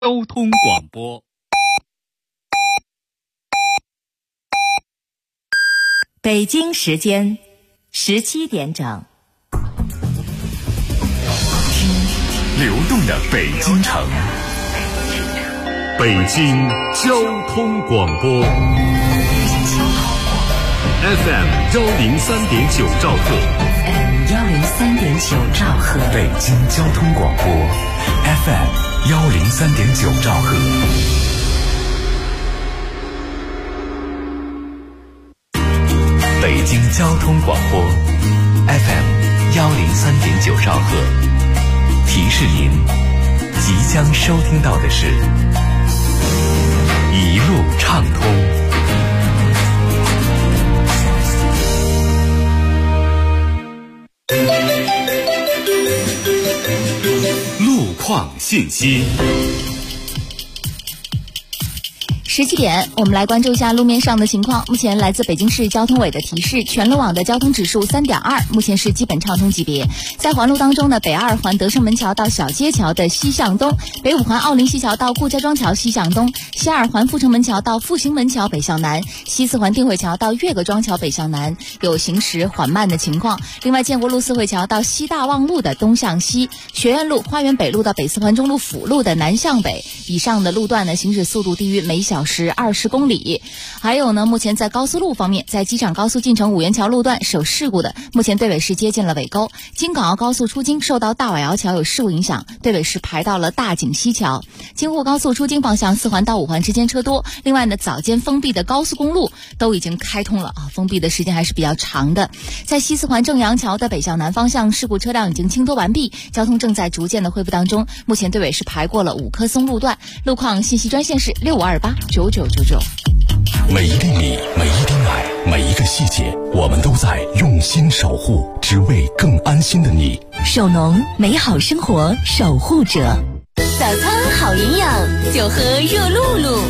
交通广播。 北京时间17点整。 流动的北京城，北京交通广播 FM 103.9兆赫 103.9兆赫， 北京交通广播 FM 103.9兆赫。北京交通广播 FM 103.9兆赫。提示您，即将收听到的是一路畅通。路况信息。 17点，我们来关注一下路面上的情况。目前来自北京市交通委的提示，全路网的交通指数3.2，目前是基本畅通级别。在环路当中呢，北2环德胜门桥到小街桥的西向东，北5环奥林西桥到顾家庄桥西向东，西2环阜成门桥到复兴门桥北向南，西4环定慧桥到岳各庄桥北向南，有行驶缓慢的情况。另外，建国路四惠桥到西大望路的东向西，学院路、花园北路到北4环中路辅路的南向北，以上的路段呢，行驶速度低于每小时20公里。还有呢，目前在高速路方面，在机场高速进城五元桥路段是有事故的，目前对尾市接近了尾沟。京港澳高速出京受到大瓦窑桥有事故影响，对尾市排到了大井西桥。京沪高速出京方向4环到5环之间车多。另外呢，早间封闭的高速公路都已经开通了啊，封闭的时间还是比较长的。在西4环正阳桥的北向南方向，事故车辆已经清脱完毕，交通正在逐渐的恢复当中。目前对尾市排过了5棵松路段。路况信息专线是65289999。 每一粒米，每一滴奶，每一个细节，我们都在用心守护，只为更安心的你。 首农，美好生活守护者。 早餐好营养，就喝热露露。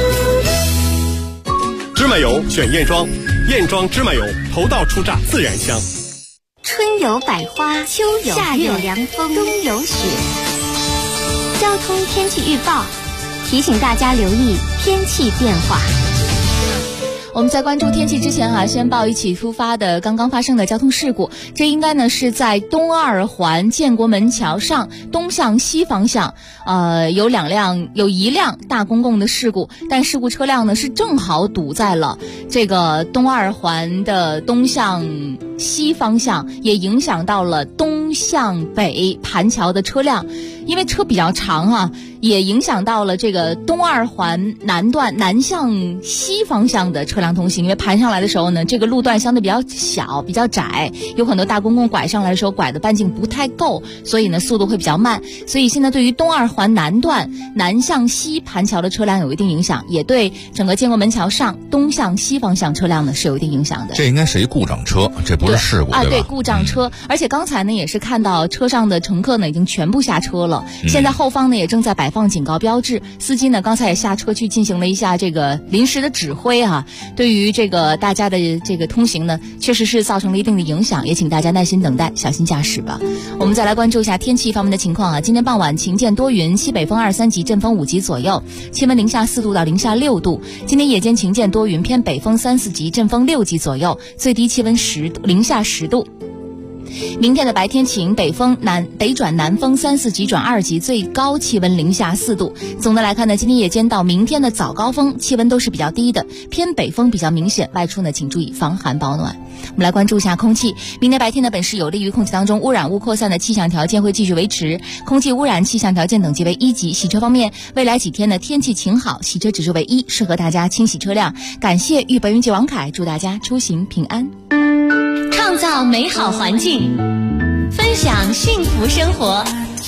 芝麻油选燕庄，燕庄芝麻油头道出榨，自然香。 春有百花，秋有夏有凉风，冬有雪。交通天气预报提醒大家留意天气变化。 我们在关注天气之前先报一起突发的刚刚发生的交通事故。这应该呢是在东2环建国门桥上东向西方向，有一辆大公共的事故，但事故车辆呢是正好堵在了这个东2环的东向西方向，也影响到了东向北盘桥的车辆。因为车比较长也影响到了这个东2环南段南向西方向的车辆通行。因为盘上来的时候呢，这个路段相对比较小比较窄，有很多大公共拐上来的时候拐的半径不太够，所以呢速度会比较慢。所以现在对于东2环南段南向西盘桥的车辆有一定影响，也对整个建国门桥上东向西方向车辆呢是有一定影响的。 这应该是一故障车，这不是事故，对吧？ 对，故障车。而且刚才呢也是看到车上的乘客呢已经全部下车了，现在后方呢也正在摆放警告标志，司机呢刚才也下车去进行了一下这个临时的指挥对于这个大家的这个通行呢确实是造成了一定的影响，也请大家耐心等待，小心驾驶吧。我们再来关注一下天气方面的情况今天傍晚晴间多云，西北风2、3级，阵风5级左右，气温零下4度到零下6度。今天夜间晴间多云，偏北风3、4级，阵风6级左右，最低气温零下10度。明天的白天晴，北转南风3、4级转2级，最高气温零下4度。总的来看呢，今天夜间到明天的早高峰气温都是比较低的，偏北风比较明显，外出呢请注意防寒保暖。我们来关注一下空气。明天白天呢本市有利于空气当中污染物扩散的气象条件会继续维持，空气污染气象条件等级为1级。洗车方面，未来几天呢天气晴好，洗车指数为1，适合大家清洗车辆。感谢豫北云集王凯，祝大家出行平安。 创造美好环境，分享幸福生活。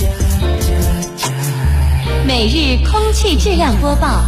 每日空气质量播报。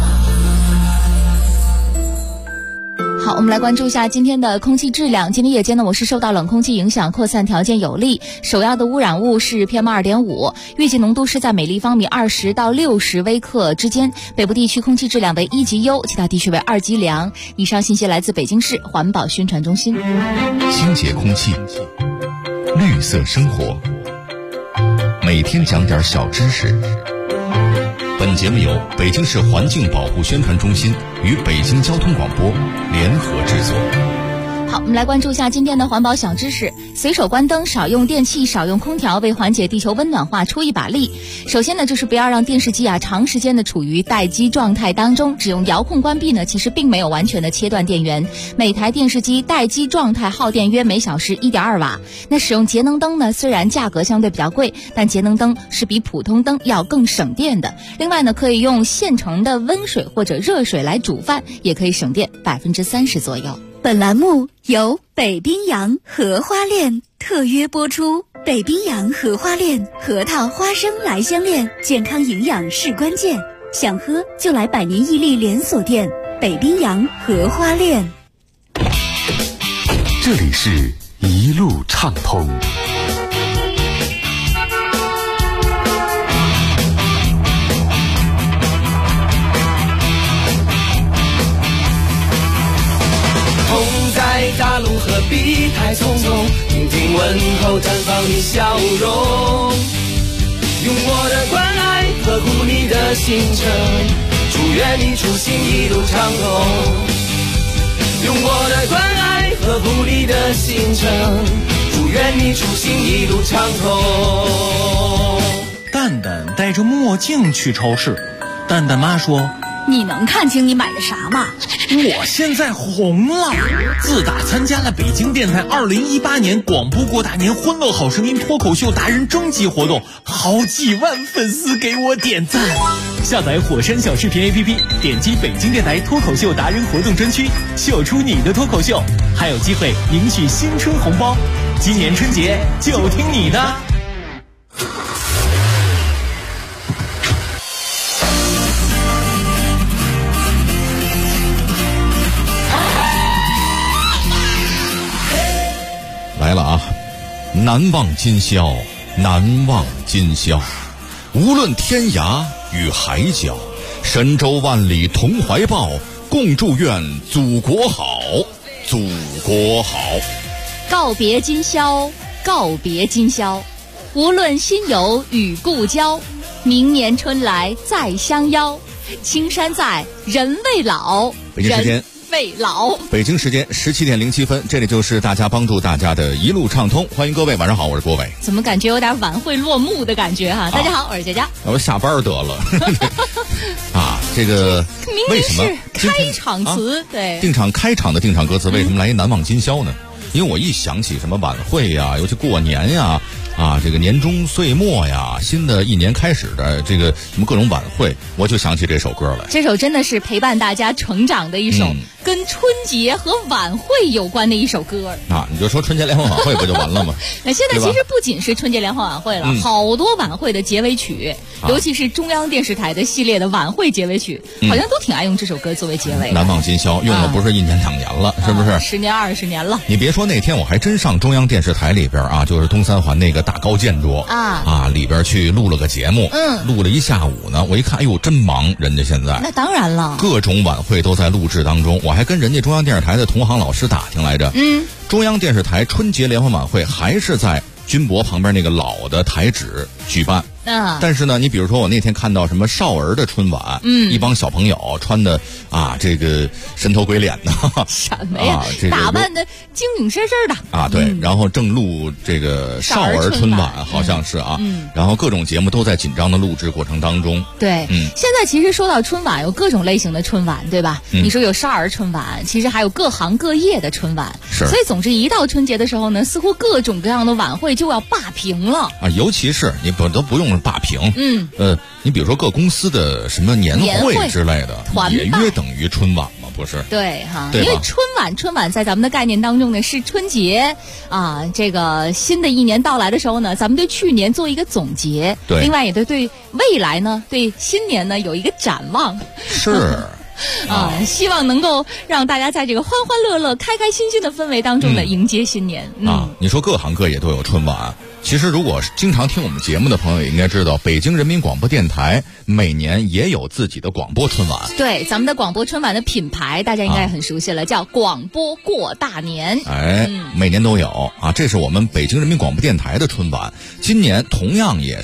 好，我们来关注一下今天的空气质量。今天夜间呢，我市受到冷空气影响，扩散条件有利，首要的污染物是 PM2.5， 预计浓度是在每立方米20到60微克之间。北部地区空气质量为1级优，其他地区为2级良。以上信息来自北京市环保宣传中心。 清洁空气，绿色生活，每天讲点小知识。 本节目由北京市环境保护宣传中心与北京交通广播联合制作。 好，我们来关注一下今天的环保小知识。随手关灯，少用电器，少用空调，为缓解地球温暖化出一把力。首先呢，就是不要让电视机长时间的处于待机状态当中，只用遥控关闭呢，其实并没有完全的切断电源。每台电视机待机状态耗电约每小时 1.2 瓦。那使用节能灯呢，虽然价格相对比较贵，但节能灯是比普通灯要更省电的。另外呢，可以用现成的温水或者热水来煮饭，也可以省电30%左右。 本栏目由北冰洋荷花恋特约播出。北冰洋荷花恋，核桃花生来相恋，健康营养是关键。想喝就来百年屹立连锁店北冰洋荷花恋。 这里是一路畅通。 大路何必太匆匆，听听问候，绽放你笑容。用我的关爱呵护你的行程，祝愿你出行一路畅通。用我的关爱呵护你的行程，祝愿你出行一路畅通。 蛋蛋戴着墨镜去超市，蛋蛋妈说：“ 你能看清你买的啥吗？ 我现在红了！自打参加了北京电台2018年广播过大年欢乐好声音脱口秀达人征集活动，好几万粉丝给我点赞。下载火山小视频 APP， 点击北京电台脱口秀达人活动专区，秀出你的脱口秀，还有机会赢取新春红包。今年春节就听你的！” 来了啊！难忘今宵，难忘今宵。无论天涯与海角，神州万里同怀抱，共祝愿祖国好，祖国好。 告别今宵，告别今宵。无论新友与故交，明年春来再相邀。青山在，人未老。 北京时间未老。 北京时间17点07分，这里就是大家帮助大家的一路畅通。欢迎各位，晚上好，我是郭伟。 怎么感觉有点晚会落幕的感觉哈？大家好，我是佳佳。 我下班得了啊，这个为什么是开场词？对， 定场开场的定场歌词，为什么来一难忘今宵呢？因为我一想起什么晚会呀，尤其过年呀，这个年终岁末呀，新的一年开始的这个什么各种晚会，我就想起这首歌来。 这首真的是陪伴大家成长的一首跟春节和晚会有关的一首歌你就说春节联欢晚会不就完了吗？ 那现在其实不仅是春节联欢晚会了，好多晚会的结尾曲，尤其是中央电视台的系列的晚会结尾曲，好像都挺爱用这首歌作为结尾。 难忘今宵用了不是1年2年了，是不是 ？10年20年了。 你别说，那天我还真上中央电视台里边就是东三环那个大高建筑里边去录了个节目，录了一下午呢。我一看，哎呦，真忙，人家现在。 那当然了， 各种晚会都在录制当中。我还跟人家中央电视台的同行老师打听来着，中央电视台春节联欢晚会还是在军博旁边那个老的台址举办。但是呢，你比如说我那天看到什么少儿的春晚，一帮小朋友穿的这个神头鬼脸的， 什么呀，打扮的精精神神的对，然后正录这个少儿春晚，好像是然后各种节目都在紧张的录制过程当中。 对，现在其实说到春晚，有各种类型的春晚，对吧？你说有少儿春晚，其实还有各行各业的春晚， 是。 所以总之一到春节的时候呢，似乎各种各样的晚会就要霸屏了尤其是你都不用霸屏，你比如说各公司的什么年会之类的，也约等于春晚嘛，不是？ 对哈， 对吧？ 因为春晚在咱们的概念当中呢，是春节这个新的一年到来的时候呢，咱们对去年做一个总结， 对， 另外也对未来呢，对新年呢有一个展望， 是。 希望能够让大家在这个欢欢乐乐、开开心心的氛围当中呢，迎接新年。 你说各行各业都有春晚，其实如果经常听我们节目的朋友也应该知道，北京人民广播电台每年也有自己的广播春晚。 对，咱们的广播春晚的品牌大家应该也很熟悉了，叫广播过大年。 每年都有这是我们北京人民广播电台的春晚，今年同样也是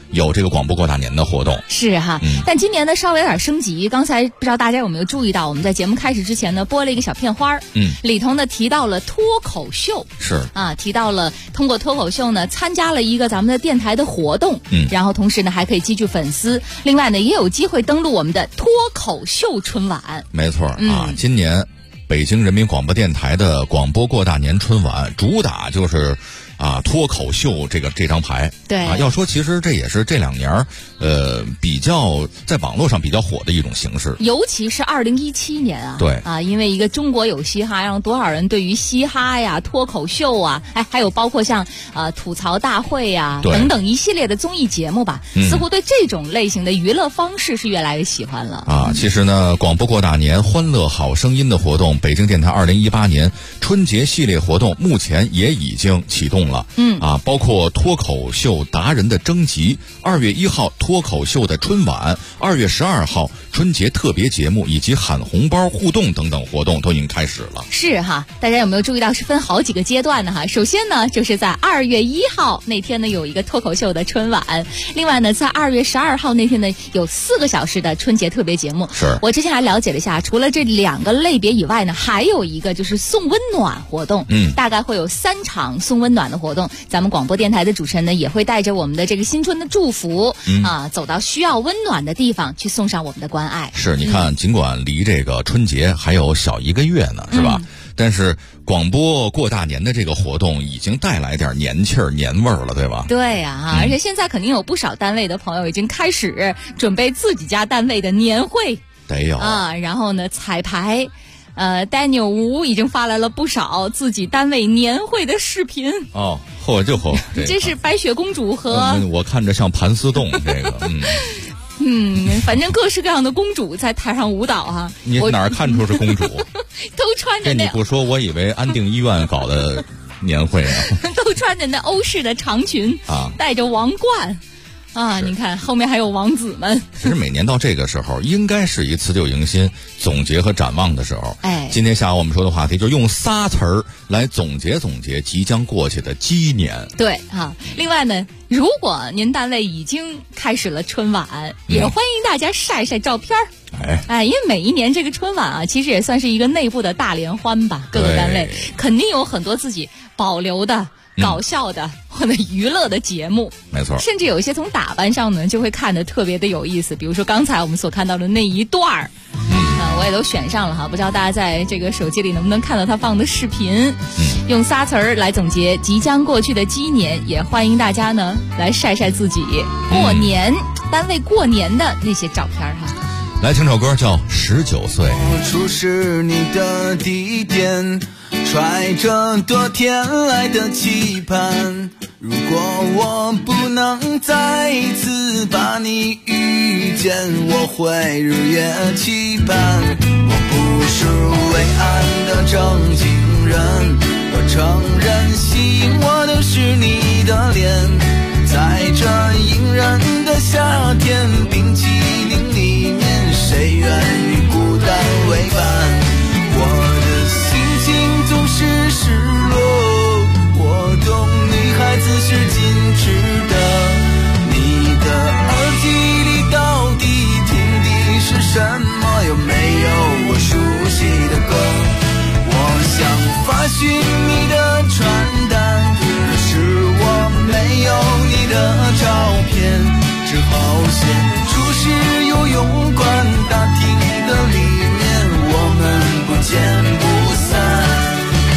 有这个广播过大年的活动。 是哈，但今年呢稍微有点升级。刚才不知道大家有没有注意到，我们在节目开始之前呢播了一个小片花，里头呢提到了脱口秀， 是啊，提到了通过脱口秀呢参加了一个咱们的电台的活动，然后同时呢还可以积聚粉丝，另外呢也有机会登录我们的脱口秀春晚。 没错啊，今年北京人民广播电台的广播过大年春晚主打就是脱口秀这张牌。 对啊，要说其实这也是这2年比较在网络上比较火的一种形式， 尤其是2017年啊， 对啊，因为一个中国有嘻哈，让多少人对于嘻哈呀、脱口秀啊，还有包括像吐槽大会呀等等一系列的综艺节目吧，似乎对这种类型的娱乐方式是越来越喜欢了啊。其实呢，广播过大年、欢乐好声音的活动，北京电台2018年春节系列活动目前也已经启动了。包括脱口秀达人的征集，2月1号脱口秀的春晚，2月12号春节特别节目以及喊红包互动等等活动都已经开始了。 是哈，大家有没有注意到是分好几个阶段呢？哈，首先呢就是在2月1号那天呢有一个脱口秀的春晚，另外呢在2月12号那天呢有4个小时的春节特别节目。 是我之前还了解了一下，除了这2个类别以外呢，还有一个就是送温暖活动，大概会有3场送温暖的活动。咱们广播电台的主持人呢也会带着我们的这个新春的祝福走到需要温暖的地方去送上我们的关爱。 是，你看尽管离这个春节还有小1个月呢，是吧？但是广播过大年的这个活动已经带来点年气儿、年味儿了，对吧？ 对呀，而且现在肯定有不少单位的朋友已经开始准备自己家单位的年会， 得有然后呢彩排。Daniel 吴已经发来了不少自己单位年会的视频哦， 这是白雪公主和我看着像盘丝洞这个反正各式各样的公主在台上舞蹈哈。 你哪儿看出是公主？ 都穿着这你不说，我以为安定医院搞的年会呢。 都穿着那欧式的长裙戴着王冠。你看后面还有王子们。 其实每年到这个时候应该是一辞旧迎新总结和展望的时候。今天下午我们说的话题就是用仨词儿来总结即将过去的鸡年。 对另外呢，如果您单位已经开始了春晚，也欢迎大家晒晒照片因为每一年这个春晚其实也算是一个内部的大联欢吧，各个单位肯定有很多自己保留的搞笑的或者娱乐的节目， 没错， 甚至有一些从打扮上呢就会看得特别的有意思，比如说刚才我们所看到的那一段儿我也都选上了哈，不知道大家在这个手机里能不能看到他放的视频。用仨词儿来总结即将过去的鸡年，也欢迎大家呢来晒晒自己过年单位过年的那些照片哈。 来听首歌叫19岁。 初识你的第一天，揣着多天来的期盼，如果我不能再一次把你遇见，我会日夜期盼。我不是伟岸的正经人，我承认吸引我的是你的脸，在这隐忍的夏天，冰淇淋里面谁愿与孤单为伴？我的心情总是失落，我懂女孩子是矜持的，你的耳机里到底听的是什么？有没有我熟悉的歌？我想发寻你的传单，可是我没有你的照片，只好先出示游泳馆，大厅的里面我们不见不散。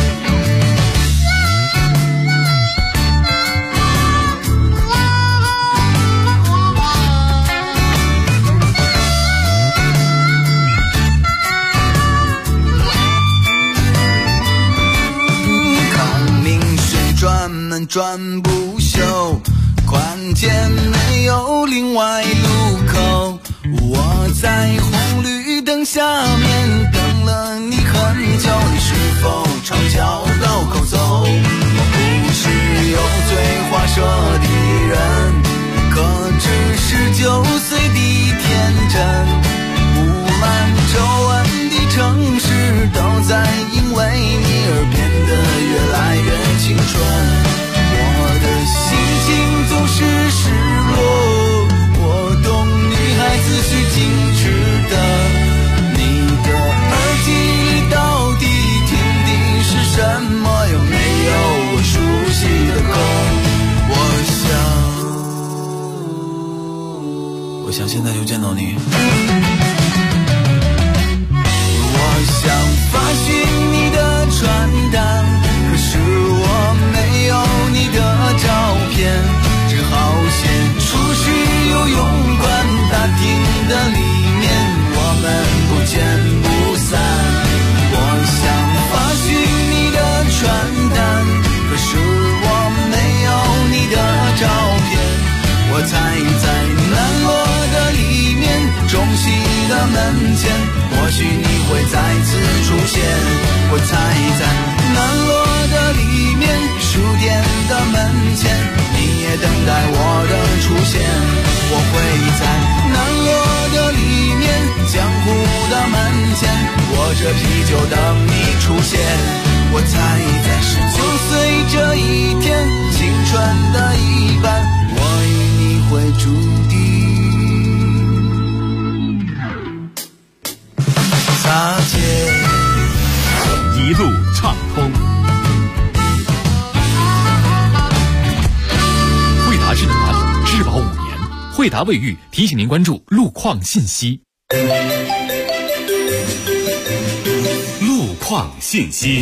康宁水专门转不休，关键没有另外路口，我在红绿灯下面等了你很久，你是否朝交道口走？我不是油嘴滑舌的人，可只是9岁的天真，布满皱纹的城市都在因为你而变得越来越青春，我的心情总是失落， 现在就见到你。我想发行你的传单，可是我没有你的照片，只好先出示游泳馆大厅的里面，我们不见不散。我想发行你的传单，可是我没有你的照片，我猜在南锣的里面，中戏的门前，或许你会再次出现。我猜在南锣的里面，书店的门前，你也等待我的出现。我会在南锣的里面，江湖的门前，握着啤酒等你出现。我猜在19岁这一天，青春的一半，我与你会注定擦肩。 一路畅通。惠达智达质保5年，惠达卫浴提醒您关注路况信息。路况信息。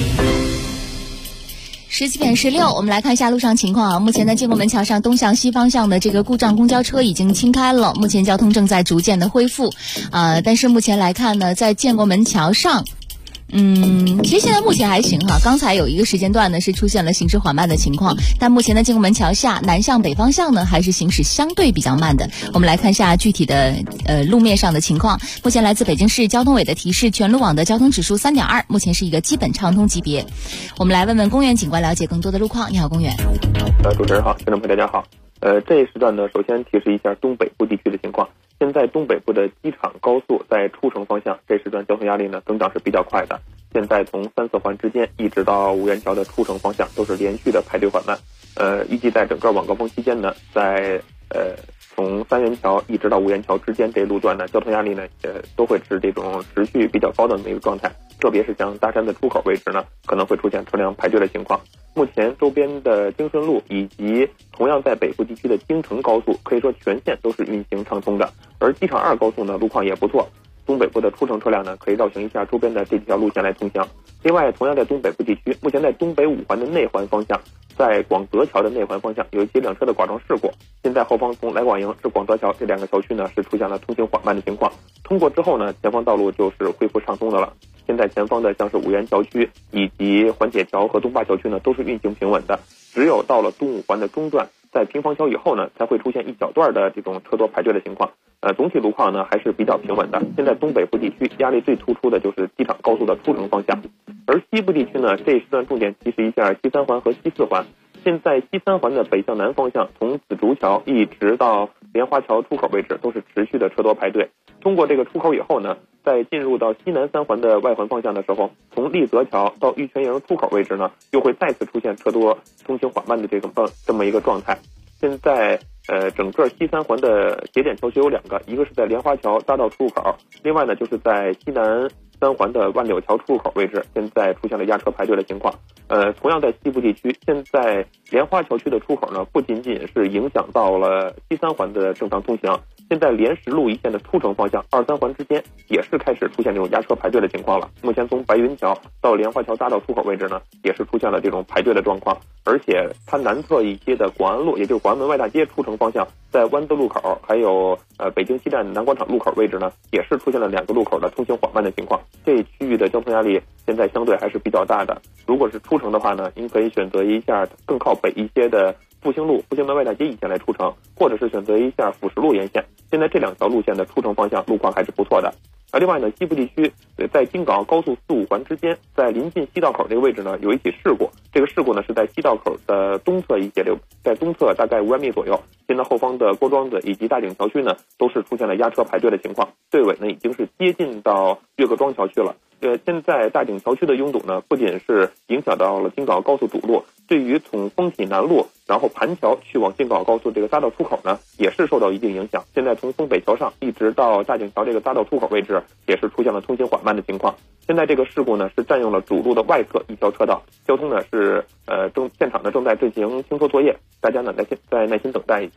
17点16，我们来看一下路上情况啊。目前呢，建国门桥上东向西方向的这个故障公交车已经清开了，目前交通正在逐渐的恢复。但是目前来看呢，在建国门桥上，其实现在目前还行哈。刚才有一个时间段呢是出现了行驶缓慢的情况，但目前的建国门桥下南向北方向呢还是行驶相对比较慢的。我们来看一下具体的路面上的情况。目前来自北京市交通委的提示，全路网的交通指数3.2，目前是一个基本畅通级别。我们来问问公园警官了解更多的路况。你好，公园。 主持人好，听众朋友大家好。这一时段呢，首先提示一下东北部地区的情况。现在东北部的机场高速在出城方向，这时段交通压力呢增长是比较快的。现在从3、4环之间一直到五元桥的出城方向都是连续的排队缓慢。预计在整个晚高峰期间呢，在从3元桥一直到五元桥之间这路段呢，交通压力呢都会是这种持续比较高的那个状态。特别是像大山的出口位置呢，可能会出现车辆排队的情况。目前周边的京顺路以及同样在北部地区的京承高速，可以说全线都是运行畅通的。而机场2高速呢，路况也不错。东北部的出城车辆呢，可以绕行一下周边的这几条路线来通行。另外，同样在东北部地区，目前在东北5环的内环方向，在广德桥的内环方向有一起两车的剐撞事故。现在后方从来广营至广德桥这2个桥区呢，是出现了通行缓慢的情况。通过之后呢，前方道路就是恢复畅通的了。现在前方的像是五原桥区以及环铁桥和东坝桥区呢，都是运行平稳的。只有到了东5环的中段，在平房桥以后呢，才会出现一小段的这种车多排队的情况。总体路况呢还是比较平稳的。现在东北部地区压力最突出的就是机场高速的出城方向，而西部地区呢，这一时段重点提示一下西3环和西4环。现在西3环的北向南方向，从紫竹桥一直到莲花桥出口位置都是持续的车多排队。通过这个出口以后呢，在进入到西南3环的外环方向的时候，从立泽桥到玉泉营出口位置呢，又会再次出现车多通行缓慢的这么一个状态。现在整个西3环的节点桥区有2个，一个是在莲花桥匝道出口，另外呢就是在西南3环的万柳桥出口位置，现在出现了压车排队的情况。同样在西部地区，现在莲花桥区的出口呢，不仅仅是影响到了西3环的正常通行，现在莲石路一线的出城方向2、3环之间也是开始出现这种压车排队的情况了。目前从白云桥到莲花桥匝道出口位置呢，也是出现了这种排队的状况。而且它南侧一些的广安路，也就是广安门外大街出城方向，在湾子路口还有北京西站南广场路口位置呢，也是出现了2个路口的通行缓慢的情况。这区域的交通压力现在相对还是比较大的。如果是出城的话呢，您可以选择一下更靠北一些的复兴路、复兴门外大街一线来出城，或者是选择一下辅石路沿线。现在这2条路线的出城方向路况还是不错的。另外呢，西部地区在京港澳高速4、5环之间，在临近西道口这个位置呢，有一起事故。这个事故呢是在西道口的东侧一些在东侧大概500米左右。现在后方的郭庄子以及大井桥区呢，都是出现了压车排队的情况。队尾呢已经是接近到岳各庄桥区了。现在大井桥区的拥堵呢，不仅是影响到了京港澳高速堵路，对于从丰体南路然后盘桥去往京港澳高速这个匝道出口呢，也是受到一定影响。现在从丰北桥上一直到大井桥这个匝道出口位置，也是出现了通行缓慢的情况。现在这个事故呢是占用了主路的外侧一条车道，交通呢是现场呢正在进行清拖作业，大家呢再耐心等待一下。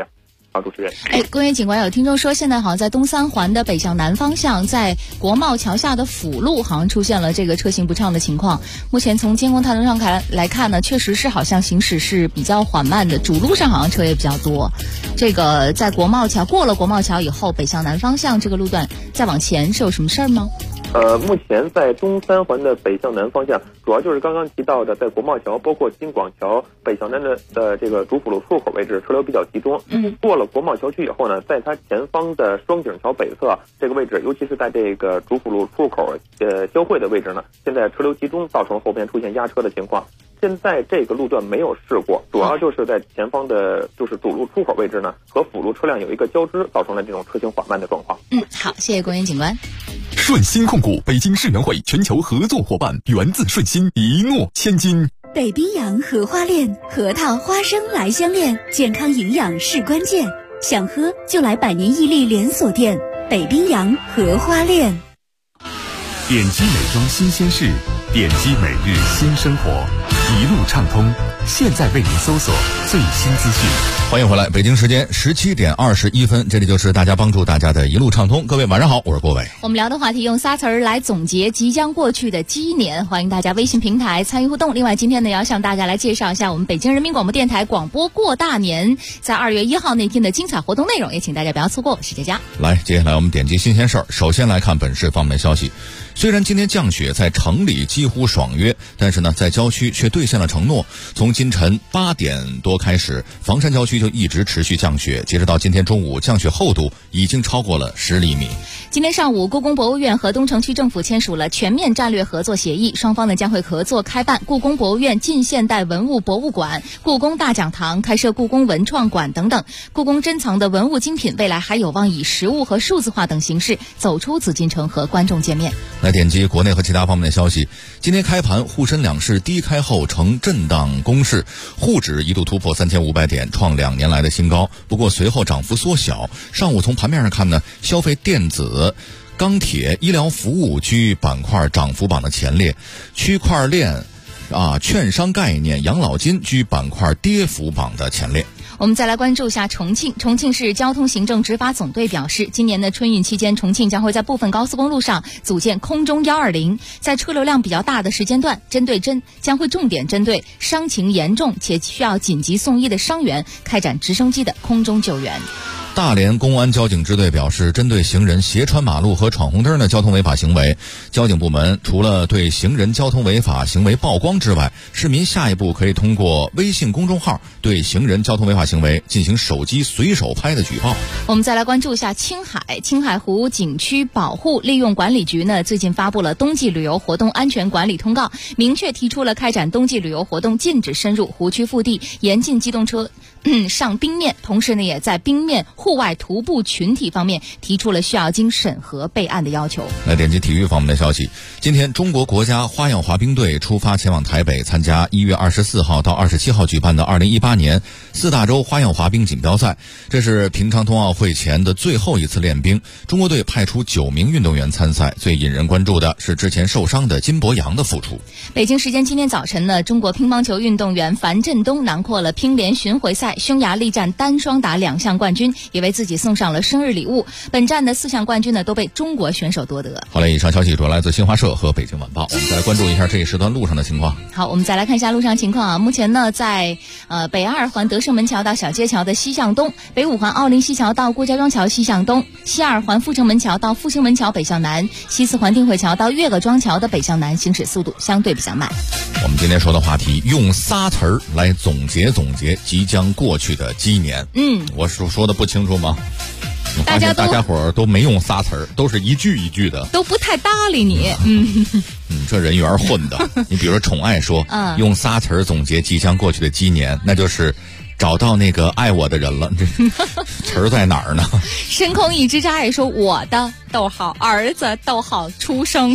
好，主持人。 公园警官，有听众说，现在好像在东三环的北向南方向，在国贸桥下的辅路好像出现了这个车行不畅的情况。目前从监控探头上来看呢，确实是好像行驶是比较缓慢的，主路上好像车也比较多。这个在国贸桥过了国贸桥以后，北向南方向这个路段再往前是有什么事儿吗？ 目前在东三环的北向南方向，主要就是刚刚提到的，在国贸桥包括金广桥北向南的这个主辅路出口位置车流比较集中。过了国贸桥区以后呢，在它前方的双井桥北侧这个位置，尤其是在这个主辅路出口交汇的位置呢，现在车流集中，造成后边出现压车的情况。现在这个路段没有事故，主要就是在前方的就是主路出口位置呢和辅路车辆有一个交织，造成了这种车行缓慢的状况。 好，谢谢公园警官。 顺鑫控股北京世园会全球合作伙伴，源自顺鑫，一诺千金。 北冰洋荷花恋，核桃花生来相恋，健康营养是关键。想喝就来百年屹立连锁店北冰洋荷花恋。 点击美妆新鲜事，点击每日新生活，一路畅通。现在为您搜索最新资讯。 欢迎回来，北京时间17点21分，这里就是大家帮助大家的一路畅通。各位晚上好，我是郭伟。 我们聊的话题用仨词儿来总结即将过去的鸡年，欢迎大家微信平台参与互动。另外，今天呢也要向大家来介绍一下我们北京人民广播电台广播过大年在2月1号那天的精彩活动内容，也请大家不要错过。我是佳佳。 来，接下来我们点击新鲜事儿。首先来看本市方面消息。虽然今天降雪在城里几乎爽约，但是呢，在郊区却兑现了承诺。从今晨8点多开始，房山郊区就一直持续降雪，截止到今天中午，降雪厚度已经超过了10厘米。 今天上午，故宫博物院和东城区政府签署了全面战略合作协议，双方呢将会合作开办故宫博物院近现代文物博物馆、故宫大讲堂、开设故宫文创馆等等。故宫珍藏的文物精品未来还有望以实物和数字化等形式走出紫禁城和观众见面。 来点击国内和其他方面的消息。今天开盘，沪深两市低开后呈震荡攻势，沪指一度突破3500点，创2年来的新高。不过随后涨幅缩小。上午从盘面上看呢，消费电子、钢铁、医疗服务居板块涨幅榜的前列，区块链、券商概念、养老金居板块跌幅榜的前列。 我们再来关注一下重庆。重庆市交通行政执法总队表示，今年的春运期间，重庆将会在部分高速公路上组建空中120，在车流量比较大的时间段，将会重点针对伤情严重且需要紧急送医的伤员，开展直升机的空中救援。 大连公安交警支队表示，针对行人斜穿马路和闯红灯的交通违法行为，交警部门除了对行人交通违法行为曝光之外，市民下一步可以通过微信公众号对行人交通违法行为进行手机随手拍的举报。 我们再来关注一下青海湖景区保护利用管理局呢，最近发布了冬季旅游活动安全管理通告，明确提出了开展冬季旅游活动禁止深入湖区腹地，严禁机动车上冰面，同时呢，也在冰面户外徒步群体方面提出了需要经审核备案的要求。 来点击体育方面的消息。今天中国国家花样滑冰队出发前往台北参加1月24号到27号举办的2018年4大洲花样滑冰锦标赛，这是平昌冬奥会前的最后一次练兵。中国队派出9名运动员参赛，最引人关注的是之前受伤的金博洋的复出。 北京时间今天早晨呢，中国乒乓球运动员樊振东囊括了乒联巡回赛匈牙利站单双打2项冠军，也为自己送上了生日礼物。本站的4项冠军呢都被中国选手夺得。 好嘞，以上消息主要来自新华社和北京晚报。我们再来关注一下这一时段路上的情况。 好，我们再来看一下路上情况啊。目前呢，在北2环德胜门桥到小街桥的西向东，北5环奥林西桥到郭家庄桥西向东，西2环阜成门桥到复兴门桥北向南，西4环定慧桥到岳各庄桥的北向南，行驶速度相对比较慢。 我们今天说的话题，用仨词儿来总结即将过去的鸡年。我说的不清楚吗？大家伙儿都没用仨词儿，都是一句一句的， 都不太搭理你。 这人缘混的。你比如说宠爱说，用仨词儿总结即将过去的鸡年，那就是找到那个爱我的人了。这词儿在哪儿呢？ 深空一枝扎也说，我的逗号儿子逗号出生。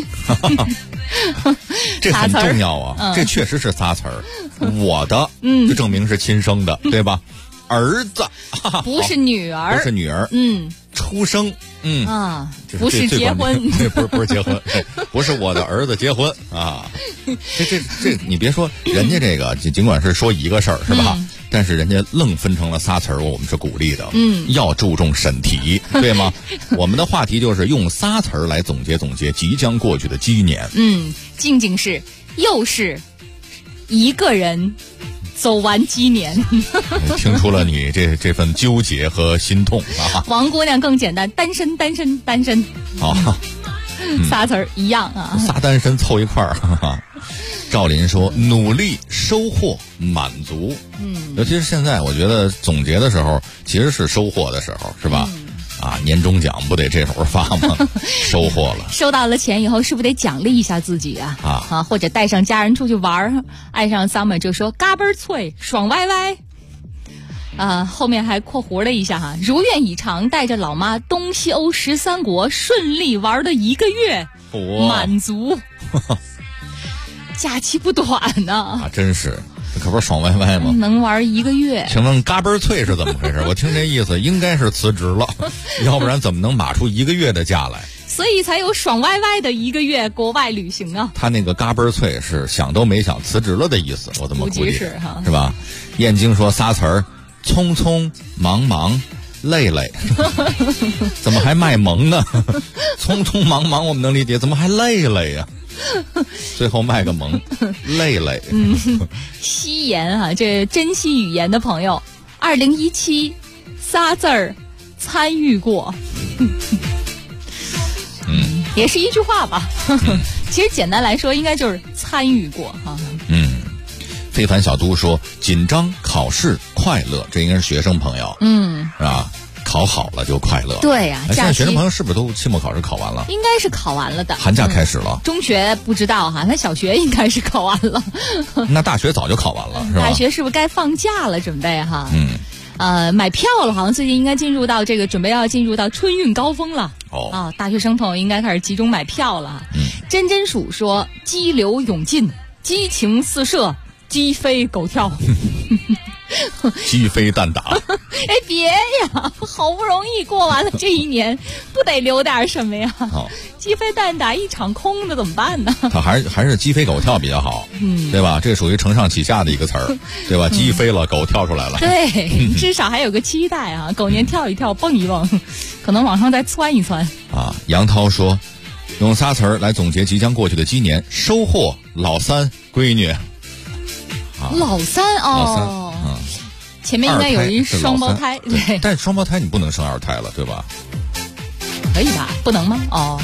这很重要啊，这确实是仨词儿。我的，就证明是亲生的，对吧？儿子不是女儿， 不是女儿，出生， 不是结婚， 不是结婚，不是我的儿子结婚啊。这，你别说人家这个，尽管是说一个事儿是吧？ 但是人家愣分成了仨词儿，我们是鼓励的。要注重审题，对吗？我们的话题就是用仨词儿来总结即将过去的鸡年。 静静是又是一个人走完鸡年。 听出了你这份纠结和心痛啊。 王姑娘更简单，单身。仨词儿一样啊， 仨单身凑一块儿。赵林说努力收获满足。尤其是现在我觉得总结的时候其实是收获的时候，是吧？年终奖不得这会儿发吗？收获了， 收到了钱以后是不是得奖励一下自己啊？或者带上家人出去玩，爱上 summer 就说嘎嘣脆爽歪歪。后面还括弧了一下哈，如愿以偿，带着老妈东西欧13国顺利玩了1个月，满足。假期不短呢。 真是，可不是爽歪歪吗？ 能玩1个月。 请问嘎嘣脆是怎么回事？我听这意思应该是辞职了，要不然怎么能码出1个月的假来？ 所以才有爽歪歪的1个月国外旅行啊。 他那个嘎嘣脆是想都没想辞职了的意思，我这么估计是吧？燕京说仨词儿。匆匆忙忙累累。怎么还卖萌呢？匆匆忙忙我们能理解，怎么还累累呀？最后卖个萌，累累。 惜言啊，这珍惜语言的朋友，2017仨字儿参与过。也是一句话吧。其实简单来说应该就是参与过哈。 非凡小都说紧张考试快乐，这应该是学生朋友，是吧？考好了就快乐。 对呀， 现在学生朋友是不是都期末考试考完了？ 应该是考完了的。 寒假开始了。 中学不知道哈，那小学应该是考完了。 那大学早就考完了，是吧？ 大学是不是该放假了？准备哈。买票了，好像最近应该准备要进入到春运高峰了。大学生朋友应该开始集中买票了。真真鼠说激流勇进，激情四射，鸡飞狗跳。 鸡飞蛋打。 别呀，好不容易过完了这一年，不得留点什么呀？鸡飞蛋打一场空的怎么办呢？ 他还是鸡飞狗跳比较好，对吧？这属于承上启下的一个词儿，对吧？鸡飞了，狗跳出来了。 对，至少还有个期待啊！狗年跳一跳，蹦一蹦，可能往上再窜一窜。 杨涛说，用仨词儿来总结即将过去的鸡年：收获老三闺女。 老三哦，前面应该有一双胞胎，对。 但是双胞胎你不能生二胎了，对吧？ 可以吧？不能吗？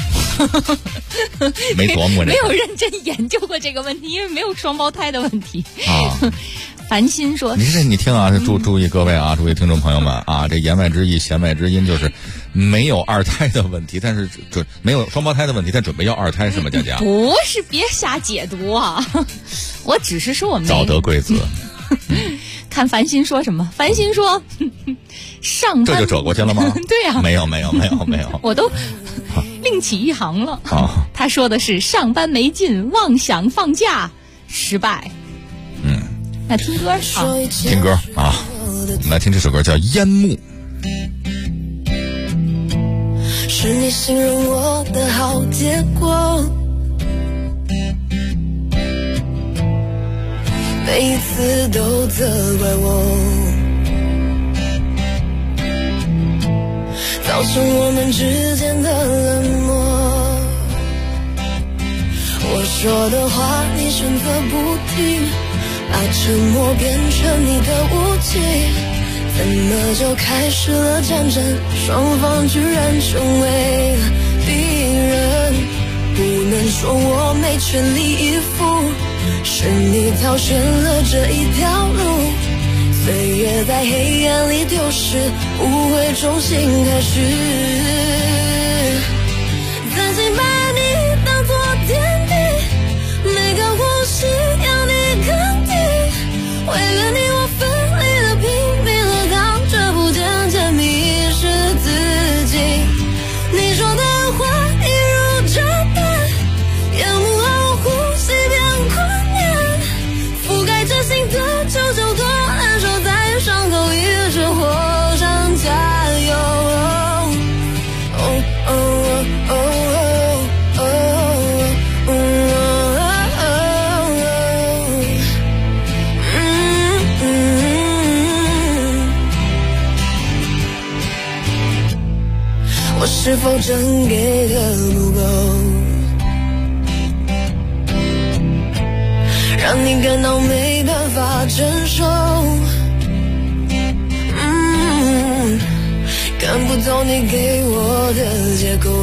没琢磨这个， 没有认真研究过这个问题，因为没有双胞胎的问题。繁星说：“ 你听啊，注意各位啊，诸位听众朋友们啊，这言外之意、弦外之音就是没有二胎的问题，但是没有双胞胎的问题，但准备要二胎是吗？佳佳不是，别瞎解读啊！我只是说我们早得贵子。 看繁星说什么？繁星说上班这就折过去了吗？ 对呀， 没有， 我都另起一行了。他说的是上班没劲，妄想放假失败。那听歌听歌啊，我们来听这首歌叫《烟幕》。 是你形容我的好结果，每一次都责怪我，造成我们之间的冷漠。我说的话你选择不听，把沉默变成你的武器，怎么就开始了战争？双方居然成为敌人，不能说我没全力以赴，是你挑选了这一条路，岁月在黑暗里丢失，不会重新开始。曾经把你当作天地，每个呼吸要你肯定，为了你我奋力了，拼命了，到这步渐渐迷失自己。你说的话一如炸弹，烟幕后呼吸变困难，覆盖着心的久久多难受，在伤口一直火上加油。 真给的不够，让你感到没办法承受。看不懂你给我的借口，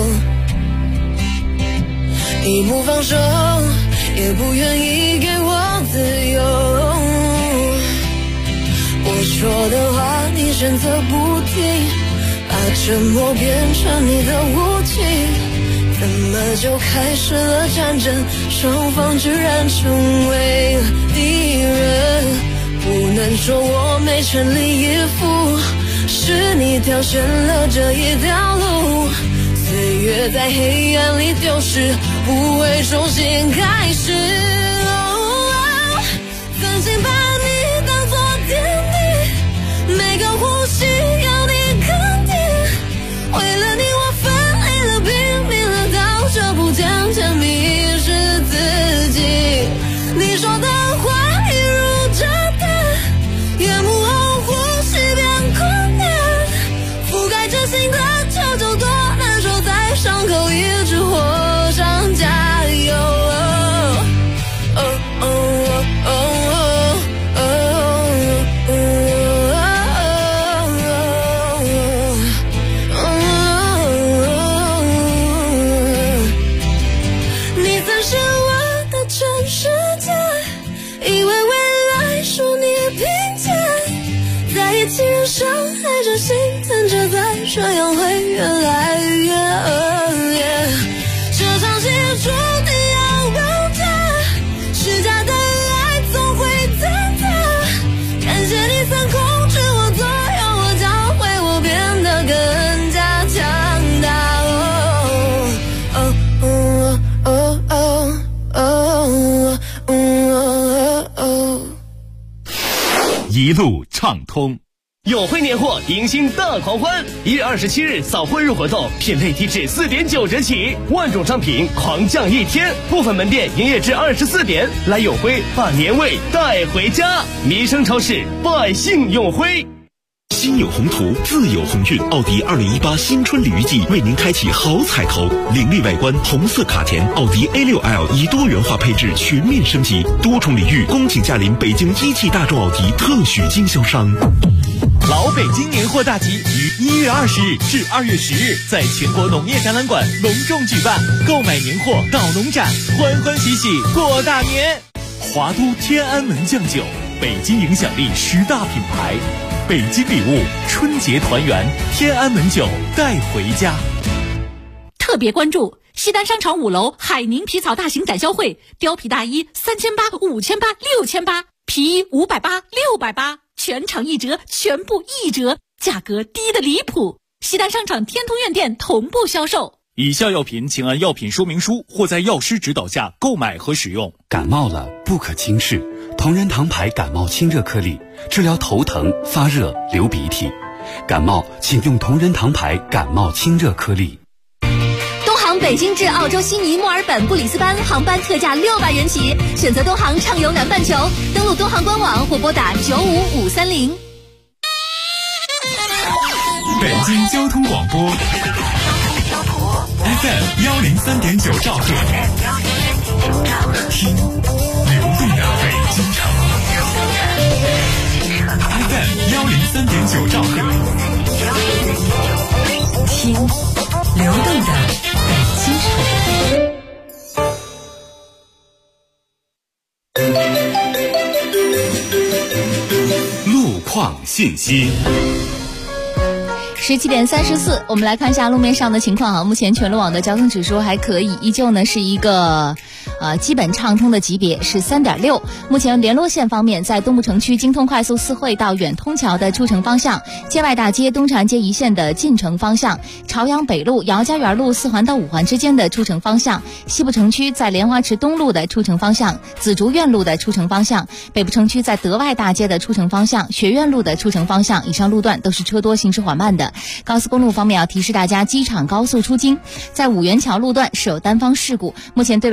你不放手，也不愿意给我自由。我说的话你选择不听，把沉默变成你的武器，怎么就开始了战争？双方居然成为敌人，不能说我没全力以赴，是你挑选了这一条路，岁月在黑暗里丢失，不会重新开始。曾经把你当作天地，每个呼吸要你肯定，为了你我奋力了，拼命了，到这步渐渐迷失自己。你说的话一如炸弹，夜幕后呼吸变困难，覆盖着心的褶皱多难受，在伤口一直火上加油。你曾是我的全世界，以为未来属你凭借，在一起让伤害着心疼着，再这样会越来越恶劣。这场戏注定要爆炸，虚假的爱总会坍塌。感谢你曾控制我，左右我，教会我变得更加强大。 一路畅通。 友辉年货迎新大狂欢，1月27日扫货日活动，品类低至4.9折起，万种商品狂降1天，部分门店营业至24点。来友辉把年味带回家，民生超市百姓友辉。 心有宏图，自有鸿运。奥迪2018新春礼遇季为您开启好彩头，凌厉外观，红色卡钿，奥迪 A6L 以多元化配置全面升级，多重礼遇，恭请驾临北京一汽大众奥迪特许经销商。 老北京年货大集于1月20日至2月10日在全国农业展览馆隆重举办，购买年货到农展，欢欢喜喜过大年。华都天安门酱酒，北京影响力10大品牌，北京礼物春节团圆，天安门酒带回家。 特别关注西单商场5楼海宁皮草大型展销会，貂皮大衣3800、5800、6800，皮衣580、680，全场1折，全部1折，价格低得离谱。西单商场天通苑店同步销售。 以下药品请按药品说明书或在药师指导下购买和使用。 感冒了不可轻视，同仁堂牌感冒清热颗粒，治疗头疼、发热、流鼻涕。感冒请用同仁堂牌感冒清热颗粒。 东航北京至澳洲悉尼、墨尔本、布里斯班航班特价600元起，选择东航畅游南半球，登录东航官网或拨打95530。 北京交通广播 FM 103.9兆赫，听流动的北京城。FM 103.9兆赫， 听流动的北京城。路况信息。 17点34，我们来看一下路面上的情况啊。目前全路网的交通指数还可以，依旧呢是一个基本畅通的级别，是3.6。目前联络线方面，在东部城区京通快速四惠到远通桥的出城方向，街外大街东长安街一线的进城方向，朝阳北路姚家园路4环到5环之间的出城方向，西部城区在莲花池东路的出城方向，紫竹院路的出城方向，北部城区在德外大街的出城方向，学院路的出城方向，以上路段都是车多行驶缓慢的。高速公路方面要提示大家，机场高速出京在五元桥路段是有单方事故，目前对尾市排到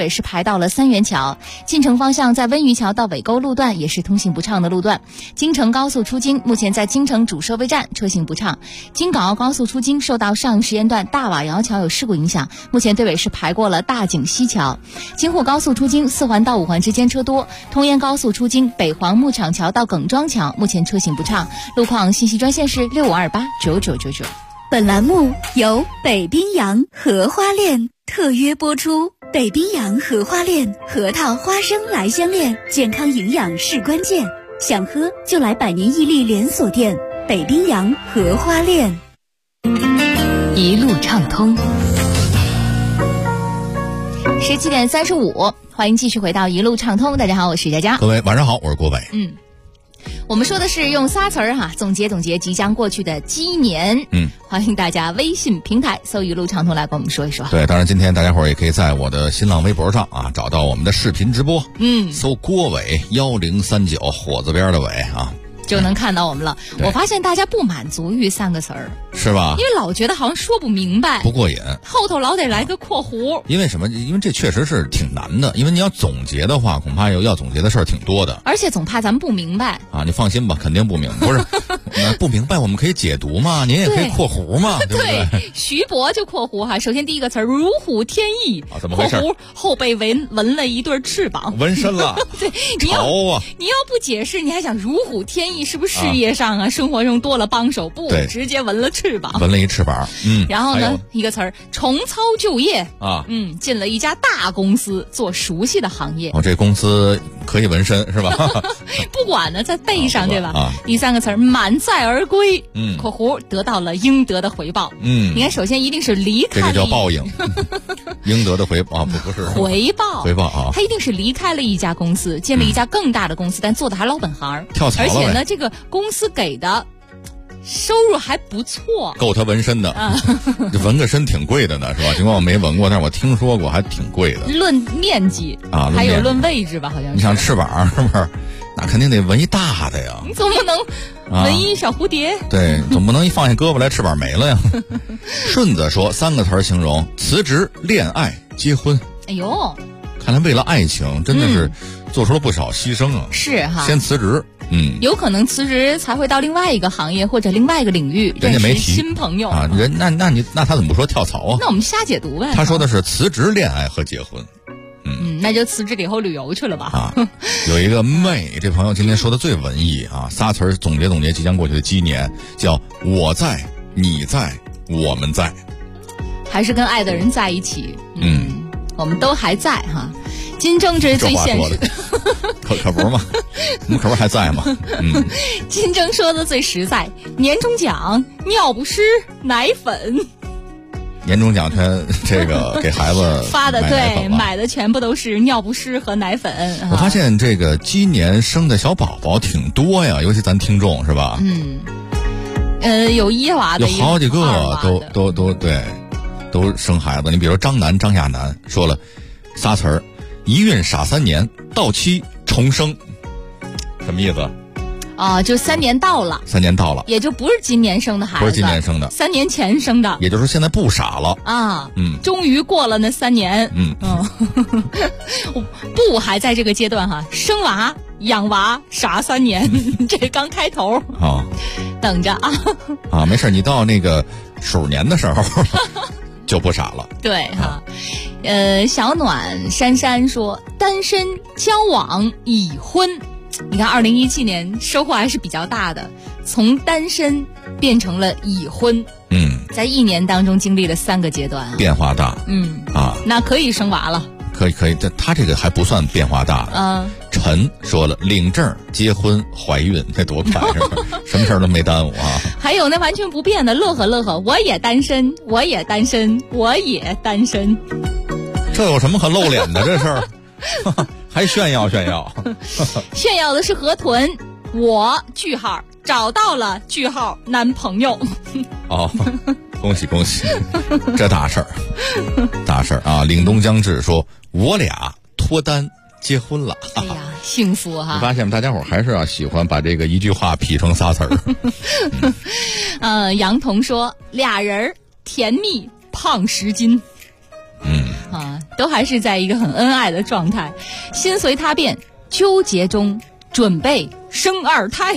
到了三元桥。进城方向在温榆桥到尾沟路段也是通行不畅的路段。京承高速出京，目前在京承主收费站车行不畅。京港澳高速出京受到上实验段大瓦窑桥有事故影响，目前队尾是排过了大井西桥。京沪高速出京4环到5环之间车多。通燕高速出京北黄牧场桥到耿庄桥目前车行不畅。路况信息专线是65289999。 本栏目由北冰洋荷花恋特约播出。北冰洋荷花恋，核桃花生来相恋，健康营养是关键。想喝就来百年屹立连锁店北冰洋荷花恋。 一路畅通。17点35，欢迎继续回到一路畅通。大家好，我是佳佳。 各位晚上好，我是郭伟。 我们说的是用仨词儿总结即将过去的鸡年。欢迎大家微信平台搜一路畅通来跟我们说一说。 对，当然今天大家伙儿也可以在我的新浪微博上找到我们的视频直播。搜郭伟1039火字边的伟就能看到我们了。我发现大家不满足于3个词儿， 是吧？ 因为老觉得好像说不明白， 不过瘾， 后头老得来个括弧。 因为什么？因为这确实是挺难的，因为你要总结的话，恐怕要总结的事儿挺多的， 而且总怕咱们不明白你放心吧，肯定不明白。不是不明白，我们可以解读嘛，您也可以括弧嘛，对不对？ 徐博就括弧首先第一个词儿如虎添翼， 怎么回事？ 括弧后背纹了一对翅膀， 纹身了。 对，你要不解释，你还想如虎添翼是不是事业上生活中多了帮手？不，直接纹了翅膀， 纹了一翅膀。 然后呢，一个词儿重操旧业进了一家大公司，做熟悉的行业。 这公司可以纹身是吧？ 不管呢，在背上对吧？第3个词儿满载而归，括弧得到了应得的回报。你看，首先一定是离开， 这个叫报应，应得的回报不是回报他一定是离开了一家公司，建了一家更大的公司，但做的还老本行， 跳槽了。 而且呢，这个公司给的收入还不错， 够他纹身的。纹个身挺贵的呢，是吧？尽管我没纹过，但是我听说过还挺贵的。 论面积还有论位置吧，好像是。 你像翅膀是不是？那肯定得纹一大的呀。 你总不能纹一小蝴蝶？ 对，总不能一放下胳膊来翅膀没了呀。顺子说3个词形容：辞职、恋爱、结婚。 哎呦， 看来为了爱情真的是做出了不少牺牲啊。 是哈， 先辞职。 有可能辞职才会到另外一个行业或者另外一个领域认识新朋友那他怎么不说跳槽啊？ 那我们瞎解读呗。 他说的是辞职、恋爱和结婚。 那就辞职了以后旅游去了吧。 有一个妹，这朋友今天说的最文艺仨词总结即将过去的鸡年，叫我在，你在，我们在， 还是跟爱的人在一起。我们都还在金正这是最现实的， 可不是吗？我们可不是还在吗？ 金正说的最实在，年终奖尿不湿、奶粉。 年终奖全这个给孩子发的，对，买的全部都是尿不湿和奶粉。 我发现这个今年生的小宝宝挺多呀，尤其咱听众是吧？ 有1娃的， 有好几个都对，都生孩子。你比如张亚楠说了仨词儿：一孕傻3年，到期重生。什么意思？ 就3年到了 ，3年到了， 也就不是今年生的孩子， 不是今年生的 ，3年前生的， 也就是说现在不傻了终于过了那3年，不还在这个阶段生娃养娃傻3年，这刚开头等着没事，你到那个鼠年的时候就不傻了。 对小暖珊珊说单身、交往、已婚。你看2017年收获还是比较大的，从单身变成了已婚，在1年当中经历了3个阶段， 变化大， 那可以生娃了， 可以，他这个还不算变化大的。陈说了领证、结婚、怀孕，这多快是吧？什么事儿都没耽误还有那完全不变的，乐呵，我也单身，我也单身，我也单身。 这有什么可露脸的这事儿？还炫耀炫耀的是河豚，我找到了男朋友。 恭喜这大事儿凛冬将至说我俩脱单结婚了。 哎呀，幸福你发现大家伙还是喜欢把这个一句话劈成仨词儿。 杨彤说俩人甜蜜胖10斤。 啊，都还是在一个很恩爱的状态。心随他变，纠结中准备生二胎。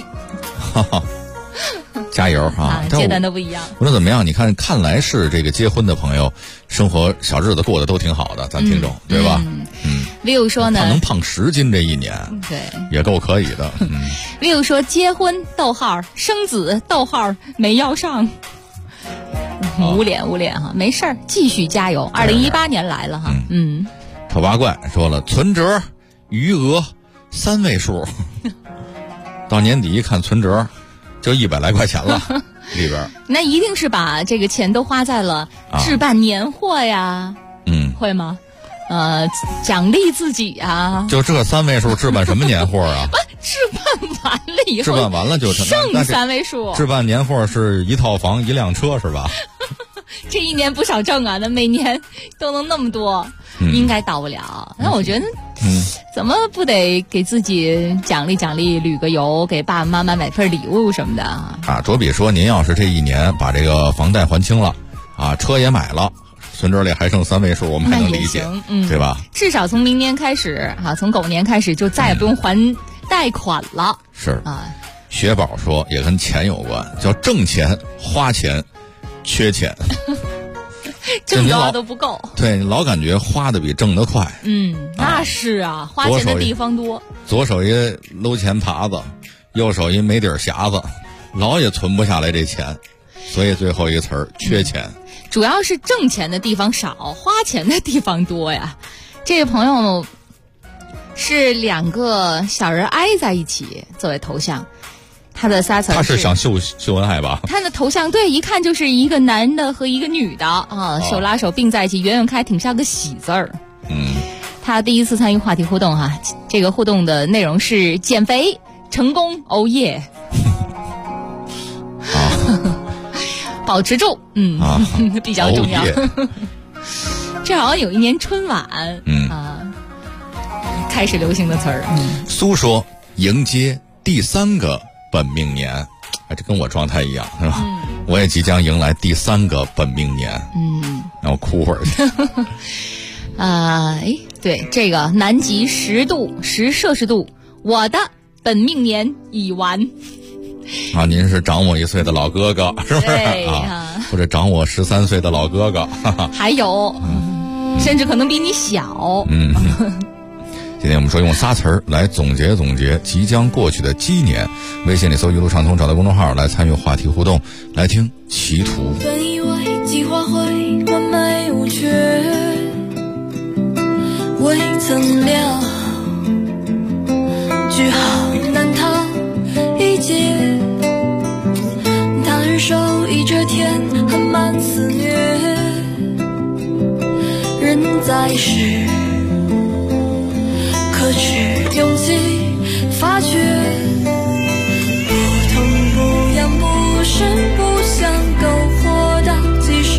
加油啊！ 阶段都不一样。 无论怎么样，你看来是这个结婚的朋友，生活小日子过得都挺好的，咱听众、对吧 ？Viu 说呢， 他能胖10斤这一年， 对， 也够可以的。 Viu 说结婚生子没要上。捂脸哈，没事儿，继续加油。2018年来了哈， 丑八怪说了，存折余额3位数，到年底一看存折就100来块钱了里边。 那一定是把这个钱都花在了置办年货呀，会吗？奖励自己啊。 就这3位数置办什么年货啊？ 置办完了以后， 置办完了就剩3位数。 置办年货是1套房1辆车是吧？ 这一年不少挣啊，那每年都能那么多，应该到不了。那我觉得，怎么不得给自己奖励奖励，旅个游，给爸爸妈妈买份礼物什么的啊？ 卓比说，您要是这一年把这个房贷还清了，车也买了，存折里还剩3位数，我们还能理解，对吧？ 至少从明年开始从狗年开始就再也不用还贷款了。 是雪宝说，也跟钱有关，叫挣钱、花钱、缺钱。 挣多都不够， 对，你老感觉花的比挣得快。 那是啊，花钱的地方多。 左手一搂钱耙子，右手一没底儿匣子，老也存不下来这钱，所以最后一词儿缺钱。 主要是挣钱的地方少，花钱的地方多呀。这位朋友是2个小人挨在一起作为头像。他的仨词他是想秀恩爱吧？ 他的头像对，一看就是一个男的和一个女的手拉手并在一起，圆圆开，挺像个喜字儿。他第一次参与话题互动哈，这个互动的内容是减肥成功，欧耶！保持住，比较重要。这好像有一年春晚，开始流行的词儿。 苏说迎接第3个本命年，这跟我状态一样是吧？我也即将迎来第3个本命年。让我哭会儿去。 对，这个南极10摄氏度，我的本命年已完。 您是长我1岁的老哥哥，是不是或者长我13岁的老哥哥， 还有，甚至可能比你小。 今天我们说用仨词儿来总结即将过去的鸡年。微信里搜一路畅通，找到公众号来参与话题互动，来听歧途。 本以为计划会完美无缺，未曾料句号难逃一劫，他人手一遮天，含满肆虐，人在世可取勇气发掘，不痛不痒不声不响，苟活到几时，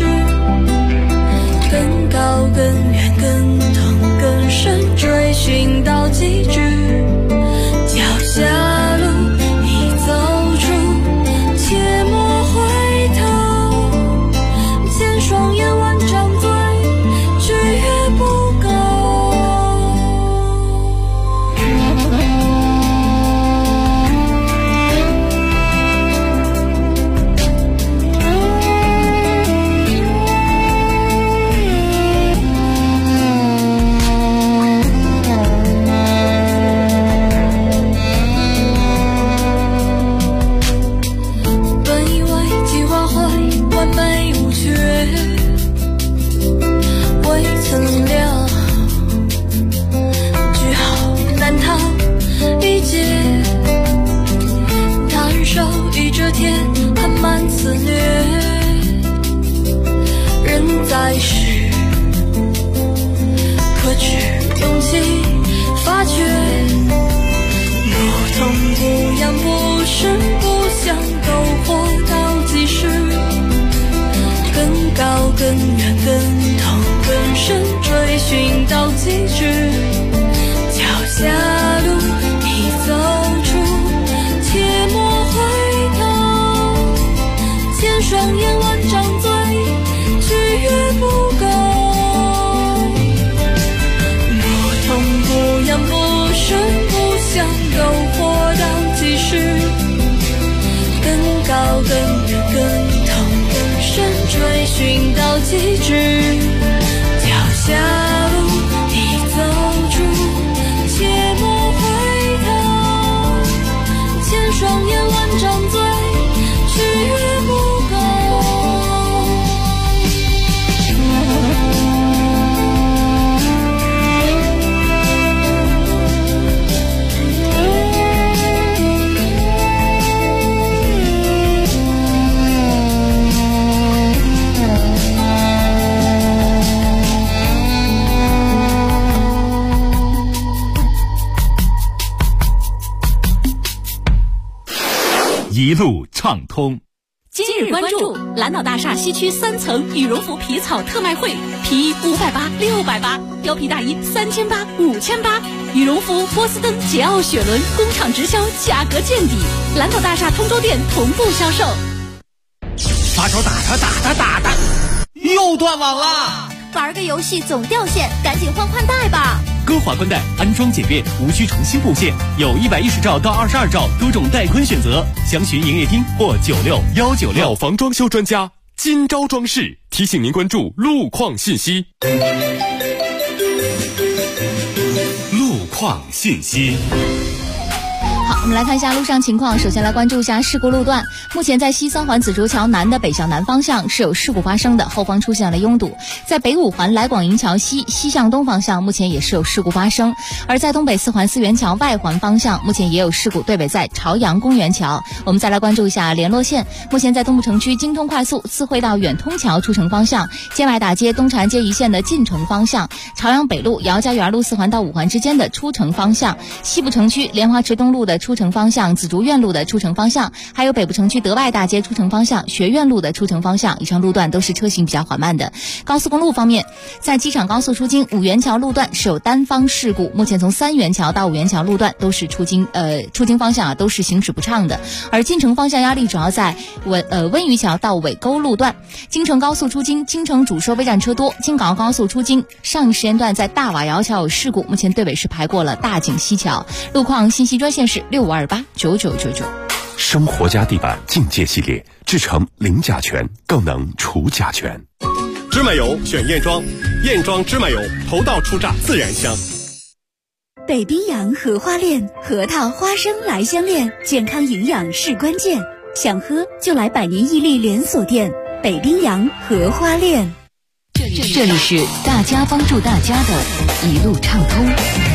更高更远更痛更深，追寻到极致，脚下路你走出，切莫回头，见双眼万张嘴，拒绝不够。肆虐，人在世可取勇气发掘，不痛不痒不声不响，苟活到几时，更高更远更痛更深，追寻到极致，脚下路你走出，切莫回头，双眼万张嘴，拒绝不够。 几句，脚下路已走出，切莫回头，见双眼万张嘴，却不够。 一路畅通。 今日关注蓝岛大厦西区3层羽绒服皮草特卖会，皮衣580、680，貂皮大衣3800、5800，羽绒服波司登、捷奥、雪伦工厂直销，价格见底。蓝岛大厦通州店同步销售。 发手打他，又断网了。 玩个游戏总掉线，赶紧换宽带吧。 歌华宽带安装简便，无需重新布线，有110兆到22兆多种带宽选择，详询营业厅或96196。 老房装修专家金招装饰提醒您关注路况信息。 路况信息。 好，我们来看一下路上情况。首先来关注一下事故路段。目前在西三环紫竹桥南的北向南方向是有事故发生的，后方出现了拥堵。在北五环来广营桥西向东方向目前也是有事故发生。而在东北四环思源桥外环方向目前也有事故，对北在朝阳公园桥。我们再来关注一下联络线。目前在东部城区京通快速自汇到远通桥出城方向，建外大街东长安街一线的进城方向，朝阳北路姚家园路4环到5环之间的出城方向，西部城区莲花池东路的出城方向，紫竹院路的出城方向，还有北部城区德外大街出城方向，学院路的出城方向，以上路段都是车行比较缓慢的。高速公路方面，在机场高速出京五元桥路段是有单方事故，目前从3元桥到5元桥路段都是出京方向都是行驶不畅的。而进城方向压力主要在温榆桥到尾沟路段。京城高速出京，京城主收费站车多。京港澳高速出京上一时间段在大瓦窑桥有事故，目前对北是排过了大井西桥。路况信息专线是65289999。 生活家地板境界系列，制成零甲醛，更能除甲醛。 芝麻油选燕庄，燕庄芝麻油头道出榨自然香。 北冰洋荷花恋，核桃花生来相恋，健康营养是关键。想喝就来百年屹立连锁店北冰洋荷花恋。 这里是大家帮助大家的一路畅通。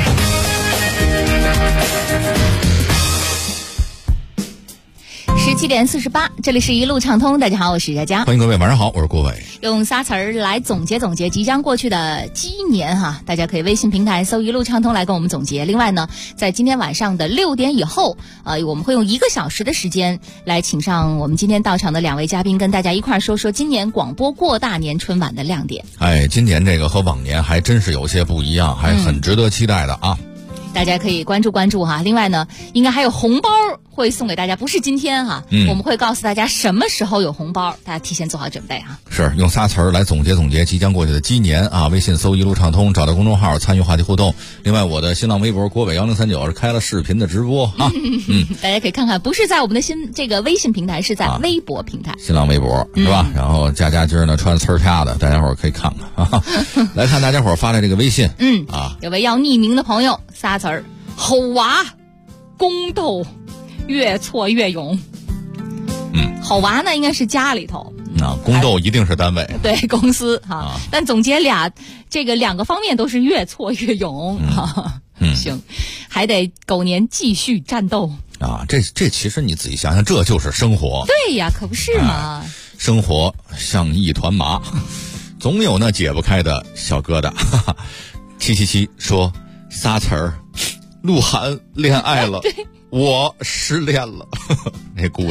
17点48，这里是一路畅通。大家好，我是佳佳， 欢迎各位，晚上好，我是郭伟。 用仨词儿来总结即将过去的鸡年哈，大家可以微信平台搜一路畅通来跟我们总结。另外呢，在今天晚上的6点以后，我们会用1个小时的时间来请上我们今天到场的2位嘉宾，跟大家一块说说今年广播过大年春晚的亮点。 今年这个和往年还真是有些不一样，还很值得期待的啊。 大家可以关注哈。另外呢，应该还有红包会送给大家，不是今天哈，我们会告诉大家什么时候有红包，大家提前做好准备哈。 是用仨词儿来总结即将过去的鸡年啊！微信搜一路畅通，找到公众号参与话题互动。另外，我的新浪微博郭伟1039是开了视频的直播啊， 大家可以看看，不是在我们的微信平台，是在微博平台， 新浪微博是吧？然后佳今儿呢穿刺儿掐的，大家伙儿可以看看啊。来看大家伙儿发来这个微信， 有位要匿名的朋友仨词儿：吼娃、宫斗。越挫越勇。好娃呢应该是家里头， 宫斗一定是单位， 对，公司哈。但总结两个方面都是越挫越勇行，还得狗年继续战斗啊！这其实你仔细想想，这就是生活。 对呀，可不是嘛。 生活像一团麻，总有那解不开的小疙瘩。777说仨词儿：鹿晗恋爱了。我失恋了，那姑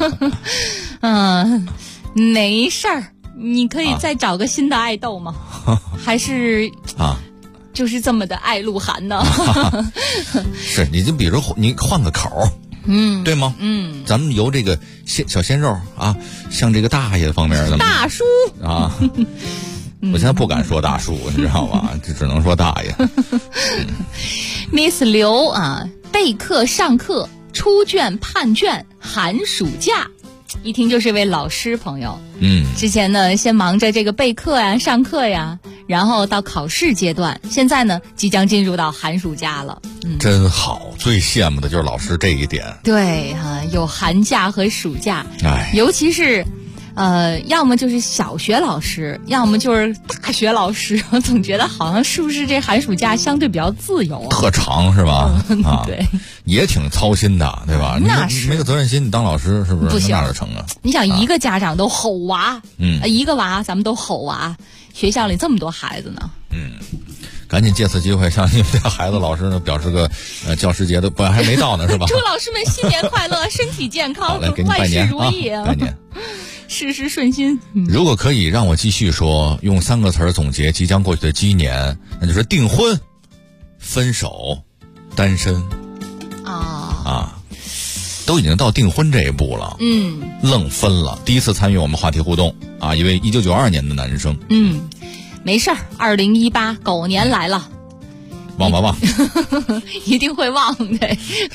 娘没事儿，你可以再找个新的爱豆吗？还是就是这么的爱鹿晗呢？ 是，你就比如你换个口，对吗？咱们由这个小鲜肉啊，像这个大爷方面的大叔啊，我现在不敢说大叔，你知道吗？就只能说大爷。 Miss 刘啊。备课上课、出卷、判卷、寒暑假， 一听就是一位老师朋友。之前呢先忙着这个备课呀、上课呀，然后到考试阶段，现在呢即将进入到寒暑假了。 真好，最羡慕的就是老师这一点。 对有寒假和暑假，尤其是要么就是小学老师，要么就是大学老师，我总觉得好像是不是这寒暑假相对比较自由特长是吧？ 对， 也挺操心的，对吧？ 那是没个责任心，你当老师是不是？ 不行， 那哪成啊？ 你想一个家长都吼娃，一个娃咱们都吼娃，学校里这么多孩子呢。 赶紧借此机会向你们家孩子老师呢表示个教师节的，不还没到呢是吧？ 祝老师们新年快乐，身体健康，万事如意，拜年。事事顺心。 如果可以让我继续说，用3个词总结即将过去的鸡年，那就是订婚、分手、单身。都已经到订婚这一步了。愣分了。第一次参与我们话题互动一位1992年的男生。 没事儿，2018狗年来了。 忘吧忘， 一定会忘的。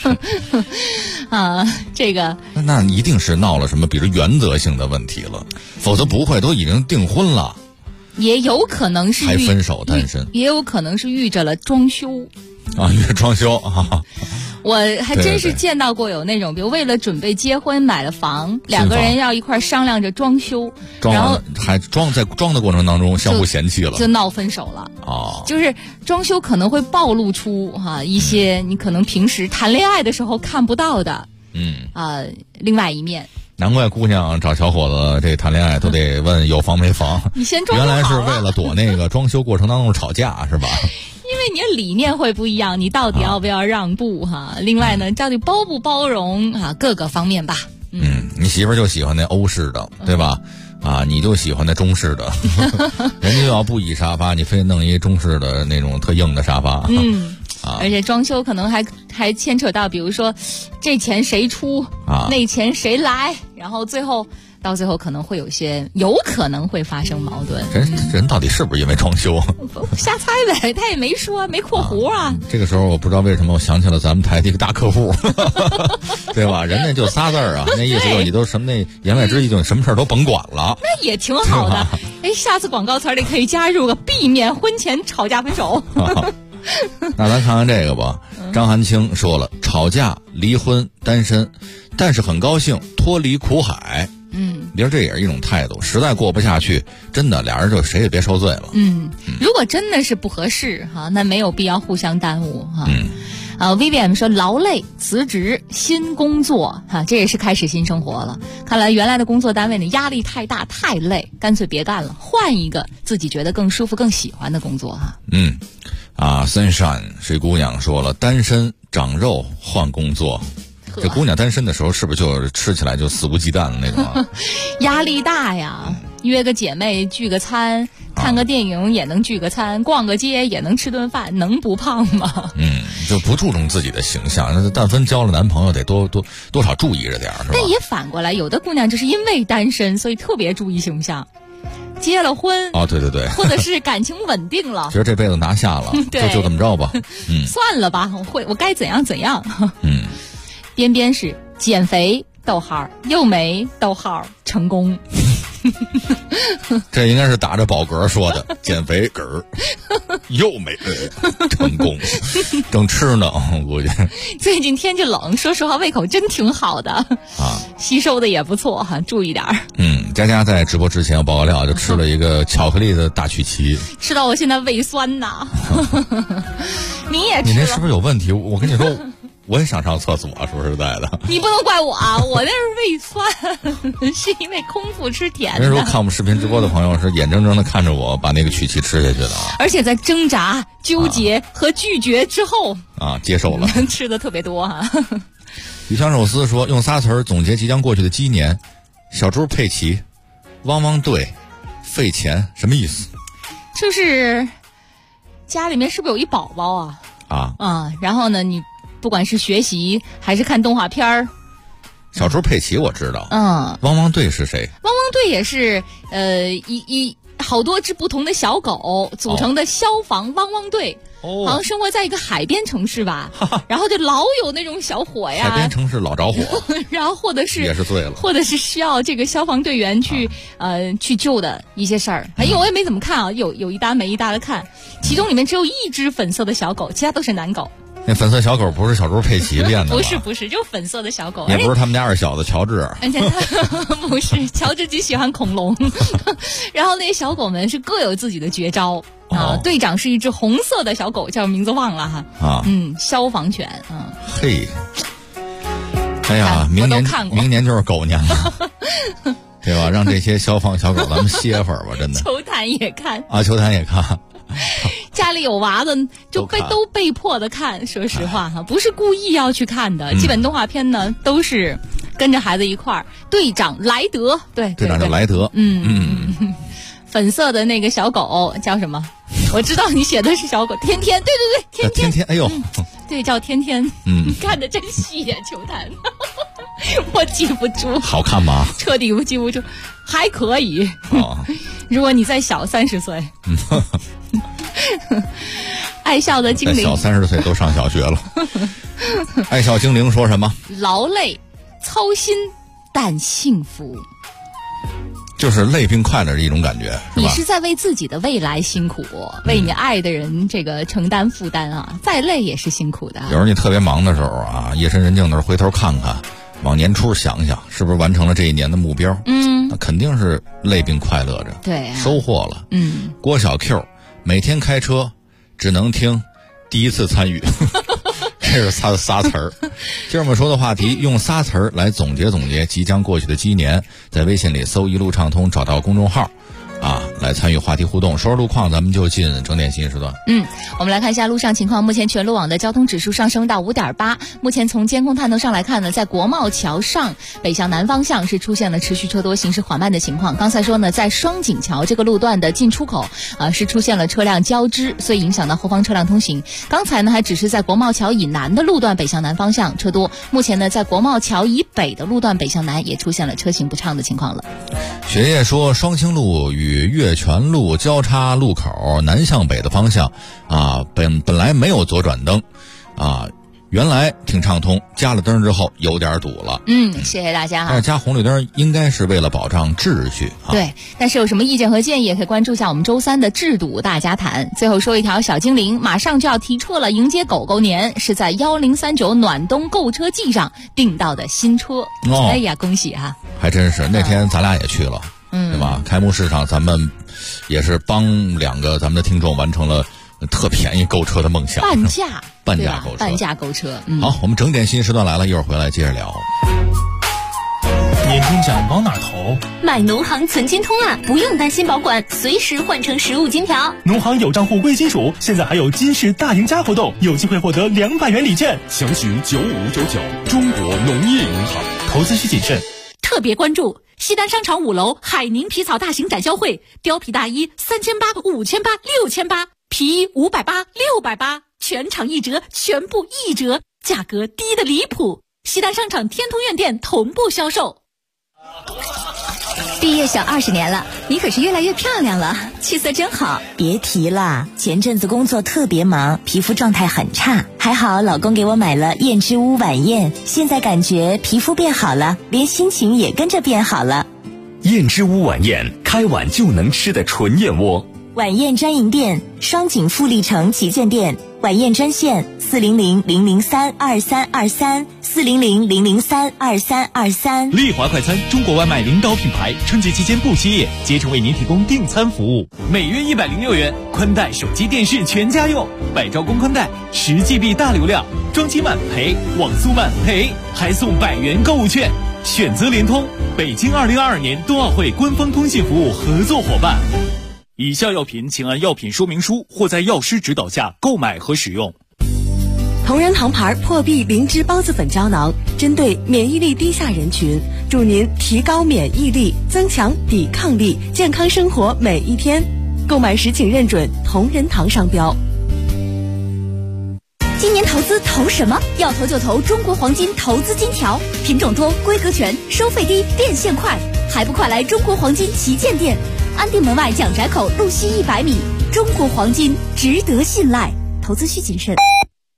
这个那一定是闹了什么，比如原则性的问题了，否则不会都已经订婚了。 也有可能是还分手单身， 也有可能是遇着了装修遇着装修我还真是见到过有那种，比如为了准备结婚买了房，2个人要一块商量着装修，然后还在装的过程当中相互嫌弃了， 就闹分手了。就是装修可能会暴露出一些你可能平时谈恋爱的时候看不到的另外一面。 难怪姑娘找小伙子这谈恋爱都得问有房没房。 你先装原来是为了躲那个装修过程当中吵架是吧？ 因为你的理念会不一样，你到底要不要让步另外呢，到底包不包容各个方面吧。 你媳妇儿就喜欢那欧式的，对吧？你就喜欢那中式的，人家要布艺沙发，你非弄一中式的那种特硬的沙发。 而且装修可能还牵扯到，比如说这钱谁出那钱谁来，然后到最后可能会有可能会发生矛盾。 人到底是不是因为装修？ 瞎猜呗，他也没说，没括弧这个时候我不知道为什么我想起了咱们台的一个大客户，对吧？人家就仨字儿那意思就是你都什么那言外之意就什么事儿都甭管了。 那也挺好的。下次广告词里可以加入个避免婚前吵架分手。 那咱看看这个吧。张寒清说了，吵架、离婚、单身，但是很高兴脱离苦海。其实这也是一种态度，实在过不下去，真的俩人就谁也别受罪了。 如果真的是不合适那没有必要互相耽误Vivian 说劳累辞职新工作这也是开始新生活了。看来原来的工作单位呢压力太大太累，干脆别干了，换一个自己觉得更舒服更喜欢的工作 Sunshine 这姑娘说了，单身长肉换工作。这姑娘单身的时候是不是就吃起来就肆无忌惮的那种压力大呀，约个姐妹聚个餐，看个电影也能聚个餐，逛个街也能吃顿饭，能不胖吗？ 就不注重自己的形象，但凡交了男朋友得多少注意着点是吧？ 但也反过来，有的姑娘就是因为单身所以特别注意形象，结了婚对或者是感情稳定了其实这辈子拿下了就这么着吧算了吧，我该怎样边边是减肥又没成功这应该是打着饱嗝说的，减肥嗝又没成功正吃呢估计最近天气冷，说实话胃口真挺好的吸收的也不错注意点佳佳在直播之前我爆个料，就吃了一个巧克力的大曲奇， 吃到我现在胃酸呐你也吃了， 你那是不是有问题？我跟你说我也想上厕所，说实在的。 你不能怪我我那是胃酸，是因为空腹吃甜的。 那时候看我们视频直播的朋友是眼睁睁的看着我把那个曲奇吃下去的而且在挣扎、纠结和拒绝之后接受了， 吃的特别多鱼香肉丝说，用仨词儿总结即将过去的鸡年：小猪佩奇、汪汪队、费钱，什么意思？ 就是家里面是不是有一宝宝然后呢你不管是学习还是看动画片儿。 小猪佩奇我知道汪汪队是谁？ 汪汪队也是好多只不同的小狗组成的消防汪汪队好像生活在一个海边城市吧，然后就老有那种小火呀， 海边城市老着火， 然后或者是也是醉了， 或者是需要这个消防队员去去救的一些事儿。因为我也没怎么看啊，有一搭没一搭的看，其中里面只有一只粉色的小狗，其他都是男狗。 那粉色小狗不是小猪佩奇变的吗？ 不是，就粉色的小狗。 也不是他们家二小子乔治。 而且不是，乔治只喜欢恐龙。然后那些小狗们是各有自己的绝招啊。队长是一只红色的小狗，叫名字忘了哈。消防犬。 嘿，哎呀，明年就是狗年了，对吧？让这些消防小狗咱们歇会儿吧，真的。 球坛也看啊，球坛也看。 家里有娃的就都被迫的看，说实话哈，不是故意要去看的。基本动画片呢都是跟着孩子一块儿。队长莱德，对， 队长叫莱德， 粉色的那个小狗叫什么？我知道你写的是小狗天天，对， 天天，哎呦， 对，叫天天。你看的真细呀，球坛，我记不住。 好看吗？ 彻底记不住，还可以。如果你再小30岁。爱笑的精灵， 小30岁都上小学了。爱笑精灵说什么？ 劳累、操心，但幸福。 就是累并快乐的一种感觉，是吧？ 你是在为自己的未来辛苦，为你爱的人这个承担负担啊！再累也是辛苦的。 有时候你特别忙的时候啊，夜深人静的时候，回头看看，往年初想想，是不是完成了这一年的目标？那肯定是累并快乐着。 对， 收获了。郭小 Q。每天开车只能听第一次参与，这是他的仨词儿。今儿我们说的话题，用仨词儿来总结即将过去的鸡年。在微信里搜一路畅通，找到公众号来参与话题互动。说说路况，咱们就进整点新时段。 我们来看一下路上情况。目前全路网的交通指数上升到5.8。目前从监控探头上来看呢，在国贸桥上北向南方向是出现了持续车多、行驶缓慢的情况。刚才说呢，在双井桥这个路段的进出口是出现了车辆交织，所以影响到后方车辆通行。刚才呢还只是在国贸桥以南的路段北向南方向车多，目前呢在国贸桥以北的路段北向南也出现了车行不畅的情况了。 雪夜说，双清路与月泉路交叉路口南向北的方向本来没有左转灯原来挺畅通，加了灯之后有点堵了。 谢谢大家。 但是加红绿灯应该是为了保障秩序对，但是有什么意见和建议，也可以关注一下我们周3的制堵大家谈。最后说一条小精灵，马上就要提车了，迎接狗狗年，是在1039暖冬购车季上订到的新车。哎呀，恭喜啊！ 还真是，那天咱俩也去了，对吧？开幕式上咱们也是帮2个咱们的听众完成了特便宜购车的梦想，半价购车。好，我们整点新时段来了，一会儿回来接着聊。 年终奖往哪投？ 买农行存金通啊，不用担心保管，随时换成实物金条。 农行有账户贵金属，现在还有金市大赢家活动，有机会获得200元礼券。详询9599。中国农业银行。投资需谨慎。 特别关注西单商场5楼海宁皮草大型展销会，貂皮大衣3800、5800、6800，皮衣580、680，全场1折，全部1折，价格低得离谱。西单商场天通苑店同步销售。 毕业小20年了，你可是越来越漂亮了，气色真好。 别提了，前阵子工作特别忙，皮肤状态很差，还好老公给我买了燕之屋晚宴，现在感觉皮肤变好了，连心情也跟着变好了。 燕之屋晚宴，开碗就能吃的纯燕窝。 晚宴专营店，双井富力城旗舰店，晚宴专线400-003-2323，400-003-2323。 丽华快餐，中国外卖领导品牌，春节期间不歇业，竭诚为您提供订餐服务。每月106元，宽带、手机、电视全家用，百兆公宽带，10GB 大流量，装机慢赔，网速慢赔，还送100元购物券。选择联通，北京2022年冬奥会官方通信服务合作伙伴。以下药品请按药品说明书或在药师指导下购买和使用。 同仁堂牌破壁灵芝孢子粉胶囊，针对免疫力低下人群，助您提高免疫力，增强抵抗力，健康生活每一天。购买时请认准同仁堂商标。 今年投资投什么？要投就投中国黄金投资金条，品种多，规格全，收费低，变现快，还不快来中国黄金旗舰店，安定门外蒋宅口路西100米，中国黄金值得信赖。 投资需谨慎。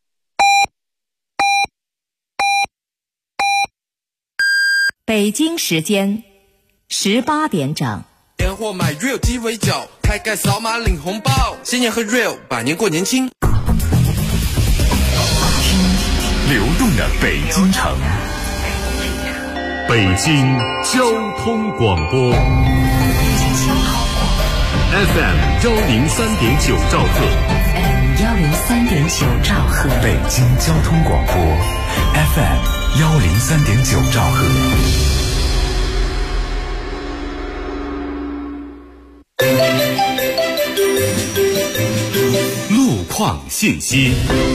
北京时间18点整。 年货买 Real 鸡尾酒，开盖扫码领红包，新年喝 Real， 百年过年轻。 流动的北京城，北京交通广播 FM 103.9兆赫 103.9兆赫， 北京交通广播 FM 103.9兆赫。 路况信息。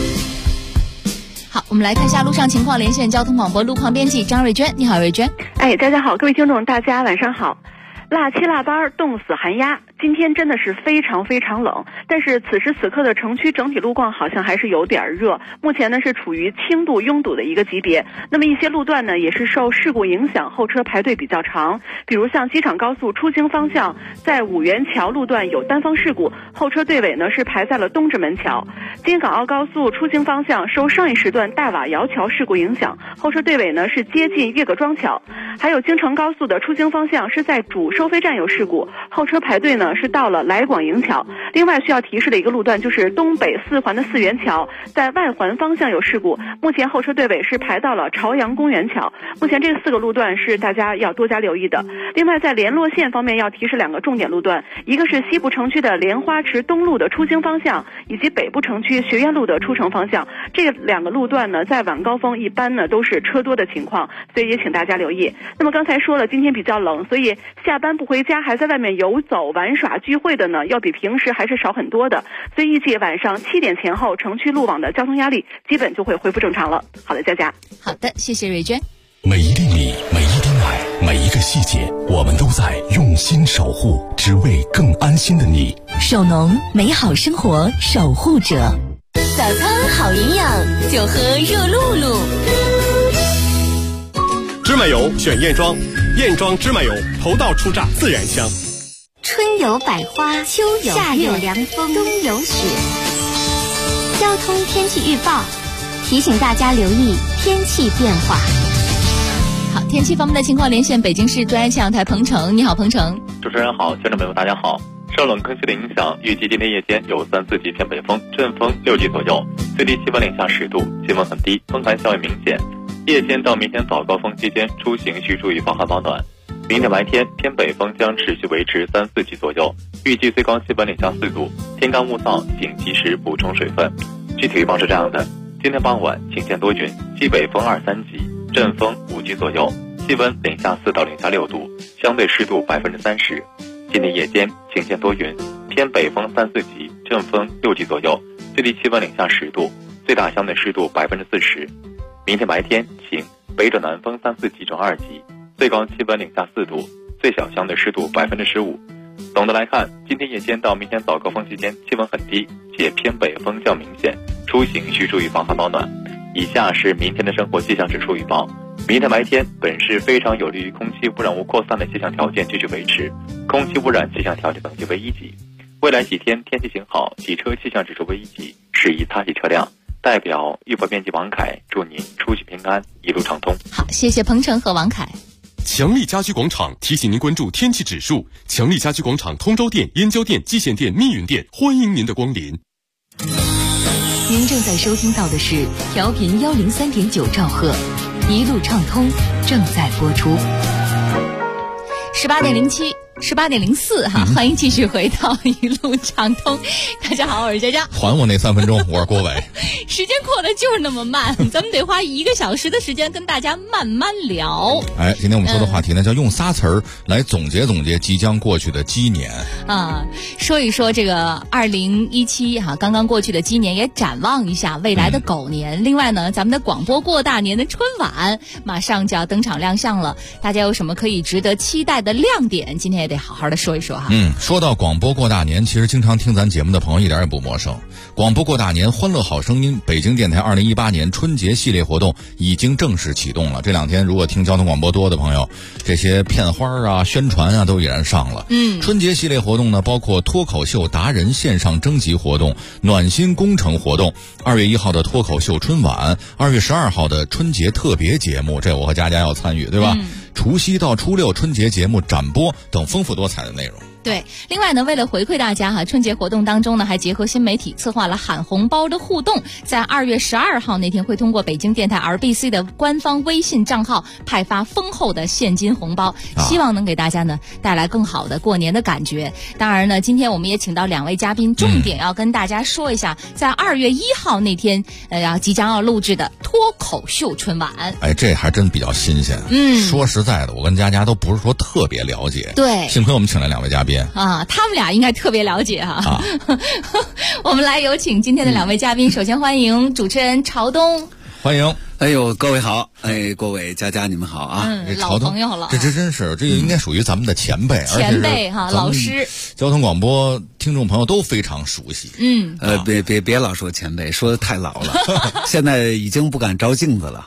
好，我们来看一下路上情况，连线交通广播路况编辑张瑞娟。你好，瑞娟。 大家好，各位听众，大家晚上好。腊七腊八冻死寒鸦，今天真的是非常非常冷，但是此时此刻的城区整体路况好像还是有点热，目前呢是处于轻度拥堵的一个级别。那么一些路段呢也是受事故影响，后车排队比较长，比如像机场高速出京方向，在五元桥路段有单方事故，后车队尾呢是排在了东直门桥。京港澳高速出京方向受上一时段大瓦窑桥事故影响，后车队尾呢是接近岳各庄桥。还有京承高速的出京方向是在主收费站有事故，后车排队呢是到了来广营桥。另外需要提示的一个路段就是东北四环的四元桥，在外环方向有事故，目前后车队尾是排到了朝阳公园桥。目前这4个路段是大家要多加留意的。另外在联络线方面要提示2个重点路段，一个是西部城区的莲花池东路的出京方向，以及北部城区学院路的出城方向。这2个路段呢在晚高峰一般呢都是车多的情况，所以也请大家留意。那么刚才说了今天比较冷，所以下班不回家还在外面游走玩耍聚会的呢要比平时还是少很多的，所以预计晚上7点前后城区路网的交通压力基本就会恢复正常了。好的，佳佳。 好的，谢谢瑞娟。 每一粒米，每一滴奶，每一个细节，我们都在用心守护，只为更安心的你。 手农美好生活守护者， 早餐好营养，就喝热露露。 芝麻油选燕庄，燕庄芝麻油头道初榨自然香。 春有百花，秋有夏有凉风，冬有雪。交通天气预报提醒大家留意天气变化。 好，天气方面的情况，连线北京市中央气象台彭程。你好，彭程。 主持人好，听众朋友大家好。受冷空气的影响，预计今天夜间有3、4级偏北风，阵风6级左右，最低气温零下10度，气温很低，风寒较为明显。夜间到明天早高峰期间，出行需注意防寒保暖。明天白天偏北风将持续维持3、4级左右，预计最高气温零下4度，天干物燥，请及时补充水分。具体预报是这样的：今天傍晚晴间多云，西北风2、3级，阵风5级左右，气温零下4到零下6度，相对湿度30%。今天夜间晴间多云，偏北风3、4级，阵风6级左右，最低气温零下10度，最大相对湿度40%。明天白天晴，北转南风3、4级转2级，最高气温零下4度，最小相对湿度15%。总的来看，今天夜间到明天早高峰期间气温很低，且偏北风较明显，出行需注意防寒保暖。以下是明天的生活气象指数预报。明天白天本市非常有利于空气污染物扩散的气象条件继续维持，空气污染气象条件等级为1级。未来几天天气晴好，洗车气象指数为1级，适宜擦洗车辆。代表预报编辑王凯祝您出行平安，一路畅通。 好，谢谢彭程和王凯。 强力家居广场提醒您关注天气指数。强力家居广场通州店、燕郊店、蓟县店、密云店，欢迎您的光临。 您正在收听到的是调频103.9兆赫，一路畅通正在播出。 18点07。18点04哈，欢迎继续回到一路畅通。大家好，我是佳佳。 还我那3分钟，我是郭伟。 时间过得就是那么慢，咱们得花1个小时的时间跟大家慢慢聊。 今天我们说的话题呢，叫用仨词儿来总结总结即将过去的鸡年啊，说一说这个2017哈，刚刚过去的鸡年，也展望一下未来的狗年。另外呢，咱们的广播过大年的春晚马上就要登场亮相了，大家有什么可以值得期待的亮点？今天也得得好好的说一说哈。 说到广播过大年，其实经常听咱节目的朋友一点也不陌生。广播过大年，欢乐好声音北京电台2018年春节系列活动已经正式启动了。这两天如果听交通广播多的朋友，这些片花啊、宣传啊都已然上了。春节系列活动呢，包括脱口秀达人线上征集活动、暖心工程活动、2月1号的脱口秀春晚、2月12号的春节特别节目，这我和佳佳要参与，对吧？除夕到初六春节节目展播等丰富多彩的内容。 对，另外呢，为了回馈大家哈，春节活动当中呢，还结合新媒体策划了喊红包的互动，在2月12号那天会通过北京电台 RBC 的官方微信账号派发丰厚的现金红包，希望能给大家呢带来更好的过年的感觉。当然呢，今天我们也请到2位嘉宾，重点要跟大家说一下，在2月1号那天即将要录制的脱口秀春晚。 这还真比较新鲜。说实在的，我跟佳佳都不是说特别了解。 对， 幸亏我们请来2位嘉宾。 他们俩应该特别了解哈。我们来有请今天的2位嘉宾，首先欢迎主持人朝东。 欢迎。 哎呦，各位好，各位佳佳你们好啊！ 老朋友了， 这真是这个应该属于咱们的前辈， 前辈哈，老师。 交通广播听众朋友都非常熟悉。 别老说前辈，说的太老了，现在已经不敢照镜子了。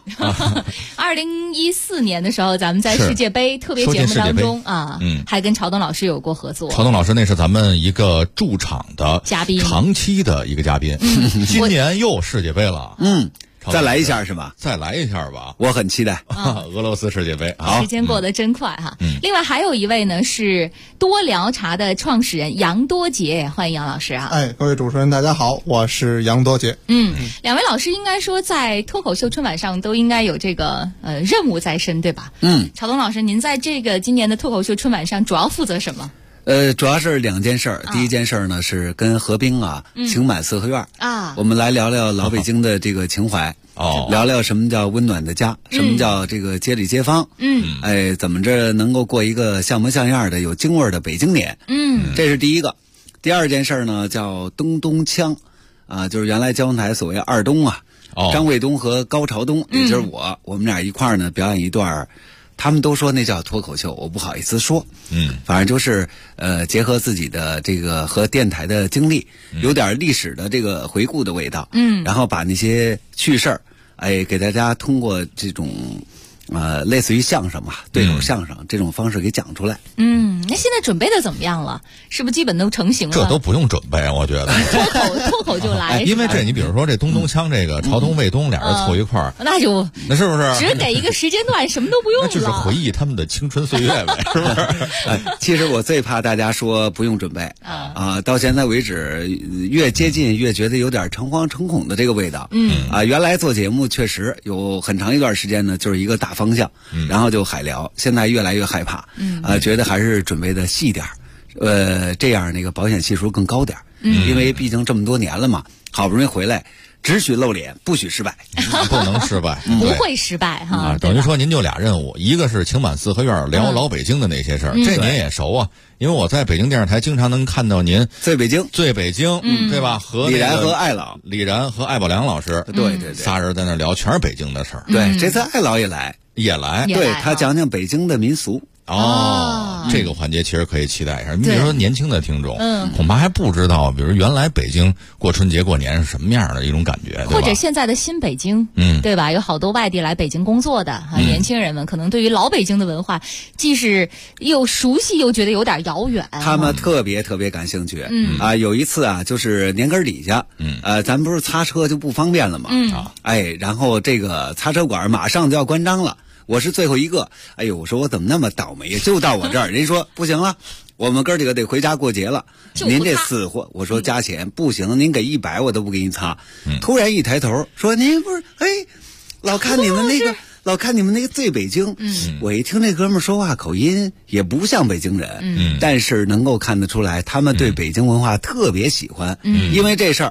2014年的时候，咱们在世界杯特别节目当中还跟朝东老师有过合作。 朝东老师那是咱们一个驻场的嘉宾， 长期的一个嘉宾。今年又世界杯了。 再来一下是吧？ 再来一下吧， 我很期待。 俄罗斯世界杯， 好，时间过得真快哈。另外还有一位呢是多聊茶的创始人杨多杰，欢迎杨老师啊。 各位主持人大家好，我是杨多杰。 两位老师应该说在脱口秀春晚上都应该有这个任务在身，对吧？朝东老师，您在这个今年的脱口秀春晚上主要负责什么？ 主要是2件事儿。第一件事儿呢是跟何冰情满四合院我们来聊聊老北京的这个情怀，聊聊什么叫温暖的家，什么叫这个街里街坊，怎么着能够过一个像模像样的有京味儿的北京年，这是第一个。第二件事儿呢叫东东锵就是原来交通台所谓二东张卫东和高朝东，也就是我们俩一块儿呢表演一段。他们都说那叫脱口秀，我不好意思说。反正就是结合自己的这个和电台的经历，有点历史的这个回顾的味道。然后把那些趣事儿，给大家通过这种类似于相声嘛，对口相声这种方式给讲出来。 那现在准备的怎么样了？是不是基本都成型了？ 这都不用准备，我觉得脱口就来。 因为你比如说这东东锵，这个朝东卫东俩人凑一块儿， 那是不是只给一个时间段，什么都不用了？ 那就是回忆他们的青春岁月呗，是不是？ 其实我最怕大家说不用准备到现在为止，越接近越觉得有点诚惶诚恐的这个味道。原来做节目确实有很长一段时间呢，就是一个大方向，然后就海聊。现在越来越害怕，觉得还是准备的细点这样那个保险系数更高点因为毕竟这么多年了嘛，好不容易回来，只许露脸，不许失败， 不能失败， 不会失败哈。 等于说您就俩任务，一个是情满四合院聊老北京的那些事儿，这您也熟啊，因为我在北京电视台经常能看到您最北京， 对吧？和李然和李然和艾宝良老师， 对， 仨人在那聊全是北京的事儿。 对，这次艾老也来，对他讲讲北京的民俗。 这个环节其实可以期待一下。你比如说年轻的听众，恐怕还不知道，比如原来北京过春节过年是什么样的一种感觉， 或者现在的新北京，对吧？有好多外地来北京工作的年轻人们，可能对于老北京的文化，既是又熟悉又觉得有点遥远。 他们特别感兴趣。有一次就是年根底下，咱不是擦车就不方便了嘛，然后这个擦车馆马上就要关张了。我是最后一个，我说我怎么那么倒霉，就到我这儿，人说不行了，我们哥几个得回家过节了，您这死活，我说加钱不行，您给100我都不给你擦。突然一抬头说您不是，老看你们那个最北京，我一听这哥们说话口音也不像北京人，但是能够看得出来他们对北京文化特别喜欢，因为这事儿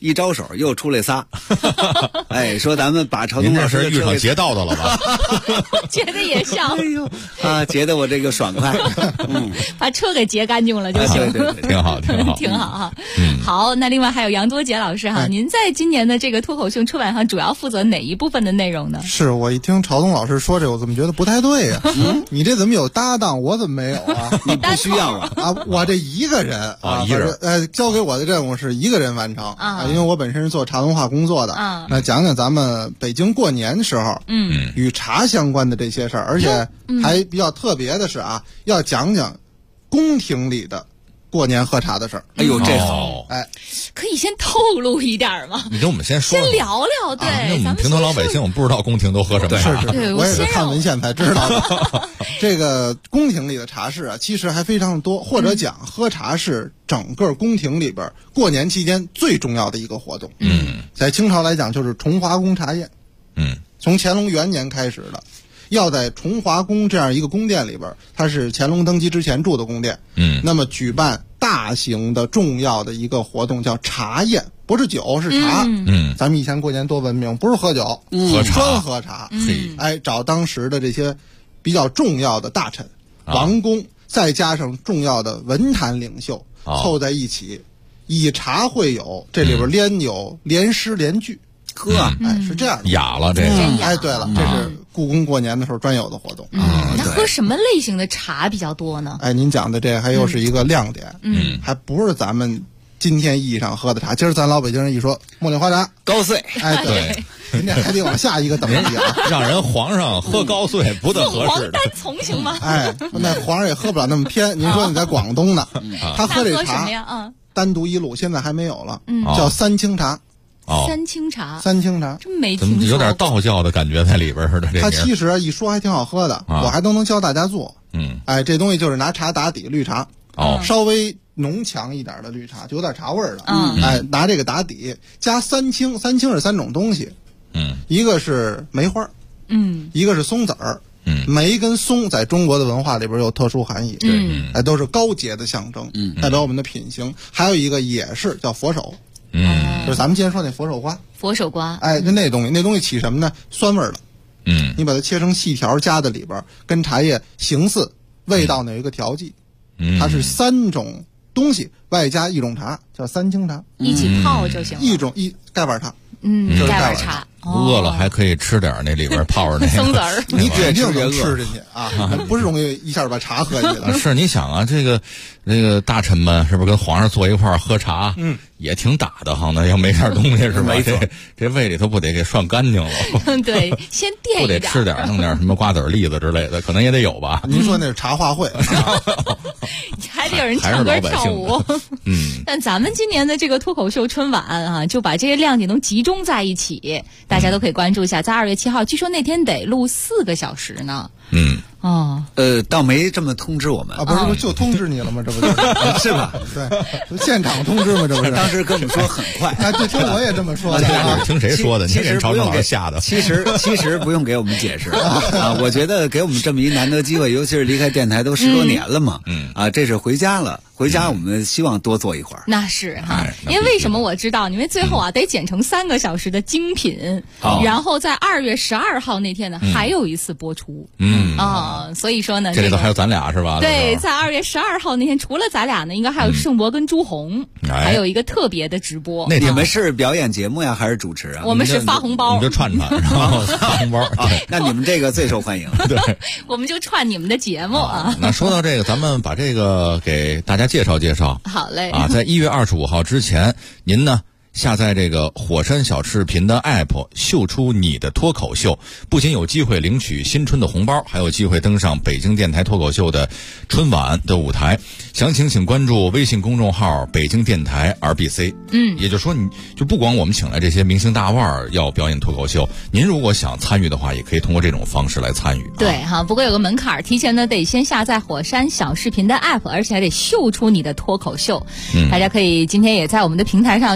一招手又出来仨，哎，说咱们把朝东老师遇上劫道的了吧？ 觉得也像， 哎呦啊，劫得我这个爽快， 把车给劫干净了就行， 对， 挺好，挺好， 挺好哈。好，那另外还有杨多杰老师哈，您在今年的这个脱口秀春晚上主要负责哪一部分的内容呢？ 是我一听朝东老师说这，我怎么觉得不太对呀？你这怎么有搭档，我怎么没有啊？ 你不需要啊，我这一个人啊，一人， 交给我的任务是一个人完成啊，因为我本身是做茶文化工作的啊。那讲讲咱们北京过年的时候，与茶相关的这些事儿，而且还比较特别的是啊，要讲讲宫廷里的过年喝茶的事儿。 哎呦，这好！ 哎， 可以先透露一点吗？ 你跟我们先说， 先聊聊。对， 因为我们平头老百姓，我们不知道宫廷都喝什么茶。 是，我也是看文献才知道的。这个宫廷里的茶事啊，其实还非常的多，或者讲喝茶是整个宫廷里边过年期间最重要的一个活动。在清朝来讲，就是崇华宫茶宴。从乾隆元年开始的。要在崇华宫这样一个宫殿里边，它是乾隆登基之前住的宫殿。那么举办大型的重要的一个活动叫茶宴，不是酒是茶。咱们以前过年多文明，不是喝酒，喝茶。哎，找当时的这些比较重要的大臣、王公，再加上重要的文坛领袖，凑在一起，以茶会友，这里边连有连诗连句。哎，是这样的， 雅了这个。 哎，对了，这是故宫过年的时候专有的活动。 那喝什么类型的茶比较多呢？ 哎，您讲的这还又是一个亮点。还不是咱们今天意义上喝的茶。今儿咱老北京人一说茉莉花茶高碎， 哎，对，人家还得往下一个等级啊， 让人皇上喝高碎不得合适。 皇单从行吗？ 哎，那皇上也喝不了那么偏。您说你在广东呢，他喝这茶单独一路，现在还没有了，叫三清茶。 三清茶，真没听说， 有点道教的感觉在里边似的。 它其实一说还挺好喝的，我还都能教大家做。哎，这东西就是拿茶打底，绿茶，稍微浓强一点的绿茶，就有点茶味儿了。哎，拿这个打底，加三清，三清是3种东西，一个是梅花，一个是松子儿。梅跟松在中国的文化里边有特殊含义，哎，都是高洁的象征，代表我们的品行。还有一个也是叫佛手。就是咱们今天说那佛手瓜，哎，那东西起什么呢？酸味儿的。你把它切成细条加在里边，跟茶叶形似，味道呢有一个调剂。它是3种东西外加1种茶，叫三清茶， 一起泡就行了。 一盖碗茶， 盖碗茶。 饿了还可以吃点那里边泡着那个松子儿， 你肯定能吃进去啊，不是容易一下把茶喝进去了。 是，你想啊，这个大臣们是不是跟皇上坐一块儿喝茶？也挺打的哈，那要没点东西是吧？这胃里头不得给涮干净了？ 对，先垫一点， 不得吃点，弄点什么瓜子、栗子之类的，可能也得有吧？ 您说那是茶话会， 还得有人唱歌跳舞。但咱们今年的这个脱口秀春晚啊，就把这些亮点都集中在一起。大家都可以关注一下，在2月7号，据说那天得录4个小时呢。 倒没这么通知我们啊，不是就通知你了吗？这不是吧？ 对，现场通知吗？这不是？ 当时跟我们说很快， 哎，对，听我也这么说的。 听谁说的？ 其实不用给吓的。 其实不用给我们解释啊！我觉得给我们这么一难得机会，尤其是离开电台都10多年了嘛，这是回家了。回家我们希望多坐一会儿。 那是哈，因为什么我知道？因为最后啊得剪成3个小时的精品，然后在2月12号那天呢还有一次播出。所以说呢， 这里头还有咱俩是吧？ 对，在2月12号那天，除了咱俩呢，应该还有盛博跟朱红，还有一个特别的直播。 那你们是表演节目呀，还是主持啊？ 我们是发红包， 你就串，然后发红包。 那你们这个最受欢迎。 对， 我们就串你们的节目啊。 那说到这个，咱们把这个给大家介绍介绍。 好嘞。 在1月25号之前，您呢下载这个火山小视频的 app， 秀出你的脱口秀，不仅有机会领取新春的红包，还有机会登上北京电台脱口秀的春晚的舞台。详情请关注微信公众号北京电台 RBC。也就是说，你就不光我们请来这些明星大腕要表演脱口秀，您如果想参与的话，也可以通过这种方式来参与。 对哈，不过有个门槛，提前呢得先下载火山小视频的 app， 而且还得秀出你的脱口秀。大家可以今天也在我们的平台上，要不试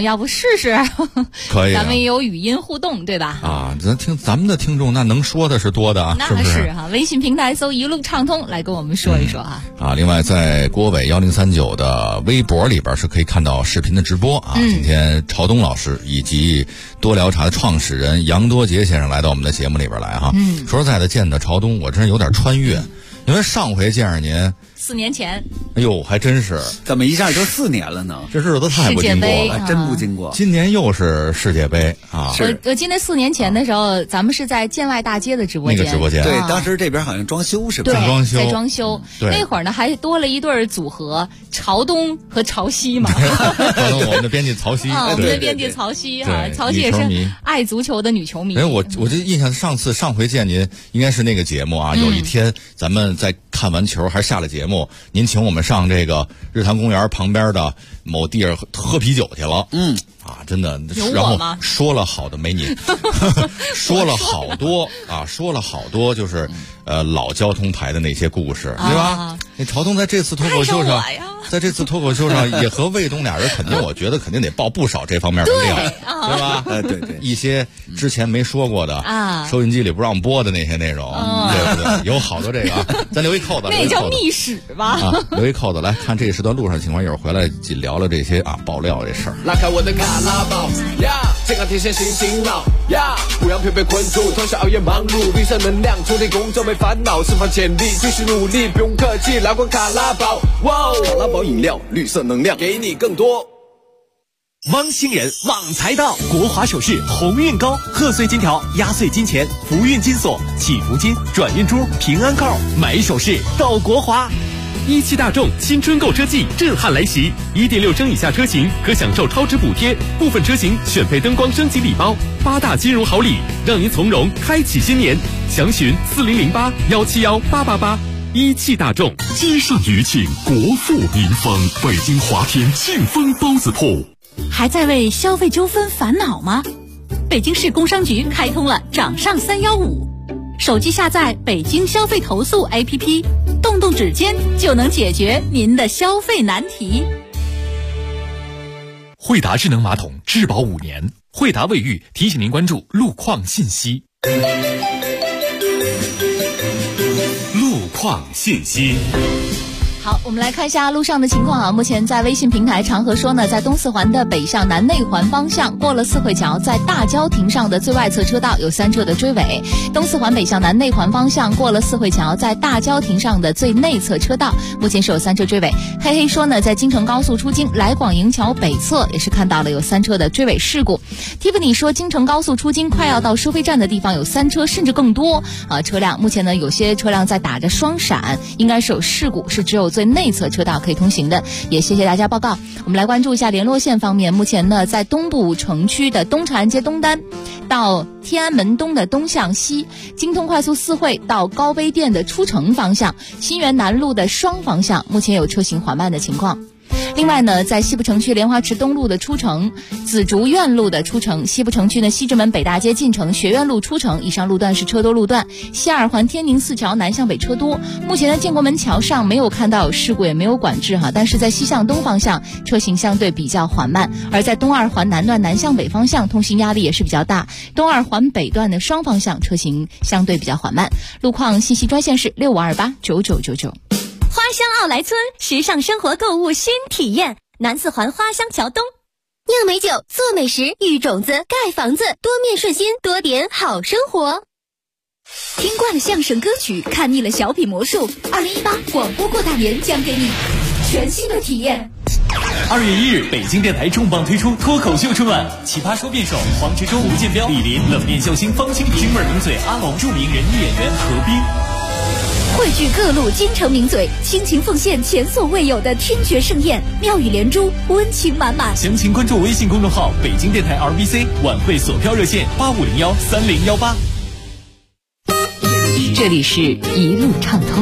试试， 可以、啊， 咱们也有语音互动，对吧？ 啊，咱们的听众那能说的是多的啊， 那是不是哈？微信平台搜一路畅通，来跟我们说一说啊。 另外在郭伟1039的微博里边是可以看到视频的直播啊。今天朝东老师以及多聊茶的创始人杨多杰先生来到我们的节目里边来哈。说实在的，见到朝东我真是有点穿越，因为上回见着您 4年前， 哎呦，还真是， 怎么一下就4年了呢？ 这日子太不经过了， 真不经过。 今年又是世界杯啊！ 我记得4年前的时候，咱们是在建外大街的直播间， 那个直播间， 对，当时这边好像装修是吧？ 对，在装修。那会儿呢，还多了一对组合，朝东和朝西嘛。 朝东，我们的编辑曹曦， 我们的编辑曹曦哈，曹曦也是爱足球的女球迷。 哎，我就印象上回见您应该是那个节目啊，有一天咱们在看完球还下了节目，您请我们上这个日坛公园旁边的某地儿喝啤酒去了。真的，然后说了好的没您，说了好多就是老交通牌的那些故事，对吧？那朝东在这次脱口秀上，也和卫东俩人我觉得肯定得爆不少这方面的料，对吧？ 对， 一些之前没说过的收音机里不让播的那些内容，对不对？有好多这个啊，咱留一扣子， 那叫密室吧？ 留一扣子来看这时段路上情况，一会儿回来聊聊这些爆料这事儿。 拉开我的卡拉宝呀，健康天线醒醒脑呀，不让疲惫困住，通宵熬夜忙碌，绿色能量充电工作没烦恼，释放潜力继续努力，不用客气，来罐卡拉宝，哇，卡拉宝饮料，绿色能量给你更多。 汪星人旺财到，国华首饰鸿运高，贺岁金条、压岁金钱、福运金锁、祈福金、转运珠、平安扣，买首饰到国华。 17大众新春购车季震撼来袭，1.6升以下车型可享受超值补贴，部分车型选配灯光升级礼包，8大金融好礼，让您从容开启新年。详询4008-171-888。17大众， 街上余庆，国富民丰，北京华天庆丰包子铺。 还在为消费纠纷烦恼吗？北京市工商局开通了掌上315，手机下载北京消费投诉 APP， 动动指尖就能解决您的消费难题。 惠达智能马桶质保5年，惠达卫浴提醒您关注路况信息。 路况信息。 好，我们来看一下路上的情况啊。目前在微信平台长河说呢，在东四环的北向南内环方向，过了四惠桥，在大郊停上的最外侧车道有3车的追尾。东四环北向南内环方向，过了四惠桥，在大郊停上的最内侧车道，目前是有3车追尾。黑黑说呢，在京城高速出京来广营桥北侧，也是看到了有3车的追尾事故。Tiffany 说，京城高速出京快要到收费站的地方有3车甚至更多车辆。目前呢，有些车辆在打着双闪，应该是有事故，是只有最内侧车道可以通行的。也谢谢大家报告。我们来关注一下联络线方面，目前呢，在东部城区的东长安街东单到天安门东的东向西，京通快速4惠到高碑店的出城方向，新源南路的双方向目前有车行缓慢的情况。另外呢，在西部城区莲花池东路的出城、紫竹院路的出城，西部城区呢西直门北大街进城、学院路出城，以上路段是车多路段。西二环天宁4桥南向北车多，目前的建国门桥上没有看到有事故，也没有管制但是在西向东方向车行相对比较缓慢，而在东二环南段南向北方向通行压力也是比较大，东二环北段的双方向车行相对比较缓慢。路况信息专线是65289999。 花乡奥莱村，时尚生活购物新体验，南四环花乡桥东。 酿美酒，做美食，育种子，盖房子，多面顺心，多点好生活。 听惯了相声歌曲，看腻了小品魔术，2018广播过大年将给你全新的体验。 2月1日，北京电台重磅推出脱口秀春晚，奇葩说辩手黄执中、吴建彪、李林，冷面笑星方清平味名嘴阿龙，著名人艺演员何冰。 汇聚各路京城名嘴，倾情奉献前所未有的听觉盛宴，妙语连珠，温情满满。 详情关注微信公众号北京电台 RBC， 晚会锁票热线8501-3018。 这里是一路畅通。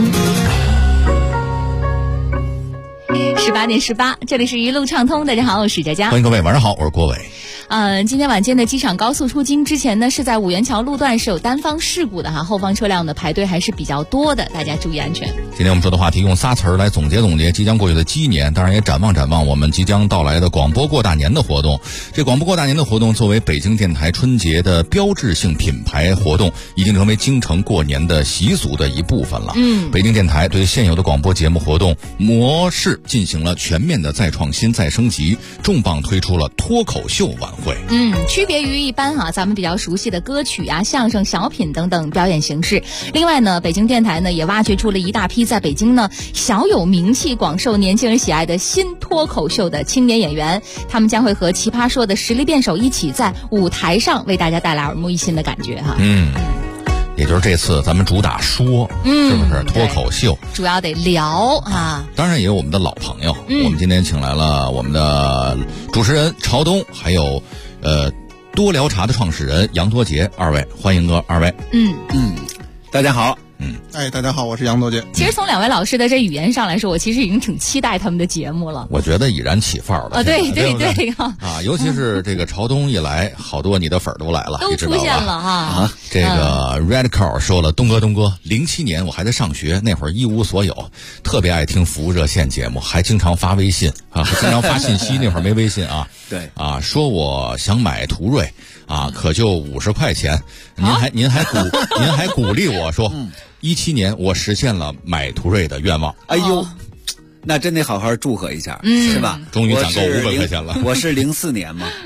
18点18，这里是一路畅通。大家好，我是佳佳， 欢迎各位，晚上好，我是郭伟。 今天晚间的机场高速出京之前呢，是在五元桥路段是有单方事故的哈，后方车辆的排队还是比较多的，大家注意安全。 今天我们说的话题用仨词儿来总结即将过去的鸡年，当然也展望我们即将到来的广播过大年的活动。这广播过大年的活动作为北京电台春节的标志性品牌活动，已经成为京城过年的习俗的一部分了。北京电台对现有的广播节目活动模式进行了全面的再创新、再升级，重磅推出了脱口秀晚会。 区别于一般咱们比较熟悉的歌曲啊、相声、小品等等表演形式。另外呢，北京电台呢也挖掘出了一大批在北京呢小有名气、广受年轻人喜爱的新脱口秀的青年演员，他们将会和奇葩说的实力辩手一起在舞台上为大家带来耳目一新的感觉哈。 也就是这次咱们主打说，是不是脱口秀？ 主要得聊啊。 当然也有我们的老朋友，我们今天请来了我们的主持人朝东，还有多聊茶的创始人杨多杰，二位欢迎二位。 大家好。 大家好，我是杨多杰。 其实从两位老师的这语言上来说，我其实已经挺期待他们的节目了。 我觉得已然起范儿了。 对尤其是这个朝东一来，好多你的粉儿都来了， 都出现了哈。 这个 Red Car 说了，东哥，07年我还在上学，那会儿一无所有，特别爱听服务热线节目，还经常发微信经常发信息，那会儿没微信啊。 对说我想买途锐可就50块钱，您还鼓励我说，17年我实现了买途锐的愿望。 哎呦，那真得好好祝贺一下，是吧？ 终于攒够500块钱了。 我是04年嘛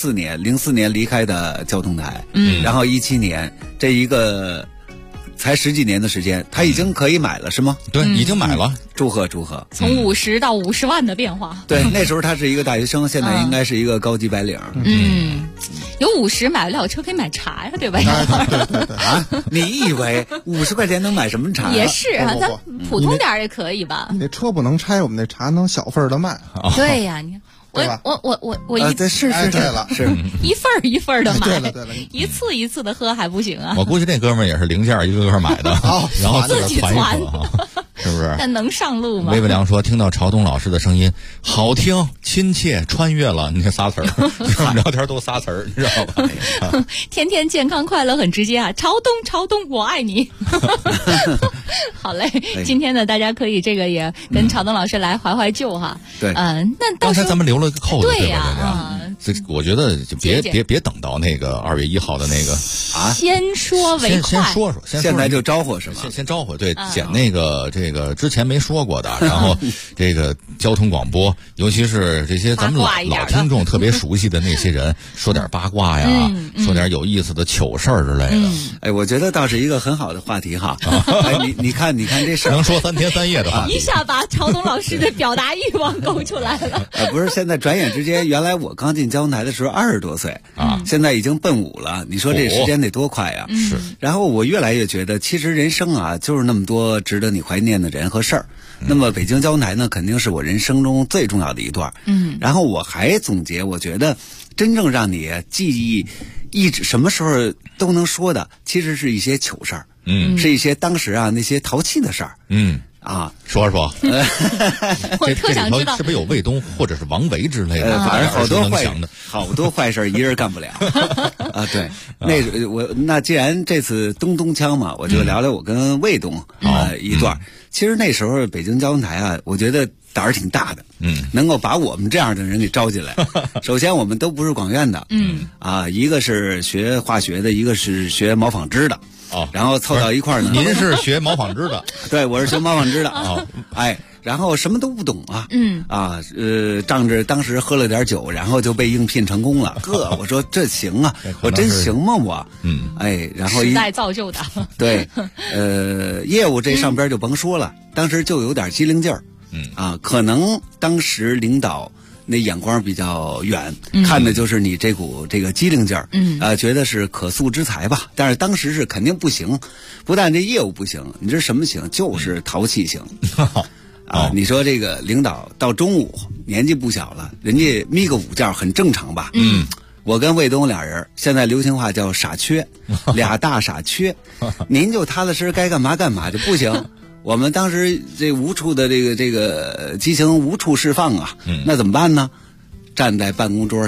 ，04年离开的交通台，然后17年这一个才10几年的时间，他已经可以买了是吗？ 对，已经买了。 祝贺！ 从50到50万的变化。 对，那时候他是一个大学生，现在应该是一个高级白领。 有50买不了车可以买茶呀，对吧？ 对你以为50块钱能买什么茶？ 也是咱普通点也可以吧。 你那车不能拆，我们那茶能小份的卖。 对呀，你看。我是一份一份的买， 对了， 一次一次的喝还不行啊！ 我估计那哥们儿也是零件一个个买的，然后自己传， 是不是？ 那能上路吗？ 魏文良说，听到朝东老师的声音，好听、亲切，穿越了。你这仨词儿，我们聊天都仨词儿，你知道吧？ 天天健康快乐很直接啊！朝东，我爱你。好嘞，今天呢，大家可以这个也跟朝东老师来怀旧哈。 对， 那刚才咱们留了个扣子， 对呀， 我觉得就别等到那个2月1号的那个先说为快， 先说， 现在就招呼是吗？ 先招呼，对，捡那个这个之前没说过的，然后这个交通广播，尤其是这些咱们老听众特别熟悉的那些人，说点八卦呀，说点有意思的糗事儿之类的。 我觉得倒是一个很好的话题哈。你看这事儿能说3天3夜的话题， 一下把朝东老师的表达欲望勾出来了。 不是，现在转眼之间，原来我刚进交通台的时候20多岁现在已经奔5了。你说这时间得多快呀？ 是。 然后我越来越觉得，其实人生就是那么多值得你怀念的人和事儿。那么北京交通台呢，肯定是我人生中最重要的一段。然后我还总结，我觉得真正让你记忆一直什么时候都能说的，其实是一些糗事儿。是一些当时那些淘气的事儿。 说说。 我特想知道是不是有卫东或者是王维之类的？ 反正好多坏事一人干不了对，那既然这次东腔嘛，我就聊聊我跟卫东一段。其实那时候北京交通台我觉得胆儿挺大的，能够把我们这样的人给招进来。首先我们都不是广院的，一个是学化学的，一个是学毛纺织的。然后凑到一块儿呢。 您是学毛纺织的？ 对，我是学毛纺织的。然后什么都不懂仗着当时喝了点酒，然后就被应聘成功了。我说这行啊，我真行吗我？然后时代造就的。 对，业务这上边就甭说了，当时就有点机灵劲儿。可能当时领导那眼光比较远，看的就是你这股这个机灵劲儿，觉得是可塑之才吧。但是当时是肯定不行，不但这业务不行，你这什么行？就是淘气型。你说这个领导到中午年纪不小了，人家眯个午觉很正常吧？我跟卫东俩人，现在流行话叫傻缺，俩大傻缺。您就踏踏实实该干嘛干嘛就不行。我们当时这无处的这个激情无处释放那怎么办呢？站在办公桌上，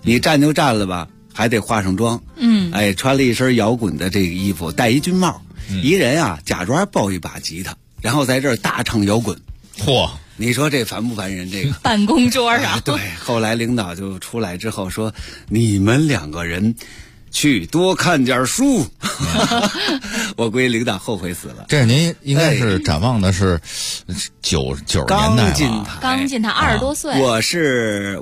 你站就站了吧，还得化上妆。穿了一身摇滚的这个衣服，戴一军帽，一人啊假装抱一把吉他，然后在这儿大唱摇滚。 嚯！ 你说这烦不烦人？这个办公桌啊， 对。后来领导就出来之后说：“你们2个人去多看点书。”我估计领导后悔死了。 这您应该是展望的是90年代吧？ 刚进台20多岁。 我是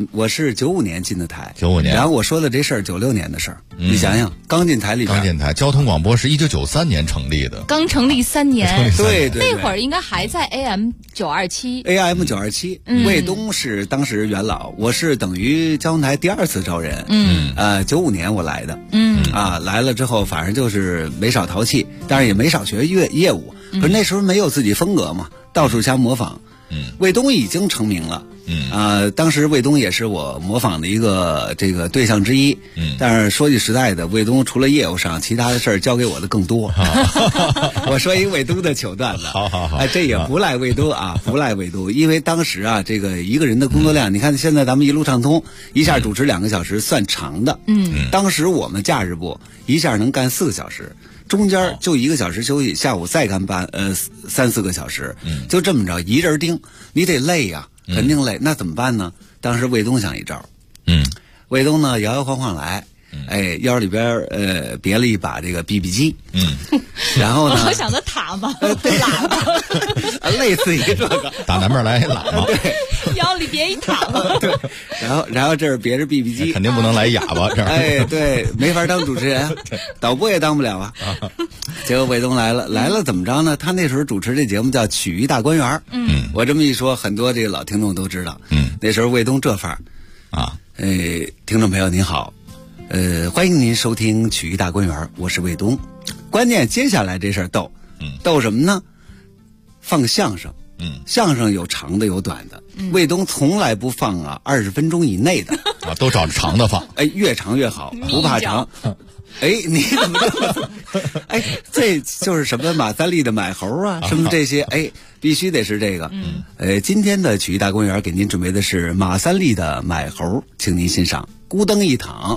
95年进的台 ，95年。 然后我说的这事儿96年的事儿，你想想，刚进台里边。 刚进台，交通广播是1993年成立的。 刚成立3年。 对。 那会儿应该还在 AM 927。 AM 927，卫东是当时元老，我是等于交通台第2次招人。95年我来的。来了之后，反正就是没少淘气，但是也没少学业务。可是那时候没有自己风格嘛，到处瞎模仿。卫东已经成名了。当时卫东也是我模仿的一个这个对象之一。但是说句实在的，卫东除了业务上，其他的事儿交给我的更多。我说一卫东的糗段子。好。这也不赖卫东啊，不赖卫东，因为当时啊，这个一个人的工作量，你看现在咱们一路畅通，一下主持2个小时算长的。当时我们假日部一下能干4个小时。中间就1个小时休息，下午再干3-4个小时，就这么着一人盯，你得累呀，肯定累。那怎么办呢？当时卫东想一招，卫东呢摇摇晃晃来，腰里边别了一把这个 BB 机，然后呢， 我想的塔嘛， 喇叭，类似于这个， 打南边来一喇叭， 对， 腰里别一塔嘛， 对，然后这是别着 BB 机， 肯定不能来哑巴这儿， 对，没法当主持人，导播也当不了啊。结果卫东来了怎么着呢？他那时候主持这节目叫《曲艺大观园》，我这么一说，很多这个老听众都知道，那时候卫东这范儿啊，听众朋友您好。欢迎您收听《曲艺大观园》，我是卫东。关键接下来这事儿逗，逗什么呢？放相声，相声有长的有短的，卫东从来不放20分钟以内的啊，都找长的放， 越长越好，不怕长。你怎么这么？这就是什么马三立的买猴啊，什么这些，必须得是这个。今天的曲艺大观园给您准备的是马三立的买猴，请您欣赏。孤灯一躺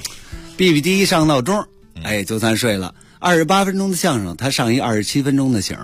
，BB 机一上闹钟，就算睡了。28分钟的相声，他上一27分钟的醒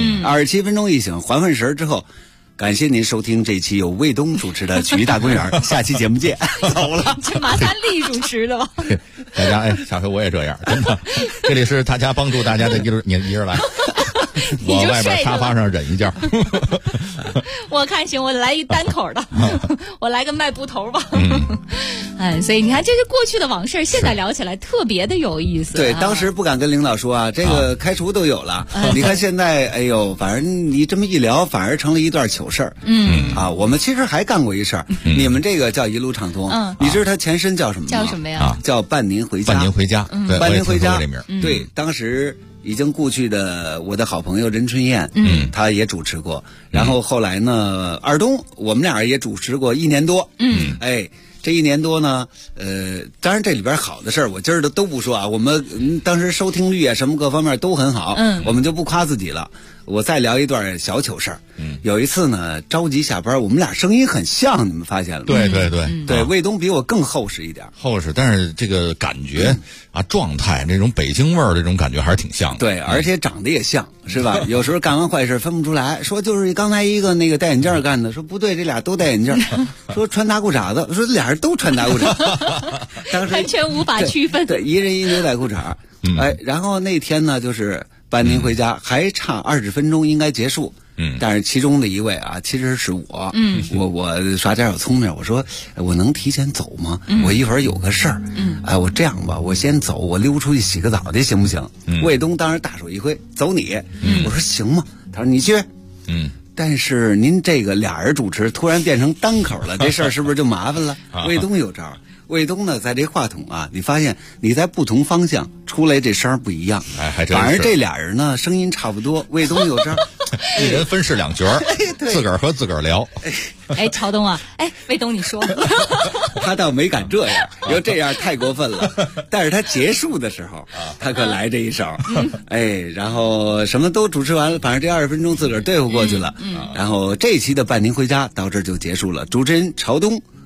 ，27分钟一醒，还回神之后。感谢您收听这期由卫东主持的《曲艺大观园》，下期节目见。走了， 这马三立主持的吗？ 大家下回我也这样，真的。这里是大家帮助大家的你一人来，我外边沙发上忍一觉。 我看行，我来一单口的，我来个卖布头吧。所以你看，这是过去的往事，现在聊起来特别的有意思。 对，当时不敢跟领导说啊，这个开除都有了。你看现在，反正你这么一聊，反而成了一段糗事儿。我们其实还干过一事儿，你们这个叫一路畅通，你知道它前身叫什么吗？ 叫什么呀？ 叫伴您回家。 伴您回家， 伴您回家。对，当时已经故去的我的好朋友任春燕，他也主持过。然后后来呢，二东我们俩也主持过1年多。这1年多呢，当然这里边好的事儿我今儿都不说啊。我们当时收听率啊什么各方面都很好，我们就不夸自己了。我再聊一段小糗事儿。有一次呢，着急下班，我们俩声音很像，你们发现了吗？ 对， 卫东比我更厚实一点， 但是这个感觉状态那种北京味儿，这种感觉还是挺像的。 对，而且长得也像，是吧？有时候干完坏事分不出来，说就是刚才一个那个戴眼镜干的，说不对，这俩都戴眼镜，说穿大裤衩子，说俩人都穿大裤衩，当时完全无法区分。 对，一人一牛仔裤衩。然后那天呢，就是伴您回家，还差20分钟应该结束。但是其中的一位其实是我。我耍点小聪明，我说我能提前走吗？我一会儿有个事儿。我这样吧，我先走，我溜出去洗个澡去，行不行？卫东当时大手一挥，走你。我说行吗？他说你去。但是您这个俩人主持突然变成单口了，这事儿是不是就麻烦了？卫东有招。卫东呢，在这话筒你发现你在不同方向出来这声不一样， 还真是。 反而这俩人呢，声音差不多。卫东有招， 一人分饰两角，自个儿和自个儿聊。 朝东卫东你说， 他倒没敢这样，因为这样太过分了。但是他结束的时候，他可来这一手，然后什么都主持完了，反正这20分钟自个儿对付过去了。然后这一期的伴您回家到这儿就结束了。主持人朝东。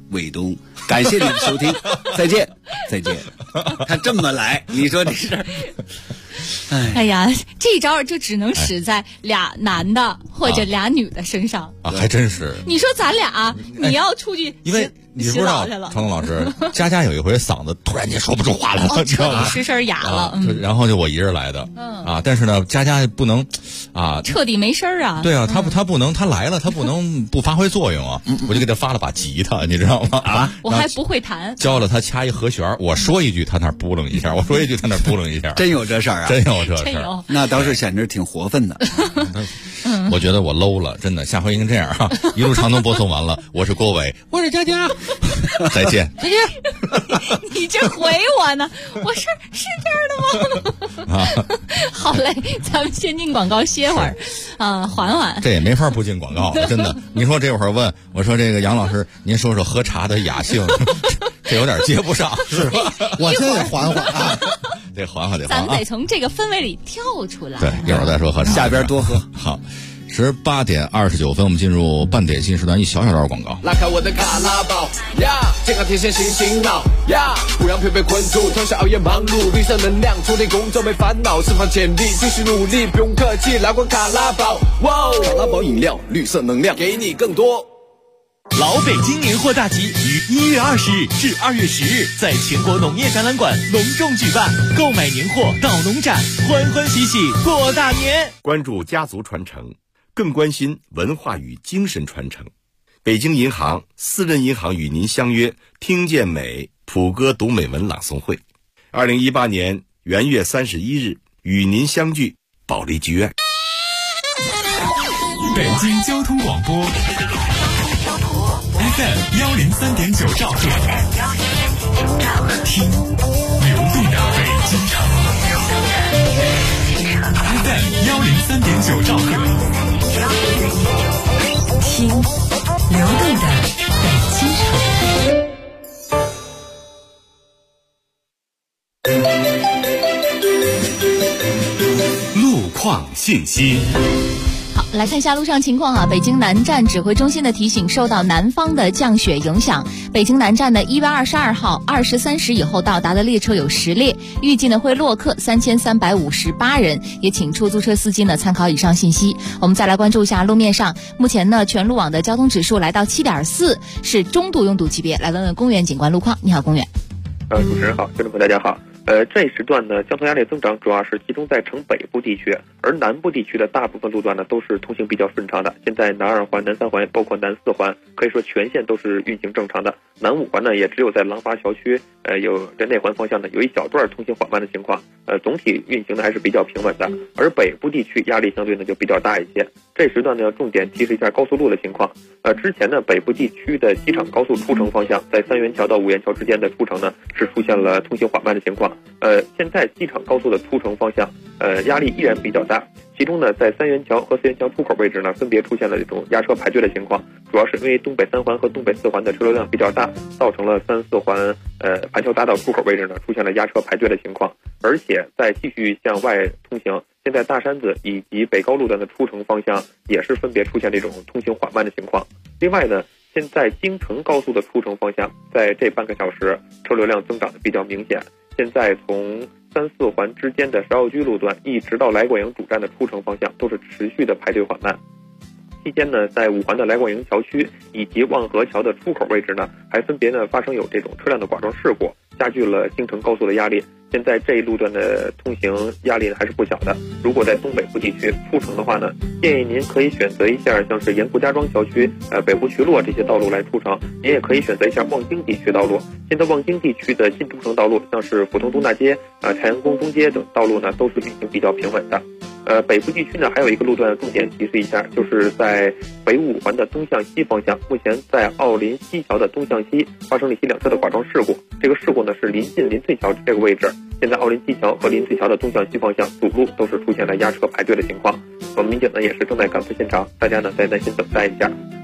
伟东。感谢你的收听，再见，再见。他这么来，你说这事儿。 哎呀，这招就只能使在俩男的或者俩女的身上啊，还真是。 你说咱俩，你要出去， 因为你不知道，常东老师，佳佳有一回嗓子突然间说不出话来了， 彻底失声哑了， 然后就我一人来的，但是呢，佳佳不能彻底没声啊。 对啊，他不能，他来了，他不能不发挥作用啊。我就给他发了把吉他，你知道吗？ 我还不会弹， 教了他掐一和弦，我说一句他那扑棱一下，我说一句他那扑棱一下， 真有这事儿啊， 真有这事儿， 那倒是显得挺活泛的。 我觉得我 low 了，真的，下回应该这样啊！一路畅通播送完了，我是郭伟， 我是佳佳， 再见， 再见。 你这回我呢？我是这样的吗？好嘞，咱们先进广告歇会儿，缓缓。 这也没法不进广告了，真的。你说这会儿问我说这个杨老师，您说说喝茶的雅兴，这有点接不上， 是吧？我先得缓缓啊。 得缓缓， 咱们得从这个氛围里跳出来。 对，一会儿再说喝茶， 下边多喝。 好，18点29分，我们进入半点新时段一小段广告。 拉开我的卡拉宝呀，健康天线醒醒脑呀，不让疲惫困住，通宵熬夜忙碌，绿色能量，处理工作没烦恼，释放潜力，继续努力，不用客气，来罐卡拉宝，哇，卡拉宝饮料，绿色能量，给你更多。 老北京年货大集于1月20日至2月10日在全国农业展览馆隆重举办，购买年货到农展，欢欢喜喜过大年。 关注家族传承，更关心文化与精神传承。北京银行私人银行与您相约听见美普歌读美文朗诵会，2018年元月31日与您相聚保利剧院。 北京交通广播FM 103.9兆赫，听流动的北京城。FM 103.9兆赫，听流动的北京城。路况信息。 来看一下路上情况啊！北京南站指挥中心的提醒，受到南方的降雪影响，北京南站的1月22号23时以后到达的列车有10列，预计呢会落客3358人，也请出租车司机呢参考以上信息。我们再来关注一下路面上，目前呢全路网的交通指数来到7.4，是中度拥堵级别。来问问公园警官路况，你好，公园。 主持人好，听众朋友大家好。这一时段呢，交通压力增长主要是集中在城北部地区，而南部地区的大部分路段呢都是通行比较顺畅的。现在南2环、南3环，包括南4环，可以说全线都是运行正常的。南5环呢，也只有在廊坊桥区，有在内环方向呢有一小段通行缓慢的情况，总体运行呢还是比较平稳的。而北部地区压力相对呢就比较大一些。这时段呢要重点提示一下高速路的情况。之前呢北部地区的机场高速出城方向，在三元桥到五元桥之间的出城呢是出现了通行缓慢的情况。现在机场高速的出城方向，压力依然比较大。其中呢，在三元桥和四元桥出口位置呢，分别出现了这种压车排队的情况，主要是因为东北3环和东北4环的车流量比较大，造成了3、4环盘桥大道出口位置呢出现了压车排队的情况。而且在继续向外通行，现在大山子以及北高路段的出城方向也是分别出现这种通行缓慢的情况。另外呢，现在京承高速的出城方向，在这半个小时车流量增长的比较明显。现在从3、4环之间的芍药居路段一直到来广营主站的出城方向都是持续的排队缓慢。期间呢，在5环的来广营桥区以及望河桥的出口位置呢，还分别呢发生有这种车辆的剐撞事故，加剧了京承高速的压力。现在这一路段的通行压力呢还是不小的。如果在东北部地区出城的话呢，建议您可以选择一下像是沿顾家庄桥区、北湖渠洛这些道路来出城，您也可以选择一下望京地区道路。现在望京地区的新出城道路，像是阜成东大街、太阳宫东街等道路呢，都是运行比较平稳的。北部地区呢，还有一个路段重点提示一下，就是在北5环的东向西方向，目前在奥林西桥的东向西发生了一起两车的剐撞事故。这个事故呢是临近林翠桥这个位置，现在奥林西桥和林翠桥的东向西方向主路都是出现了压车排队的情况。我们民警呢也是正在赶赴现场，大家呢再耐心等待一下。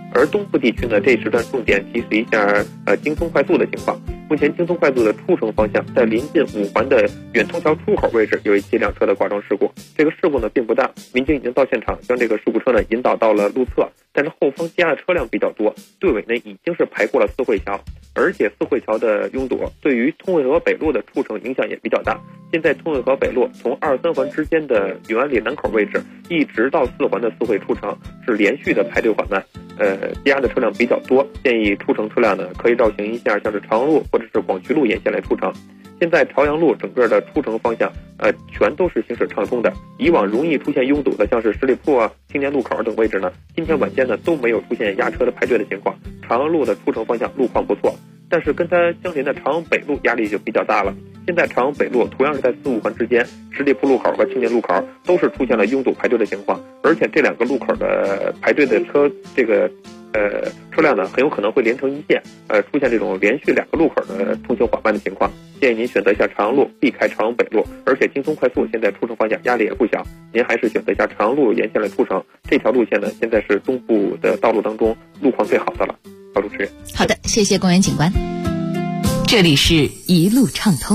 而东部地区呢，这时段重点提示一下京通快速的情况。目前京通快速的出城方向，在临近五环的远通桥出口位置有一起两车的剐撞事故。这个事故呢并不大，民警已经到现场将这个事故车呢引导到了路侧，但是后方积压的车辆比较多，队尾呢已经是排过了四惠桥，而且四惠桥的拥堵对于通惠河北路的出城影响也比较大。现在通惠河北路从2、3环之间的永安里南口位置，一直到4环的四惠出城是连续的排队缓慢，积压的车辆比较多，建议出城车辆呢可以绕行一下，像是长路或者是广渠路沿线来出城。现在朝阳路整个的出城方向全都是行驶畅通的，以往容易出现拥堵的像是十里铺啊、青年路口等位置呢，今天晚间呢都没有出现压车的排队的情况。朝阳路的出城方向路况不错，但是跟它相邻的朝阳北路压力就比较大了。现在朝阳北路同样是在4、5环之间，十里铺路口和青年路口都是出现了拥堵排队的情况，而且这两个路口的排队的车车辆呢很有可能会连成一线，出现这种连续2个路口的通行缓慢的情况。建议您选择一下朝阳路，避开朝阳北路，而且京通快速现在出城方向压力也不小，您还是选择一下朝阳路沿线来出城。这条路线呢现在是东部的道路当中路况最好的了。高主持人， 好的，谢谢公园警官。 这里是一路畅通。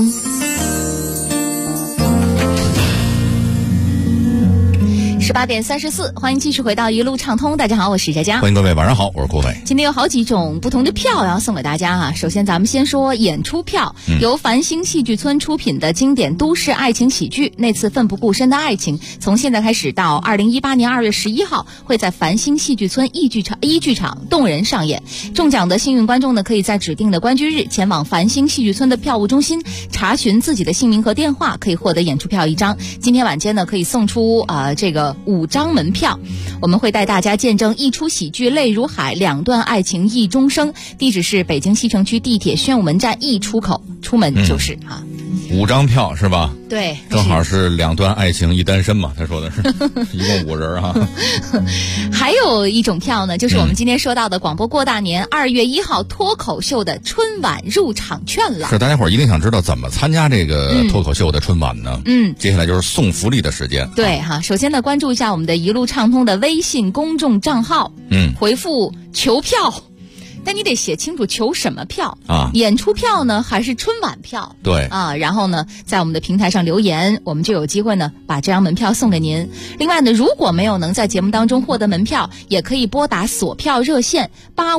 18点34，欢迎继续回到一路畅通。大家好，我是佳佳。 欢迎各位，晚上好，我是郭伟。 今天有好几种不同的票要送给大家哈。首先咱们先说演出票，由繁星戏剧村出品的经典都市爱情喜剧《那次奋不顾身的爱情》，从现在开始到2018年2月11号，会在繁星戏剧村一剧场动人上演。中奖的幸运观众呢，可以在指定的观剧日前往繁星戏剧村的票务中心查询自己的姓名和电话，可以获得演出票1张。今天晚间呢，可以送出这个5张门票，我们会带大家见证一出喜剧泪如海，2段爱情意终生。地址是北京西城区地铁宣武门站一出口，出门就是 5张票是吧？ 对， 正好是2段爱情一单身嘛，他说的是一共5人啊。 还有一种票呢，就是我们今天说到的广播过大年2月1号脱口秀的春晚入场券了。 是，大家伙儿一定想知道怎么参加这个脱口秀的春晚呢？接下来就是送福利的时间。 对哈，首先呢，关注一下我们的一路畅通的微信公众账号，回复求票。但你得写清楚求什么票啊？演出票呢，还是春晚票？ 对啊，然后呢，在我们的平台上留言，我们就有机会呢把这张门票送给您。另外呢，如果没有能在节目当中获得门票，也可以拨打锁票热线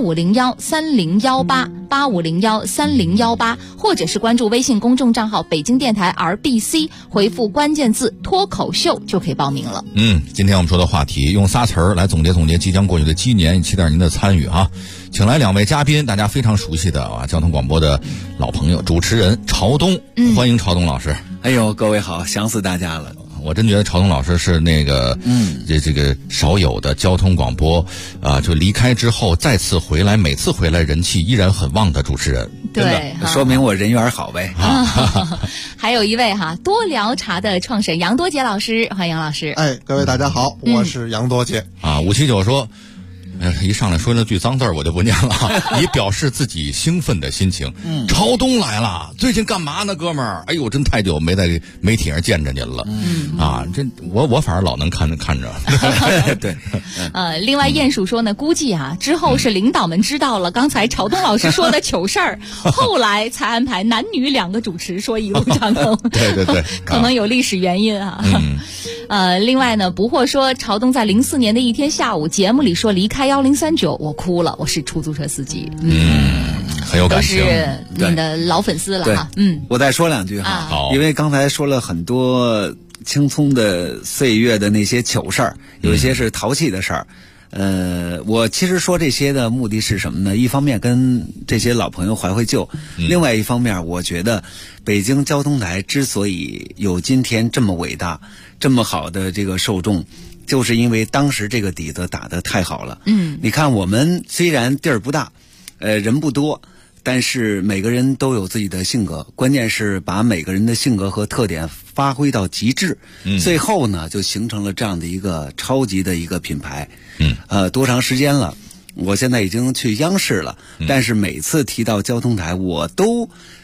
85013018，85013018，或者是关注微信公众账号北京电台 RBC， 回复关键字脱口秀就可以报名了。 今天我们说的话题，用仨词儿来总结即将过去的鸡年，期待您的参与哈。请来2位嘉宾，大家非常熟悉的交通广播的老朋友，主持人朝东，欢迎朝东老师。 哎呦，各位好，想死大家了。 我真觉得朝东老师是那个这个少有的交通广播就离开之后再次回来，每次回来人气依然很旺的主持人。 对， 说明我人缘好呗。 还有一位多聊茶的创始人杨多杰老师，欢迎杨老师。 各位大家好，我是杨多杰。 579说一上来说了句脏字我就不念了，以表示自己兴奋的心情。朝东来了，最近干嘛呢，哥们儿？哎呦，真太久没在媒体上见着您了。这我反而老能看着。 对， 另外鼹鼠说呢，估计之后是领导们知道了刚才朝东老师说的糗事儿，后来才安排男女2个主持说一路畅通。 对， 可能有历史原因啊。另外呢，不惑说朝东在04年的一天下午节目里说离开1039，我哭了，我是出租车司机。 很有感情， 都是你的老粉丝了哈。 我再说2句哈，因为刚才说了很多青葱的岁月的那些糗事儿，有一些是淘气的事儿。我其实说这些的目的是什么呢？一方面跟这些老朋友怀旧，另外一方面我觉得北京交通台之所以有今天这么伟大这么好的这个受众，就是因为当时这个底子打得太好了。你看我们虽然地儿不大，人不多，但是每个人都有自己的性格，关键是把每个人的性格和特点发挥到极致，最后呢就形成了这样的一个超级的一个品牌。多长时间了？我现在已经去央视了，但是每次提到交通台，我都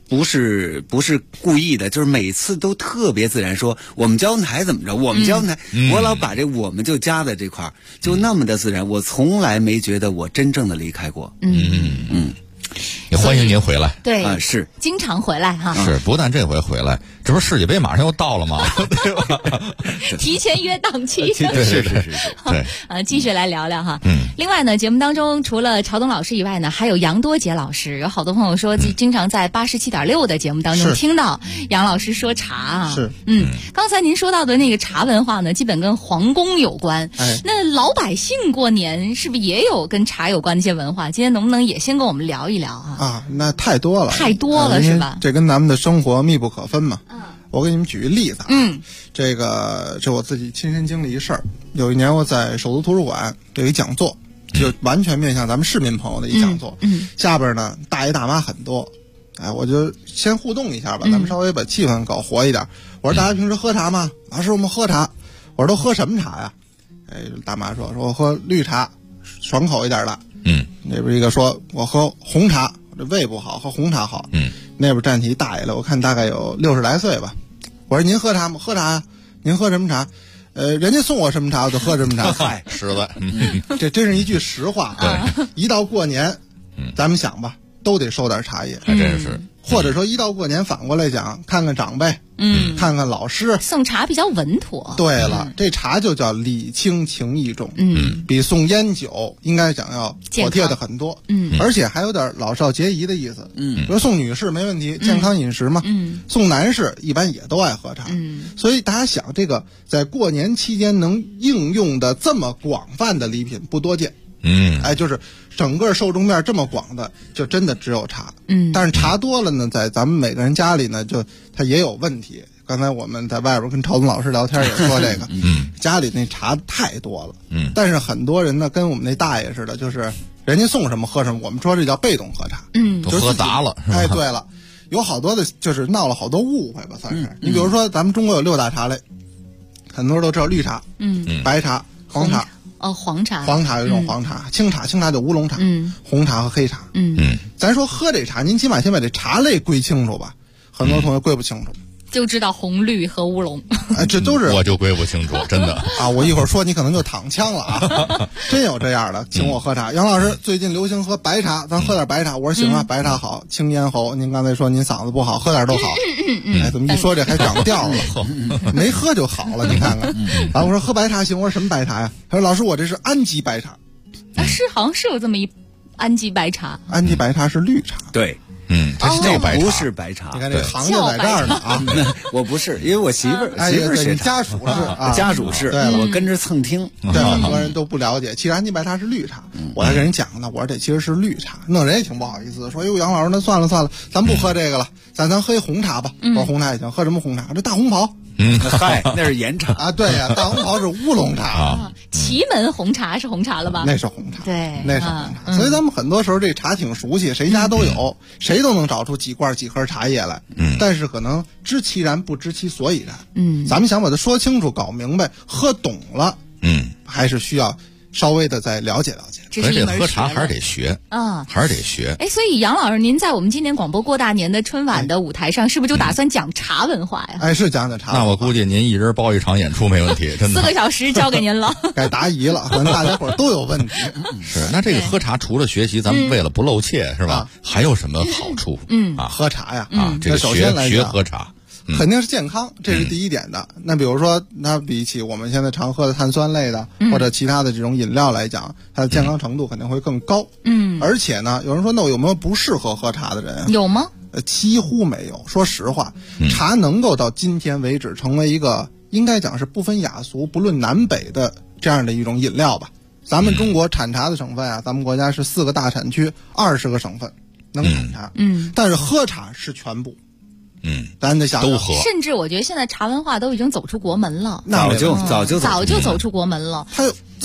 不是故意的，就是每次都特别自然说我们交通台怎么着，我们交通台，我老把这我们就加在这块儿，就那么的自然，我从来没觉得我真正的离开过。 也欢迎您回来。 对啊，是经常回来哈。 是，不但这回回来，这不是世界杯马上又到了吗？对吧？ 提前约档期。 是。 对，继续来聊聊哈。另外呢，节目当中除了朝东老师以外呢，还有杨多杰老师。有好多朋友说，经常在87.6的节目当中听到杨老师说茶啊。 是。 刚才您说到的那个茶文化呢，基本跟皇宫有关。那老百姓过年是不是也有跟茶有关的一些文化？今天能不能也先跟我们聊一聊啊？ 那太多了， 是吧？ 这跟咱们的生活密不可分嘛。我给你们举个例子啊。这我自己亲身经历一事儿。有一年我在首都图书馆有一讲座，就完全面向咱们市民朋友的一讲座。下边呢大爷大妈很多，我就先互动一下吧，咱们稍微把气氛搞活一点。我说大家平时喝茶吗？老师我们喝茶。我说都喝什么茶呀？大妈说我喝绿茶，爽口一点的。那边一个说我喝红茶，我这胃不好，喝红茶好。那边站起一大爷来，我看大概有60来岁吧。我说您喝茶吗？喝茶呀。您喝什么茶？人家送我什么茶我就喝什么茶。 嗨，实在。 这真是一句实话。对，一到过年，咱们想吧，都得收点茶叶。 还真是。 或者说一到过年反过来讲，看看长辈，看看老师， 送茶比较稳妥。 对了，这茶就叫礼轻情意重，比送烟酒应该讲要妥帖的很多，而且还有点老少皆宜的意思，比如送女士没问题，健康饮食嘛，送男士一般也都爱喝茶，所以大家想这个在过年期间能应用的这么广泛的礼品不多见。就是整个受众面这么广的，就真的只有茶。但是茶多了呢，在咱们每个人家里呢，就它也有问题。刚才我们在外边跟朝东老师聊天也说这个，家里那茶太多了。但是很多人呢，跟我们那大爷似的，就是人家送什么喝什么，我们说这叫被动喝茶。 都喝杂了。 对了，有好多的就是闹了好多误会吧，算是。你比如说，咱们中国有6大茶类，很多人都知道绿茶、白茶、黄茶。 黄茶有一种黄茶，清茶就乌龙茶，红茶和黑茶。咱说喝这茶，您起码先把这茶类归清楚吧。很多同学归不清楚， 就知道红绿和乌龙。 这都是我就归不清楚，真的啊！我一会儿说你可能就躺枪了啊！真有这样的，请我喝茶。杨老师最近流行喝白茶，咱喝点白茶。我说行啊，白茶好，清咽喉。您刚才说您嗓子不好，喝点都好。怎么一说这还长调了？没喝就好了，你看看。然后我说喝白茶行，我说什么白茶呀？他说老师我这是安吉白茶。 是好像是有这么一安吉白茶。 安吉白茶是绿茶。 对。 它是这白茶， 不是白茶。 你看这行就在这儿呢啊！ 我不是，因为我媳妇儿学家属是啊， 家属是，我跟着蹭听。 对，很多人都不了解，其实安吉白茶是绿茶。我还跟人讲呢，我说这其实是绿茶，弄人也挺不好意思，说哟杨老师那算了，咱不喝这个了，咱喝一红茶吧。我说红茶也行，喝什么红茶？这大红袍。 嗨，那是岩茶啊！对呀，大红袍是乌龙茶。 祁门红茶是红茶了吧？ 那是红茶， 对， 那是红茶。所以咱们很多时候这茶挺熟悉，谁家都有，谁都能找出几罐几盒茶叶来。但是可能知其然不知其所以然。咱们想把它说清楚、搞明白、喝懂了，还是需要稍微的再了解了解。 而且喝茶还是得学还是得学。 所以杨老师，您在我们今年广播过大年的春晚的舞台上，是不是就打算讲茶文化呀？ 是讲茶。 那我估计您一人包一场演出没问题，真的。 4个小时交给您了。 该答疑了，可能大家伙都有问题。 是，那这个喝茶除了学习，咱们为了不露怯是吧？还有什么好处？ 喝茶呀这个首先来学喝茶。 肯定是健康，这是第一点的。那比如说，它比起我们现在常喝的碳酸类的或者其他的这种饮料来讲，它的健康程度肯定会更高。而且呢，有人说那我有没有不适合喝茶的人？ 有吗？ 几乎没有。说实话，茶能够到今天为止成为一个应该讲是不分雅俗、不论南北的这样的一种饮料吧。咱们中国产茶的省份啊，咱们国家是4个大产区，20个省份能产茶。但是喝茶是全部。咱得想都喝， 甚至我觉得现在茶文化都已经走出国门了， 早就走出国门了。 它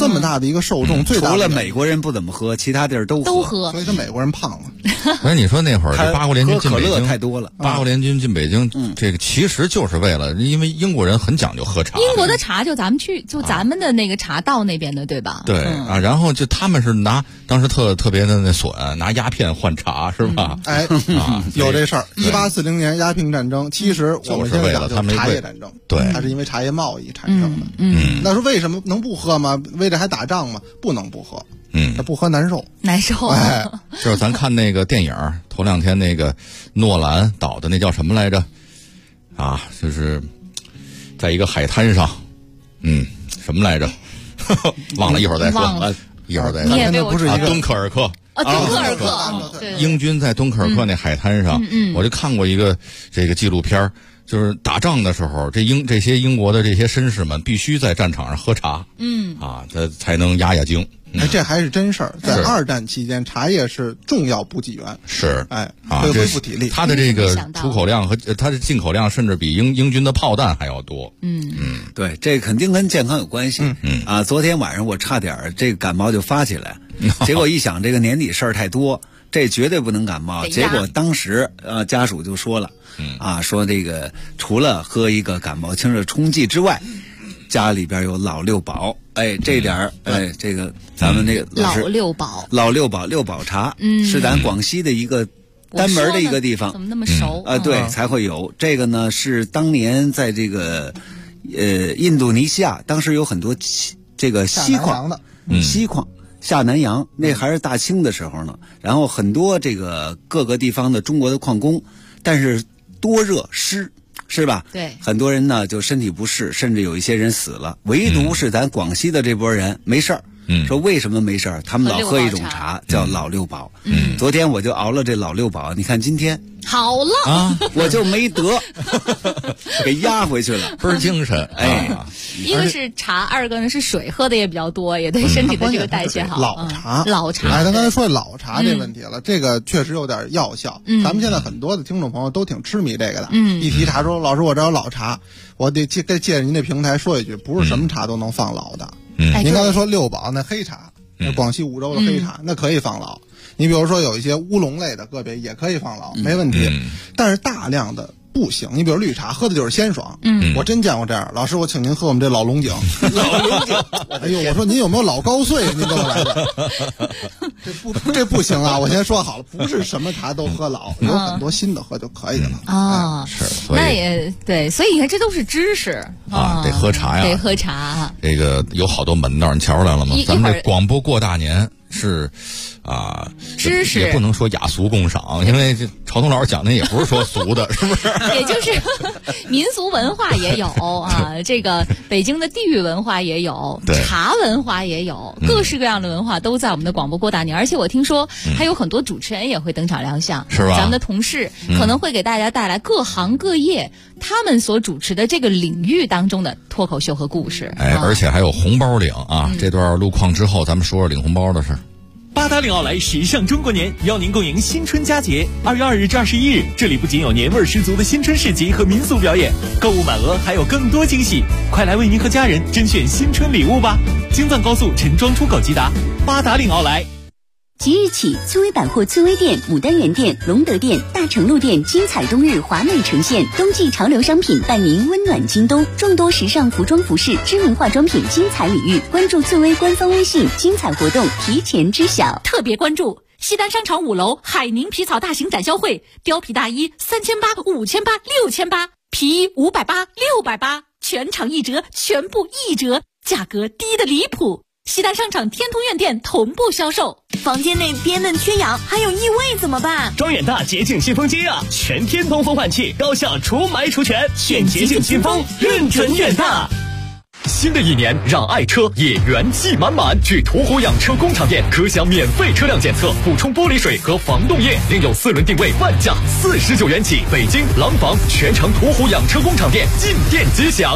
这么大的一个受众，最大除了美国人不怎么喝，其他地儿都喝，所以他美国人胖了。 所以你说那会儿这八国联军进北京可乐太多了， 八国联军进北京，这个其实就是为了，因为英国人很讲究喝茶。 英国的茶就咱们的那个茶道那边的，对吧？ 对啊，然后就他们是拿当时特别的那损，拿鸦片换茶是吧？ 有这事儿。1840年鸦片战争，其实我们现在讲就是茶叶战争， 对， 它是因为茶叶贸易产生的。那说为什么能不喝吗？为这还打仗吗？不能不喝。他不喝难受。 就是咱看那个电影，头2天那个诺兰导的那叫什么来着？啊，就是在一个海滩上，什么来着？忘了，一会儿再说。一会儿再说。 那不是敦刻尔克。 敦刻尔克，对， 英军在敦刻尔克那海滩上，我就看过一个这个纪录片，就是打仗的时候，这些英国的这些绅士们必须在战场上喝茶，才能压惊。 这还是真事儿。在2战期间，茶叶是重要补给源，会恢复体力。 它的这个出口量和它的进口量，甚至比英军的炮弹还要多。 对，这肯定跟健康有关系。昨天晚上我差点这个感冒就发起来，结果一想这个年底事儿太多，这绝对不能感冒。结果当时家属就说了，说这个除了喝一个感冒清热冲剂之外，家里边有老六宝。这点儿，这个咱们这个老六宝六宝茶，是咱广西的一个单门的一个地方。 怎么那么熟？ 对，才会有这个呢。是当年在这个印度尼西亚，当时有很多这个锡矿，下南洋，那还是大清的时候呢。然后很多这个各个地方的中国的矿工，但是多热湿。是吧？ 对， 很多人呢就身体不适，甚至有一些人死了。唯独是咱广西的这波人没事儿。说为什么没事儿？他们老喝一种茶叫老六宝。昨天我就熬了这老六宝，你看今天好了我就没得给压回去了， 倍儿精神。 一个是茶，二个呢是水，喝的也比较多，也对身体的这个代谢好。 老茶，咱刚才说老茶这问题了，这个确实有点药效。咱们现在很多的听众朋友都挺痴迷这个的。一提茶说老师我这有老茶，我得借着您这平台说一句，不是什么茶都能放老的。您刚才说六宝那黑茶，那广西五州的黑茶，那可以放老。你比如说有一些乌龙类的个别也可以放老，没问题。但是大量的不行。你比如绿茶，喝的就是鲜爽。我真见过这样，老师，我请您喝我们这老龙井。老龙井，哎呦，我说您有没有老高碎？您跟我来的。这不行啊！我先说好了，不是什么茶都喝老，有很多新的喝就可以了。 是， 那也对，所以你看这都是知识啊，得喝茶呀， 得喝茶。 这个有好多门道，你瞧出来了吗？咱们这广播过大年是。 知识也不能说雅俗共赏，因为这朝东老师讲的也不是说俗的，是不是？ 也就是民俗文化也有啊，这个北京的地域文化也有，茶文化也有，各式各样的文化都在我们的广播过大年。而且我听说还有很多主持人也会登场亮相， 是吧？ 咱们的同事可能会给大家带来各行各业他们所主持的这个领域当中的脱口秀和故事。 而且还有红包领啊！这段路况之后，咱们说说领红包的事。 八达岭奥莱时尚中国年邀您共迎新春佳节，2月2日至21日，这里不仅有年味十足的新春市集和民俗表演，购物满额还有更多惊喜，快来为您和家人甄选新春礼物吧！京藏高速陈庄出口吉达，八达岭奥莱。 即日起，翠微百货翠微店、牡丹园店、隆德店、大成路店精彩冬日华美呈现，冬季潮流商品伴您温暖京东，众多时尚服装服饰、知名化妆品精彩礼遇，关注翠微官方微信，精彩活动提前知晓。 特别关注西单商场5楼海宁皮草大型展销会，貂皮大衣3800、5800、6800，皮衣580、680，全场1折，全部1折，价格低得离谱。西单商场天通苑店同步销售。 房间内憋闷缺氧还有异味怎么办？ 装远大洁净新风机啊，全天通风换气，高效除霾除醛，选洁净新风，认准远大。 新的一年，让爱车也元气满满。去途虎养车工厂店，可享免费车辆检测，补充玻璃水和防冻液，另有4轮定位半价，49元起。北京廊坊全城途虎养车工厂店进店即享。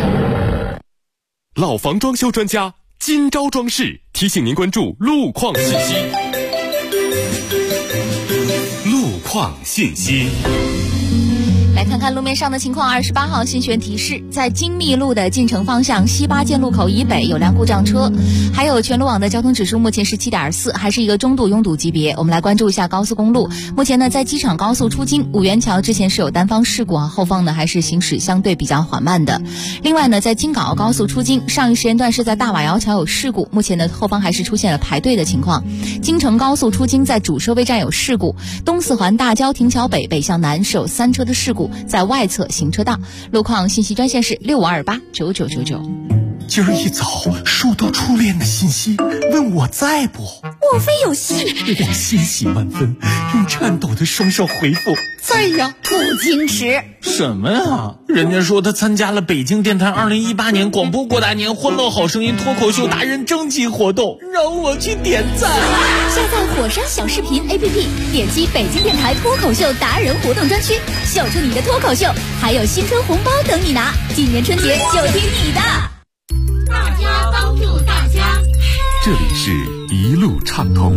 老房装修专家金招装饰提醒您关注路况信息。路况信息。 来看看路面上的情况。28号新选提示，在金密路的进城方向西八件路口以北有辆故障车，还有全路网的交通指数目前是7.4，还是一个中度拥堵级别。我们来关注一下高速公路，目前呢在机场高速出京五元桥之前是有单方事故啊，后方呢还是行驶相对比较缓慢的。另外呢在京港澳高速出京上一时间段是在大瓦窑桥有事故，目前呢后方还是出现了排队的情况。京城高速出京在主收费站有事故，东四环大郊亭桥北北向南是有3车的事故，在外侧行车道。路况信息专线是65289999。 今儿一早收到初恋的信息，问我在不？ 莫非有戏？ 我欣喜万分，用颤抖的双手回复在呀。 不矜持什么呀？人家说他参加了北京电台2018年广播过大年欢乐好声音脱口秀达人征集活动，让我去点赞。 下载火山小视频 APP， 点击北京电台脱口秀达人活动专区，秀出你的脱口秀，还有新春红包等你拿。今年春节就听你的。 大家帮助大家， 这里是一路畅通。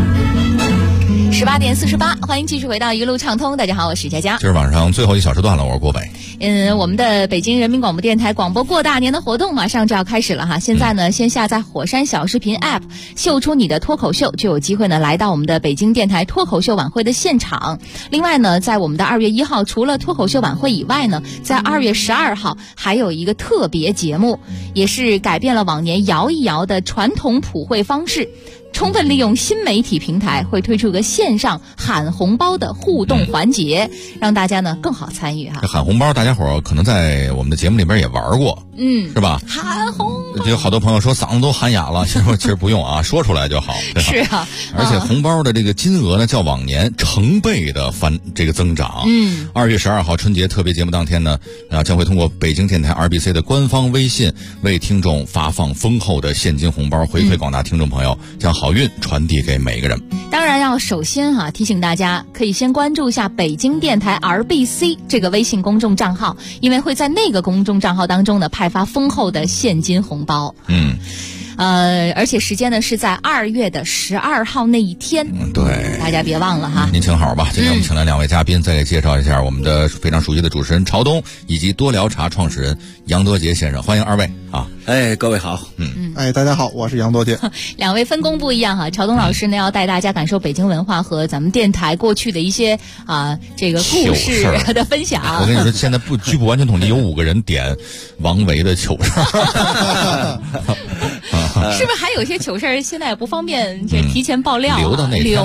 18点48，欢迎继续回到一路畅通。大家好，我是佳佳。 今儿晚上最后一小时段了，我是郭北。 我们的北京人民广播电台广播过大年的活动马上就要开始了哈。现在呢，先下载火山小视频 App， 秀出你的脱口秀，就有机会呢来到我们的北京电台脱口秀晚会的现场。另外呢，在我们的2月1号，除了脱口秀晚会以外呢，在2月12号还有一个特别节目，也是改变了往年摇一摇的传统普惠方式。充分利用新媒体平台，会推出个线上喊红包的互动环节，让大家呢更好参与哈。 喊红包，大家伙可能在我们的节目里边也玩过，是吧？ 喊红包， 就有好多朋友说嗓子都喊哑了，其实不用啊，说出来就好。 是啊， 而且红包的这个金额呢，较往年成倍的增长。2月12号春节特别节目当天呢，将会通过北京电台 RBC 的官方微信为听众发放丰厚的现金红包，回馈广大听众朋友，将好运传递给每个人。 当然要首先提醒大家可以先关注一下北京电台 RBC 这个微信公众账号，因为会在那个公众账号当中呢派发丰厚的现金红包。而且时间呢是在2月12号那一天。 对， 大家别忘了哈。 您请好吧。今天我们请来2位嘉宾，再给介绍一下我们的非常熟悉的主持人朝东，以及多聊茶创始人杨多杰先生，欢迎2位啊！ 各位好。 大家好，我是杨多杰。 2位分工不一样哈。朝东老师呢要带大家感受北京文化和咱们电台过去的一些这个故事的分享。 我跟你说，现在据不完全统计，有5个人点王维的糗事儿。 是不是还有些糗事儿现在也不方便提前爆料， 留到那留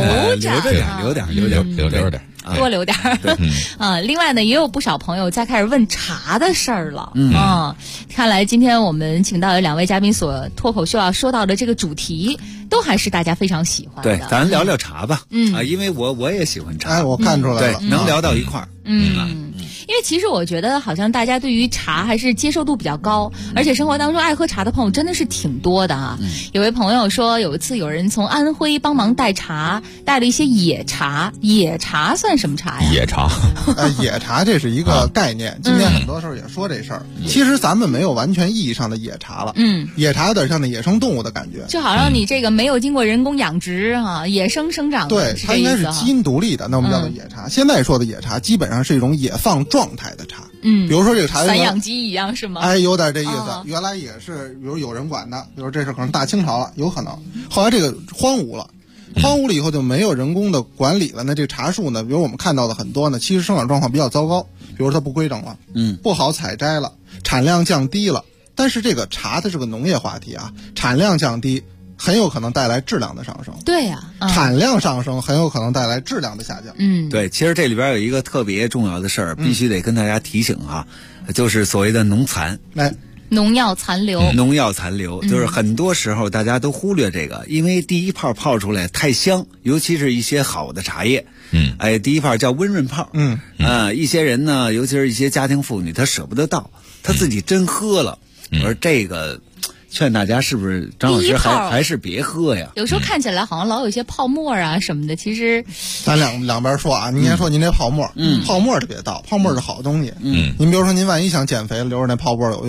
点多留点另外呢，也有不少朋友在开始问茶的事儿了。看来今天我们请到的2位嘉宾所脱口秀要说到的这个主题，都还是大家非常喜欢的。 对，咱聊聊茶吧。因为我也喜欢茶。 我看出来了， 能聊到一块儿。 因为其实我觉得好像大家对于茶还是接受度比较高，而且生活当中爱喝茶的朋友真的是挺多的啊。有位朋友说，有一次有人从安徽帮忙带茶，带了一些野茶。野茶算什么茶呀？ 野茶野茶这是一个概念，今天很多时候也说这事儿。其实咱们没有完全意义上的野茶了。野茶有点像那野生动物的感觉， 就好像你这个没有经过人工养殖野生生长的。 对，它应该是基因独立的，那我们叫做野茶。现在说的野茶基本上是一种野放状态的茶。比如说这个茶散养鸡一样是吗？ 有点这意思。原来也是，比如有人管的，比如这是可能大清朝了，有可能。后来这个荒芜了以后就没有人工的管理了。那这个茶树呢，比如我们看到的很多呢，其实生长状况比较糟糕，比如它不规整了，不好采摘了，产量降低了。但是这个茶的这个农业话题产量降低很有可能带来质量的上升。 对呀， 产量上升很有可能带来质量的下降。 对，其实这里边有一个特别重要的事儿，必须得跟大家提醒就是所谓的农残。 农药残留，就是很多时候大家都忽略这个，因为第一泡泡出来太香，尤其是一些好的茶叶。第一泡叫温润泡。一些人呢，尤其是一些家庭妇女，她舍不得倒，她自己真喝了。 而这个劝大家是不是张老师还是别喝呀？ 有时候看起来好像老有些泡沫什么的，其实咱两边说您先说您这泡沫，泡沫就别倒，泡沫是好东西。您比如说您万一想减肥，留着那泡沫有用。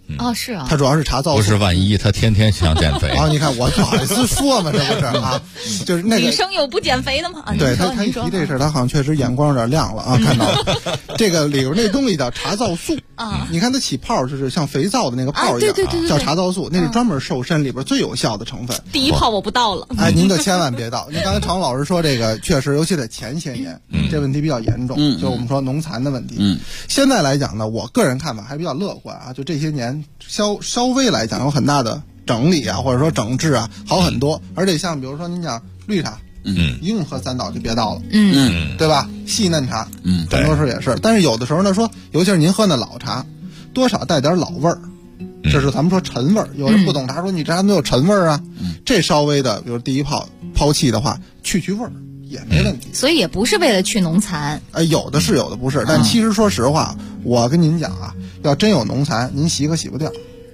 哦，是啊， 它主要是茶皂素。 不是万一他天天想减肥啊？你看我不好意思说嘛，这不是啊？就是那个女生有不减肥的吗？ 对他一提这事儿，他好像确实眼光有点亮了啊！看到了，这个里边那东西叫茶皂素啊。你看它起泡就是像肥皂的那个泡一样， 对， 叫茶皂素，那是专门瘦身里边最有效的成分。 第一泡我不倒了， 哎，您可千万别倒。您刚才常老师说这个确实，尤其在前些年，这问题比较严重，就是我们说农残的问题。现在来讲呢，我个人看法还比较乐观啊，就这些年稍微来讲有很大的整理啊，或者说整治啊，好很多。而且像比如说您讲绿茶，一共喝3倒就别倒了，对吧？细嫩茶，很多时候也是。但是有的时候呢，说尤其是您喝那老茶，多少带点老味儿，这是咱们说陈味儿。有人不懂茶，说你这还没有陈味儿啊？这稍微的，比如第一泡抛弃的话，去味儿也没问题。 所以也不是为了去农残， 有的是，有的不是。但其实说实话，我跟您讲啊，要真有农残，您洗可洗不掉。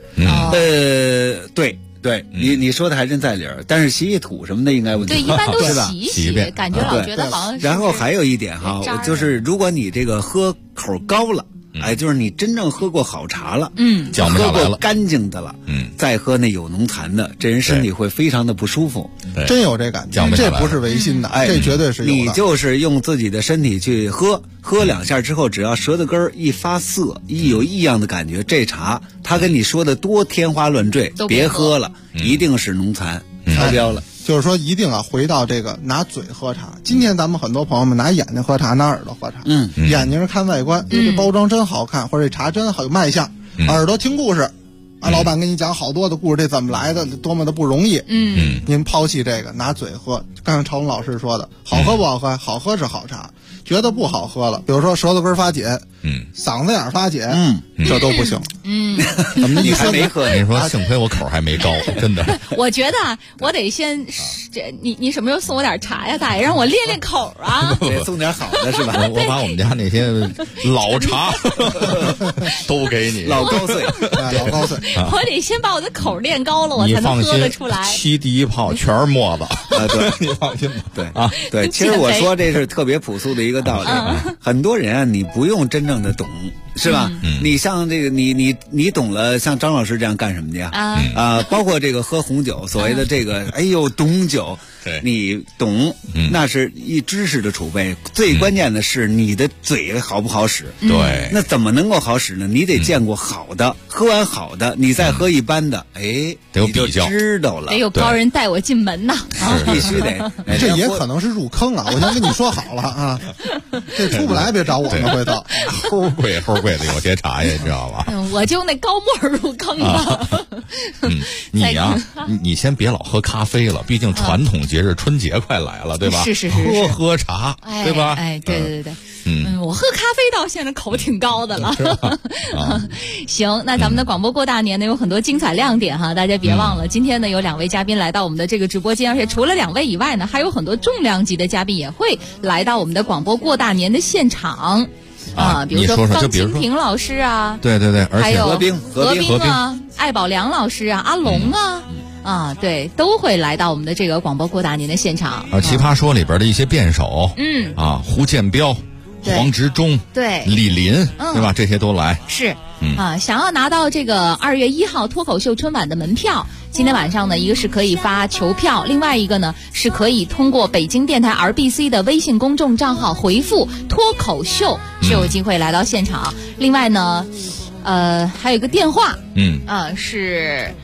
对，你说的还真在理儿，但是洗洗土什么的应该问题。 对，一般都洗一洗，感觉老觉得好像是。 然后还有一点哈，就是如果你这个喝口高了，哎，就是你真正喝过好茶了，喝过干净的了，再喝那有农残的，这人身体会非常的不舒服。 真有这感觉，这不是违心的，这绝对是有的。 你就是用自己的身体去喝2下之后，只要舌头根一发涩，一有异样的感觉，这茶他跟你说的多天花乱坠，别喝了，一定是农残超标了。 就是说，一定回到这个拿嘴喝茶。今天咱们很多朋友们拿眼睛喝茶，拿耳朵喝茶。眼睛是看外观，因为这包装真好看，或者这茶真好有卖相。耳朵听故事，老板跟你讲好多的故事，这怎么来的，多么的不容易。您抛弃这个，拿嘴喝。刚才朝龙老师说的，好喝不好喝？好喝是好茶。觉得不好喝了，比如说舌头根发紧，嗓子眼发紧，这都不行。 怎么你还没喝？你说幸亏我口还没高，真的。 我觉得我得先，你什么时候送我点茶呀，大爷，让我练练口啊。 送点好的是吧？ 我把我们家那些老茶都给你， 老高碎， 老高碎。 我得先把我的口练高了，我才能喝得出来。 沏第一泡全是沫子， 对， 你放心吧。 对啊，对，其实我说这是特别朴素的一个道理。很多人啊，你不用真正的懂，是吧？你像这个，你懂了，像张老师这样干什么去啊？包括这个喝红酒，所谓的这个，哎呦，懂酒，你懂，那是一知识的储备。最关键的是你的嘴好不好使？ 对， 那怎么能够好使呢？你得见过好的，喝完好的，你再喝一般的，哎， 得有比较， 知道了， 得有高人带我进门呐， 必须得。 这也可能是入坑啊！我先跟你说好了啊，这出不来别找我们，回头齁贵的有些茶叶，知道吧？ 我就那高沫入坑的。 你呀，你先别老喝咖啡了，毕竟传统节日春节快来了，对吧？ 是， 喝茶，对吧？ 哎，对。我喝咖啡到现在口挺高的了。行，那咱们的广播过大年呢，有很多精彩亮点哈，大家别忘了。今天呢，有2位嘉宾来到我们的这个直播间，而且除了2位以外呢，还有很多重量级的嘉宾也会来到我们的广播过大年的现场比如说方清平老师啊， 对，而且还有何冰啊，艾宝良老师啊，阿龙啊。对，都会来到我们的这个广播过大年的现场。 奇葩说里边的一些辩手，胡建彪、黄执中， 对， 李林，对吧？这些都来。 是想要拿到这个2月1号脱口秀春晚的门票，今天晚上呢，一个是可以发球票，另外一个呢是可以通过北京电台 RBC 的微信公众账号回复脱口秀，是有机会来到现场。另外呢，还有一个电话，是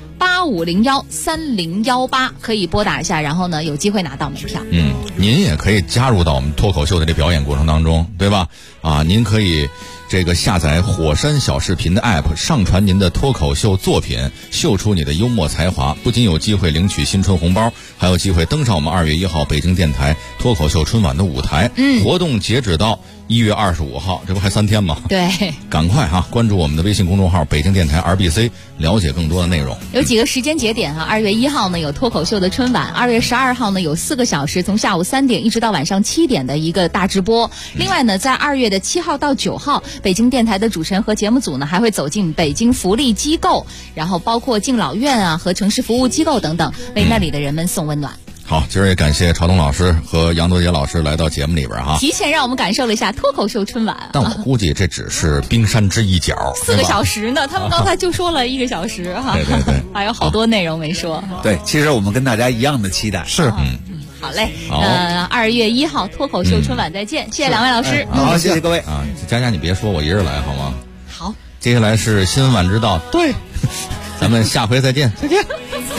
85013018，可以拨打一下，然后呢有机会拿到门票。 您也可以加入到我们脱口秀的这表演过程当中，对吧？您可以这个下载火山小视频的 app， 上传您的脱口秀作品，秀出你的幽默才华，不仅有机会领取新春红包，还有机会登上我们2月1号北京电台脱口秀春晚的舞台。活动截止到1月25号，这不还3天吗？ 对， 赶快关注我们的微信公众号北京电台 RBC， 了解更多的内容。 有几个时间节点2月1号呢有脱口秀的春晚，2月12号呢有4个小时，从下午3点一直到晚上7点的一个大直播。另外呢，在2月的7号到9号，北京电台的主持人和节目组呢还会走进北京福利机构，然后包括敬老院和城市服务机构等等，为那里的人们送温暖。 好，今儿也感谢朝东老师和杨多杰老师来到节目里边哈， 提前让我们感受了一下脱口秀春晚。 但我估计这只是冰山之一角 ，4个小时呢，他们刚才就说了1个小时哈， 对对对， 还有好多内容没说。 对，其实我们跟大家一样的期待。 是， 好嘞，2月1号脱口秀春晚再见，谢谢2位老师。 好，谢谢各位啊，佳佳你别说，我一人来好吗？ 好， 接下来是新闻晚知道，对，咱们下回再见，再见。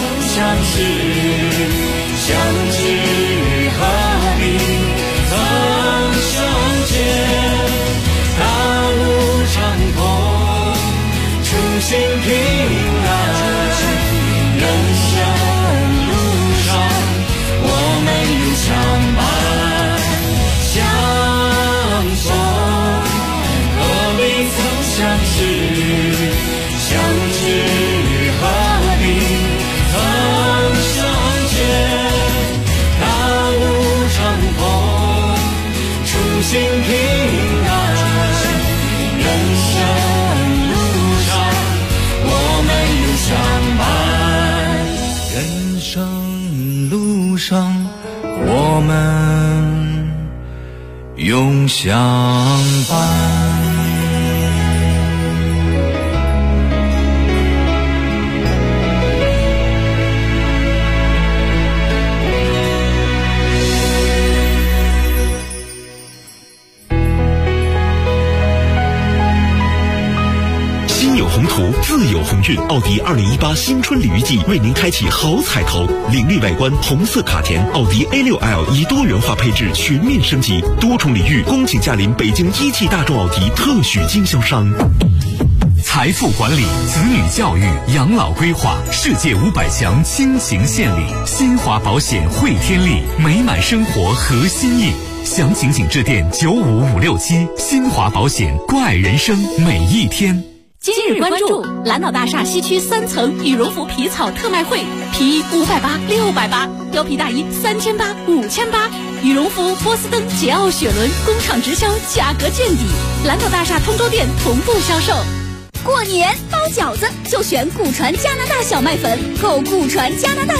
相知何必曾相见，大路长空，初心平安。人生路上，我们有相伴相守，何必曾相识？相知何必曾相见？心平安，人生路上我们有相伴，人生路上我们永相伴。 宏图自有鸿运，奥迪2018新春礼遇季为您开启好彩头，凌厉外观红色卡钿，奥迪 A6L 以多元化配置全面升级，多重礼遇恭请驾临北京一汽大众奥迪特许经销商。 财富管理、子女教育、养老规划，世界500强倾情献礼，新华保险汇天利，美满生活核心意。详情请致电95567，新华保险，关爱人生每一天。 今日关注蓝岛大厦西区3层羽绒服皮草特卖会，皮衣580、680，貂皮大衣3800、5800，羽绒服、波司登、桀骜、雪伦工厂直销，价格见底，蓝岛大厦通州店同步销售。 过年包饺子就选古传加拿大小麦粉，购古传加拿大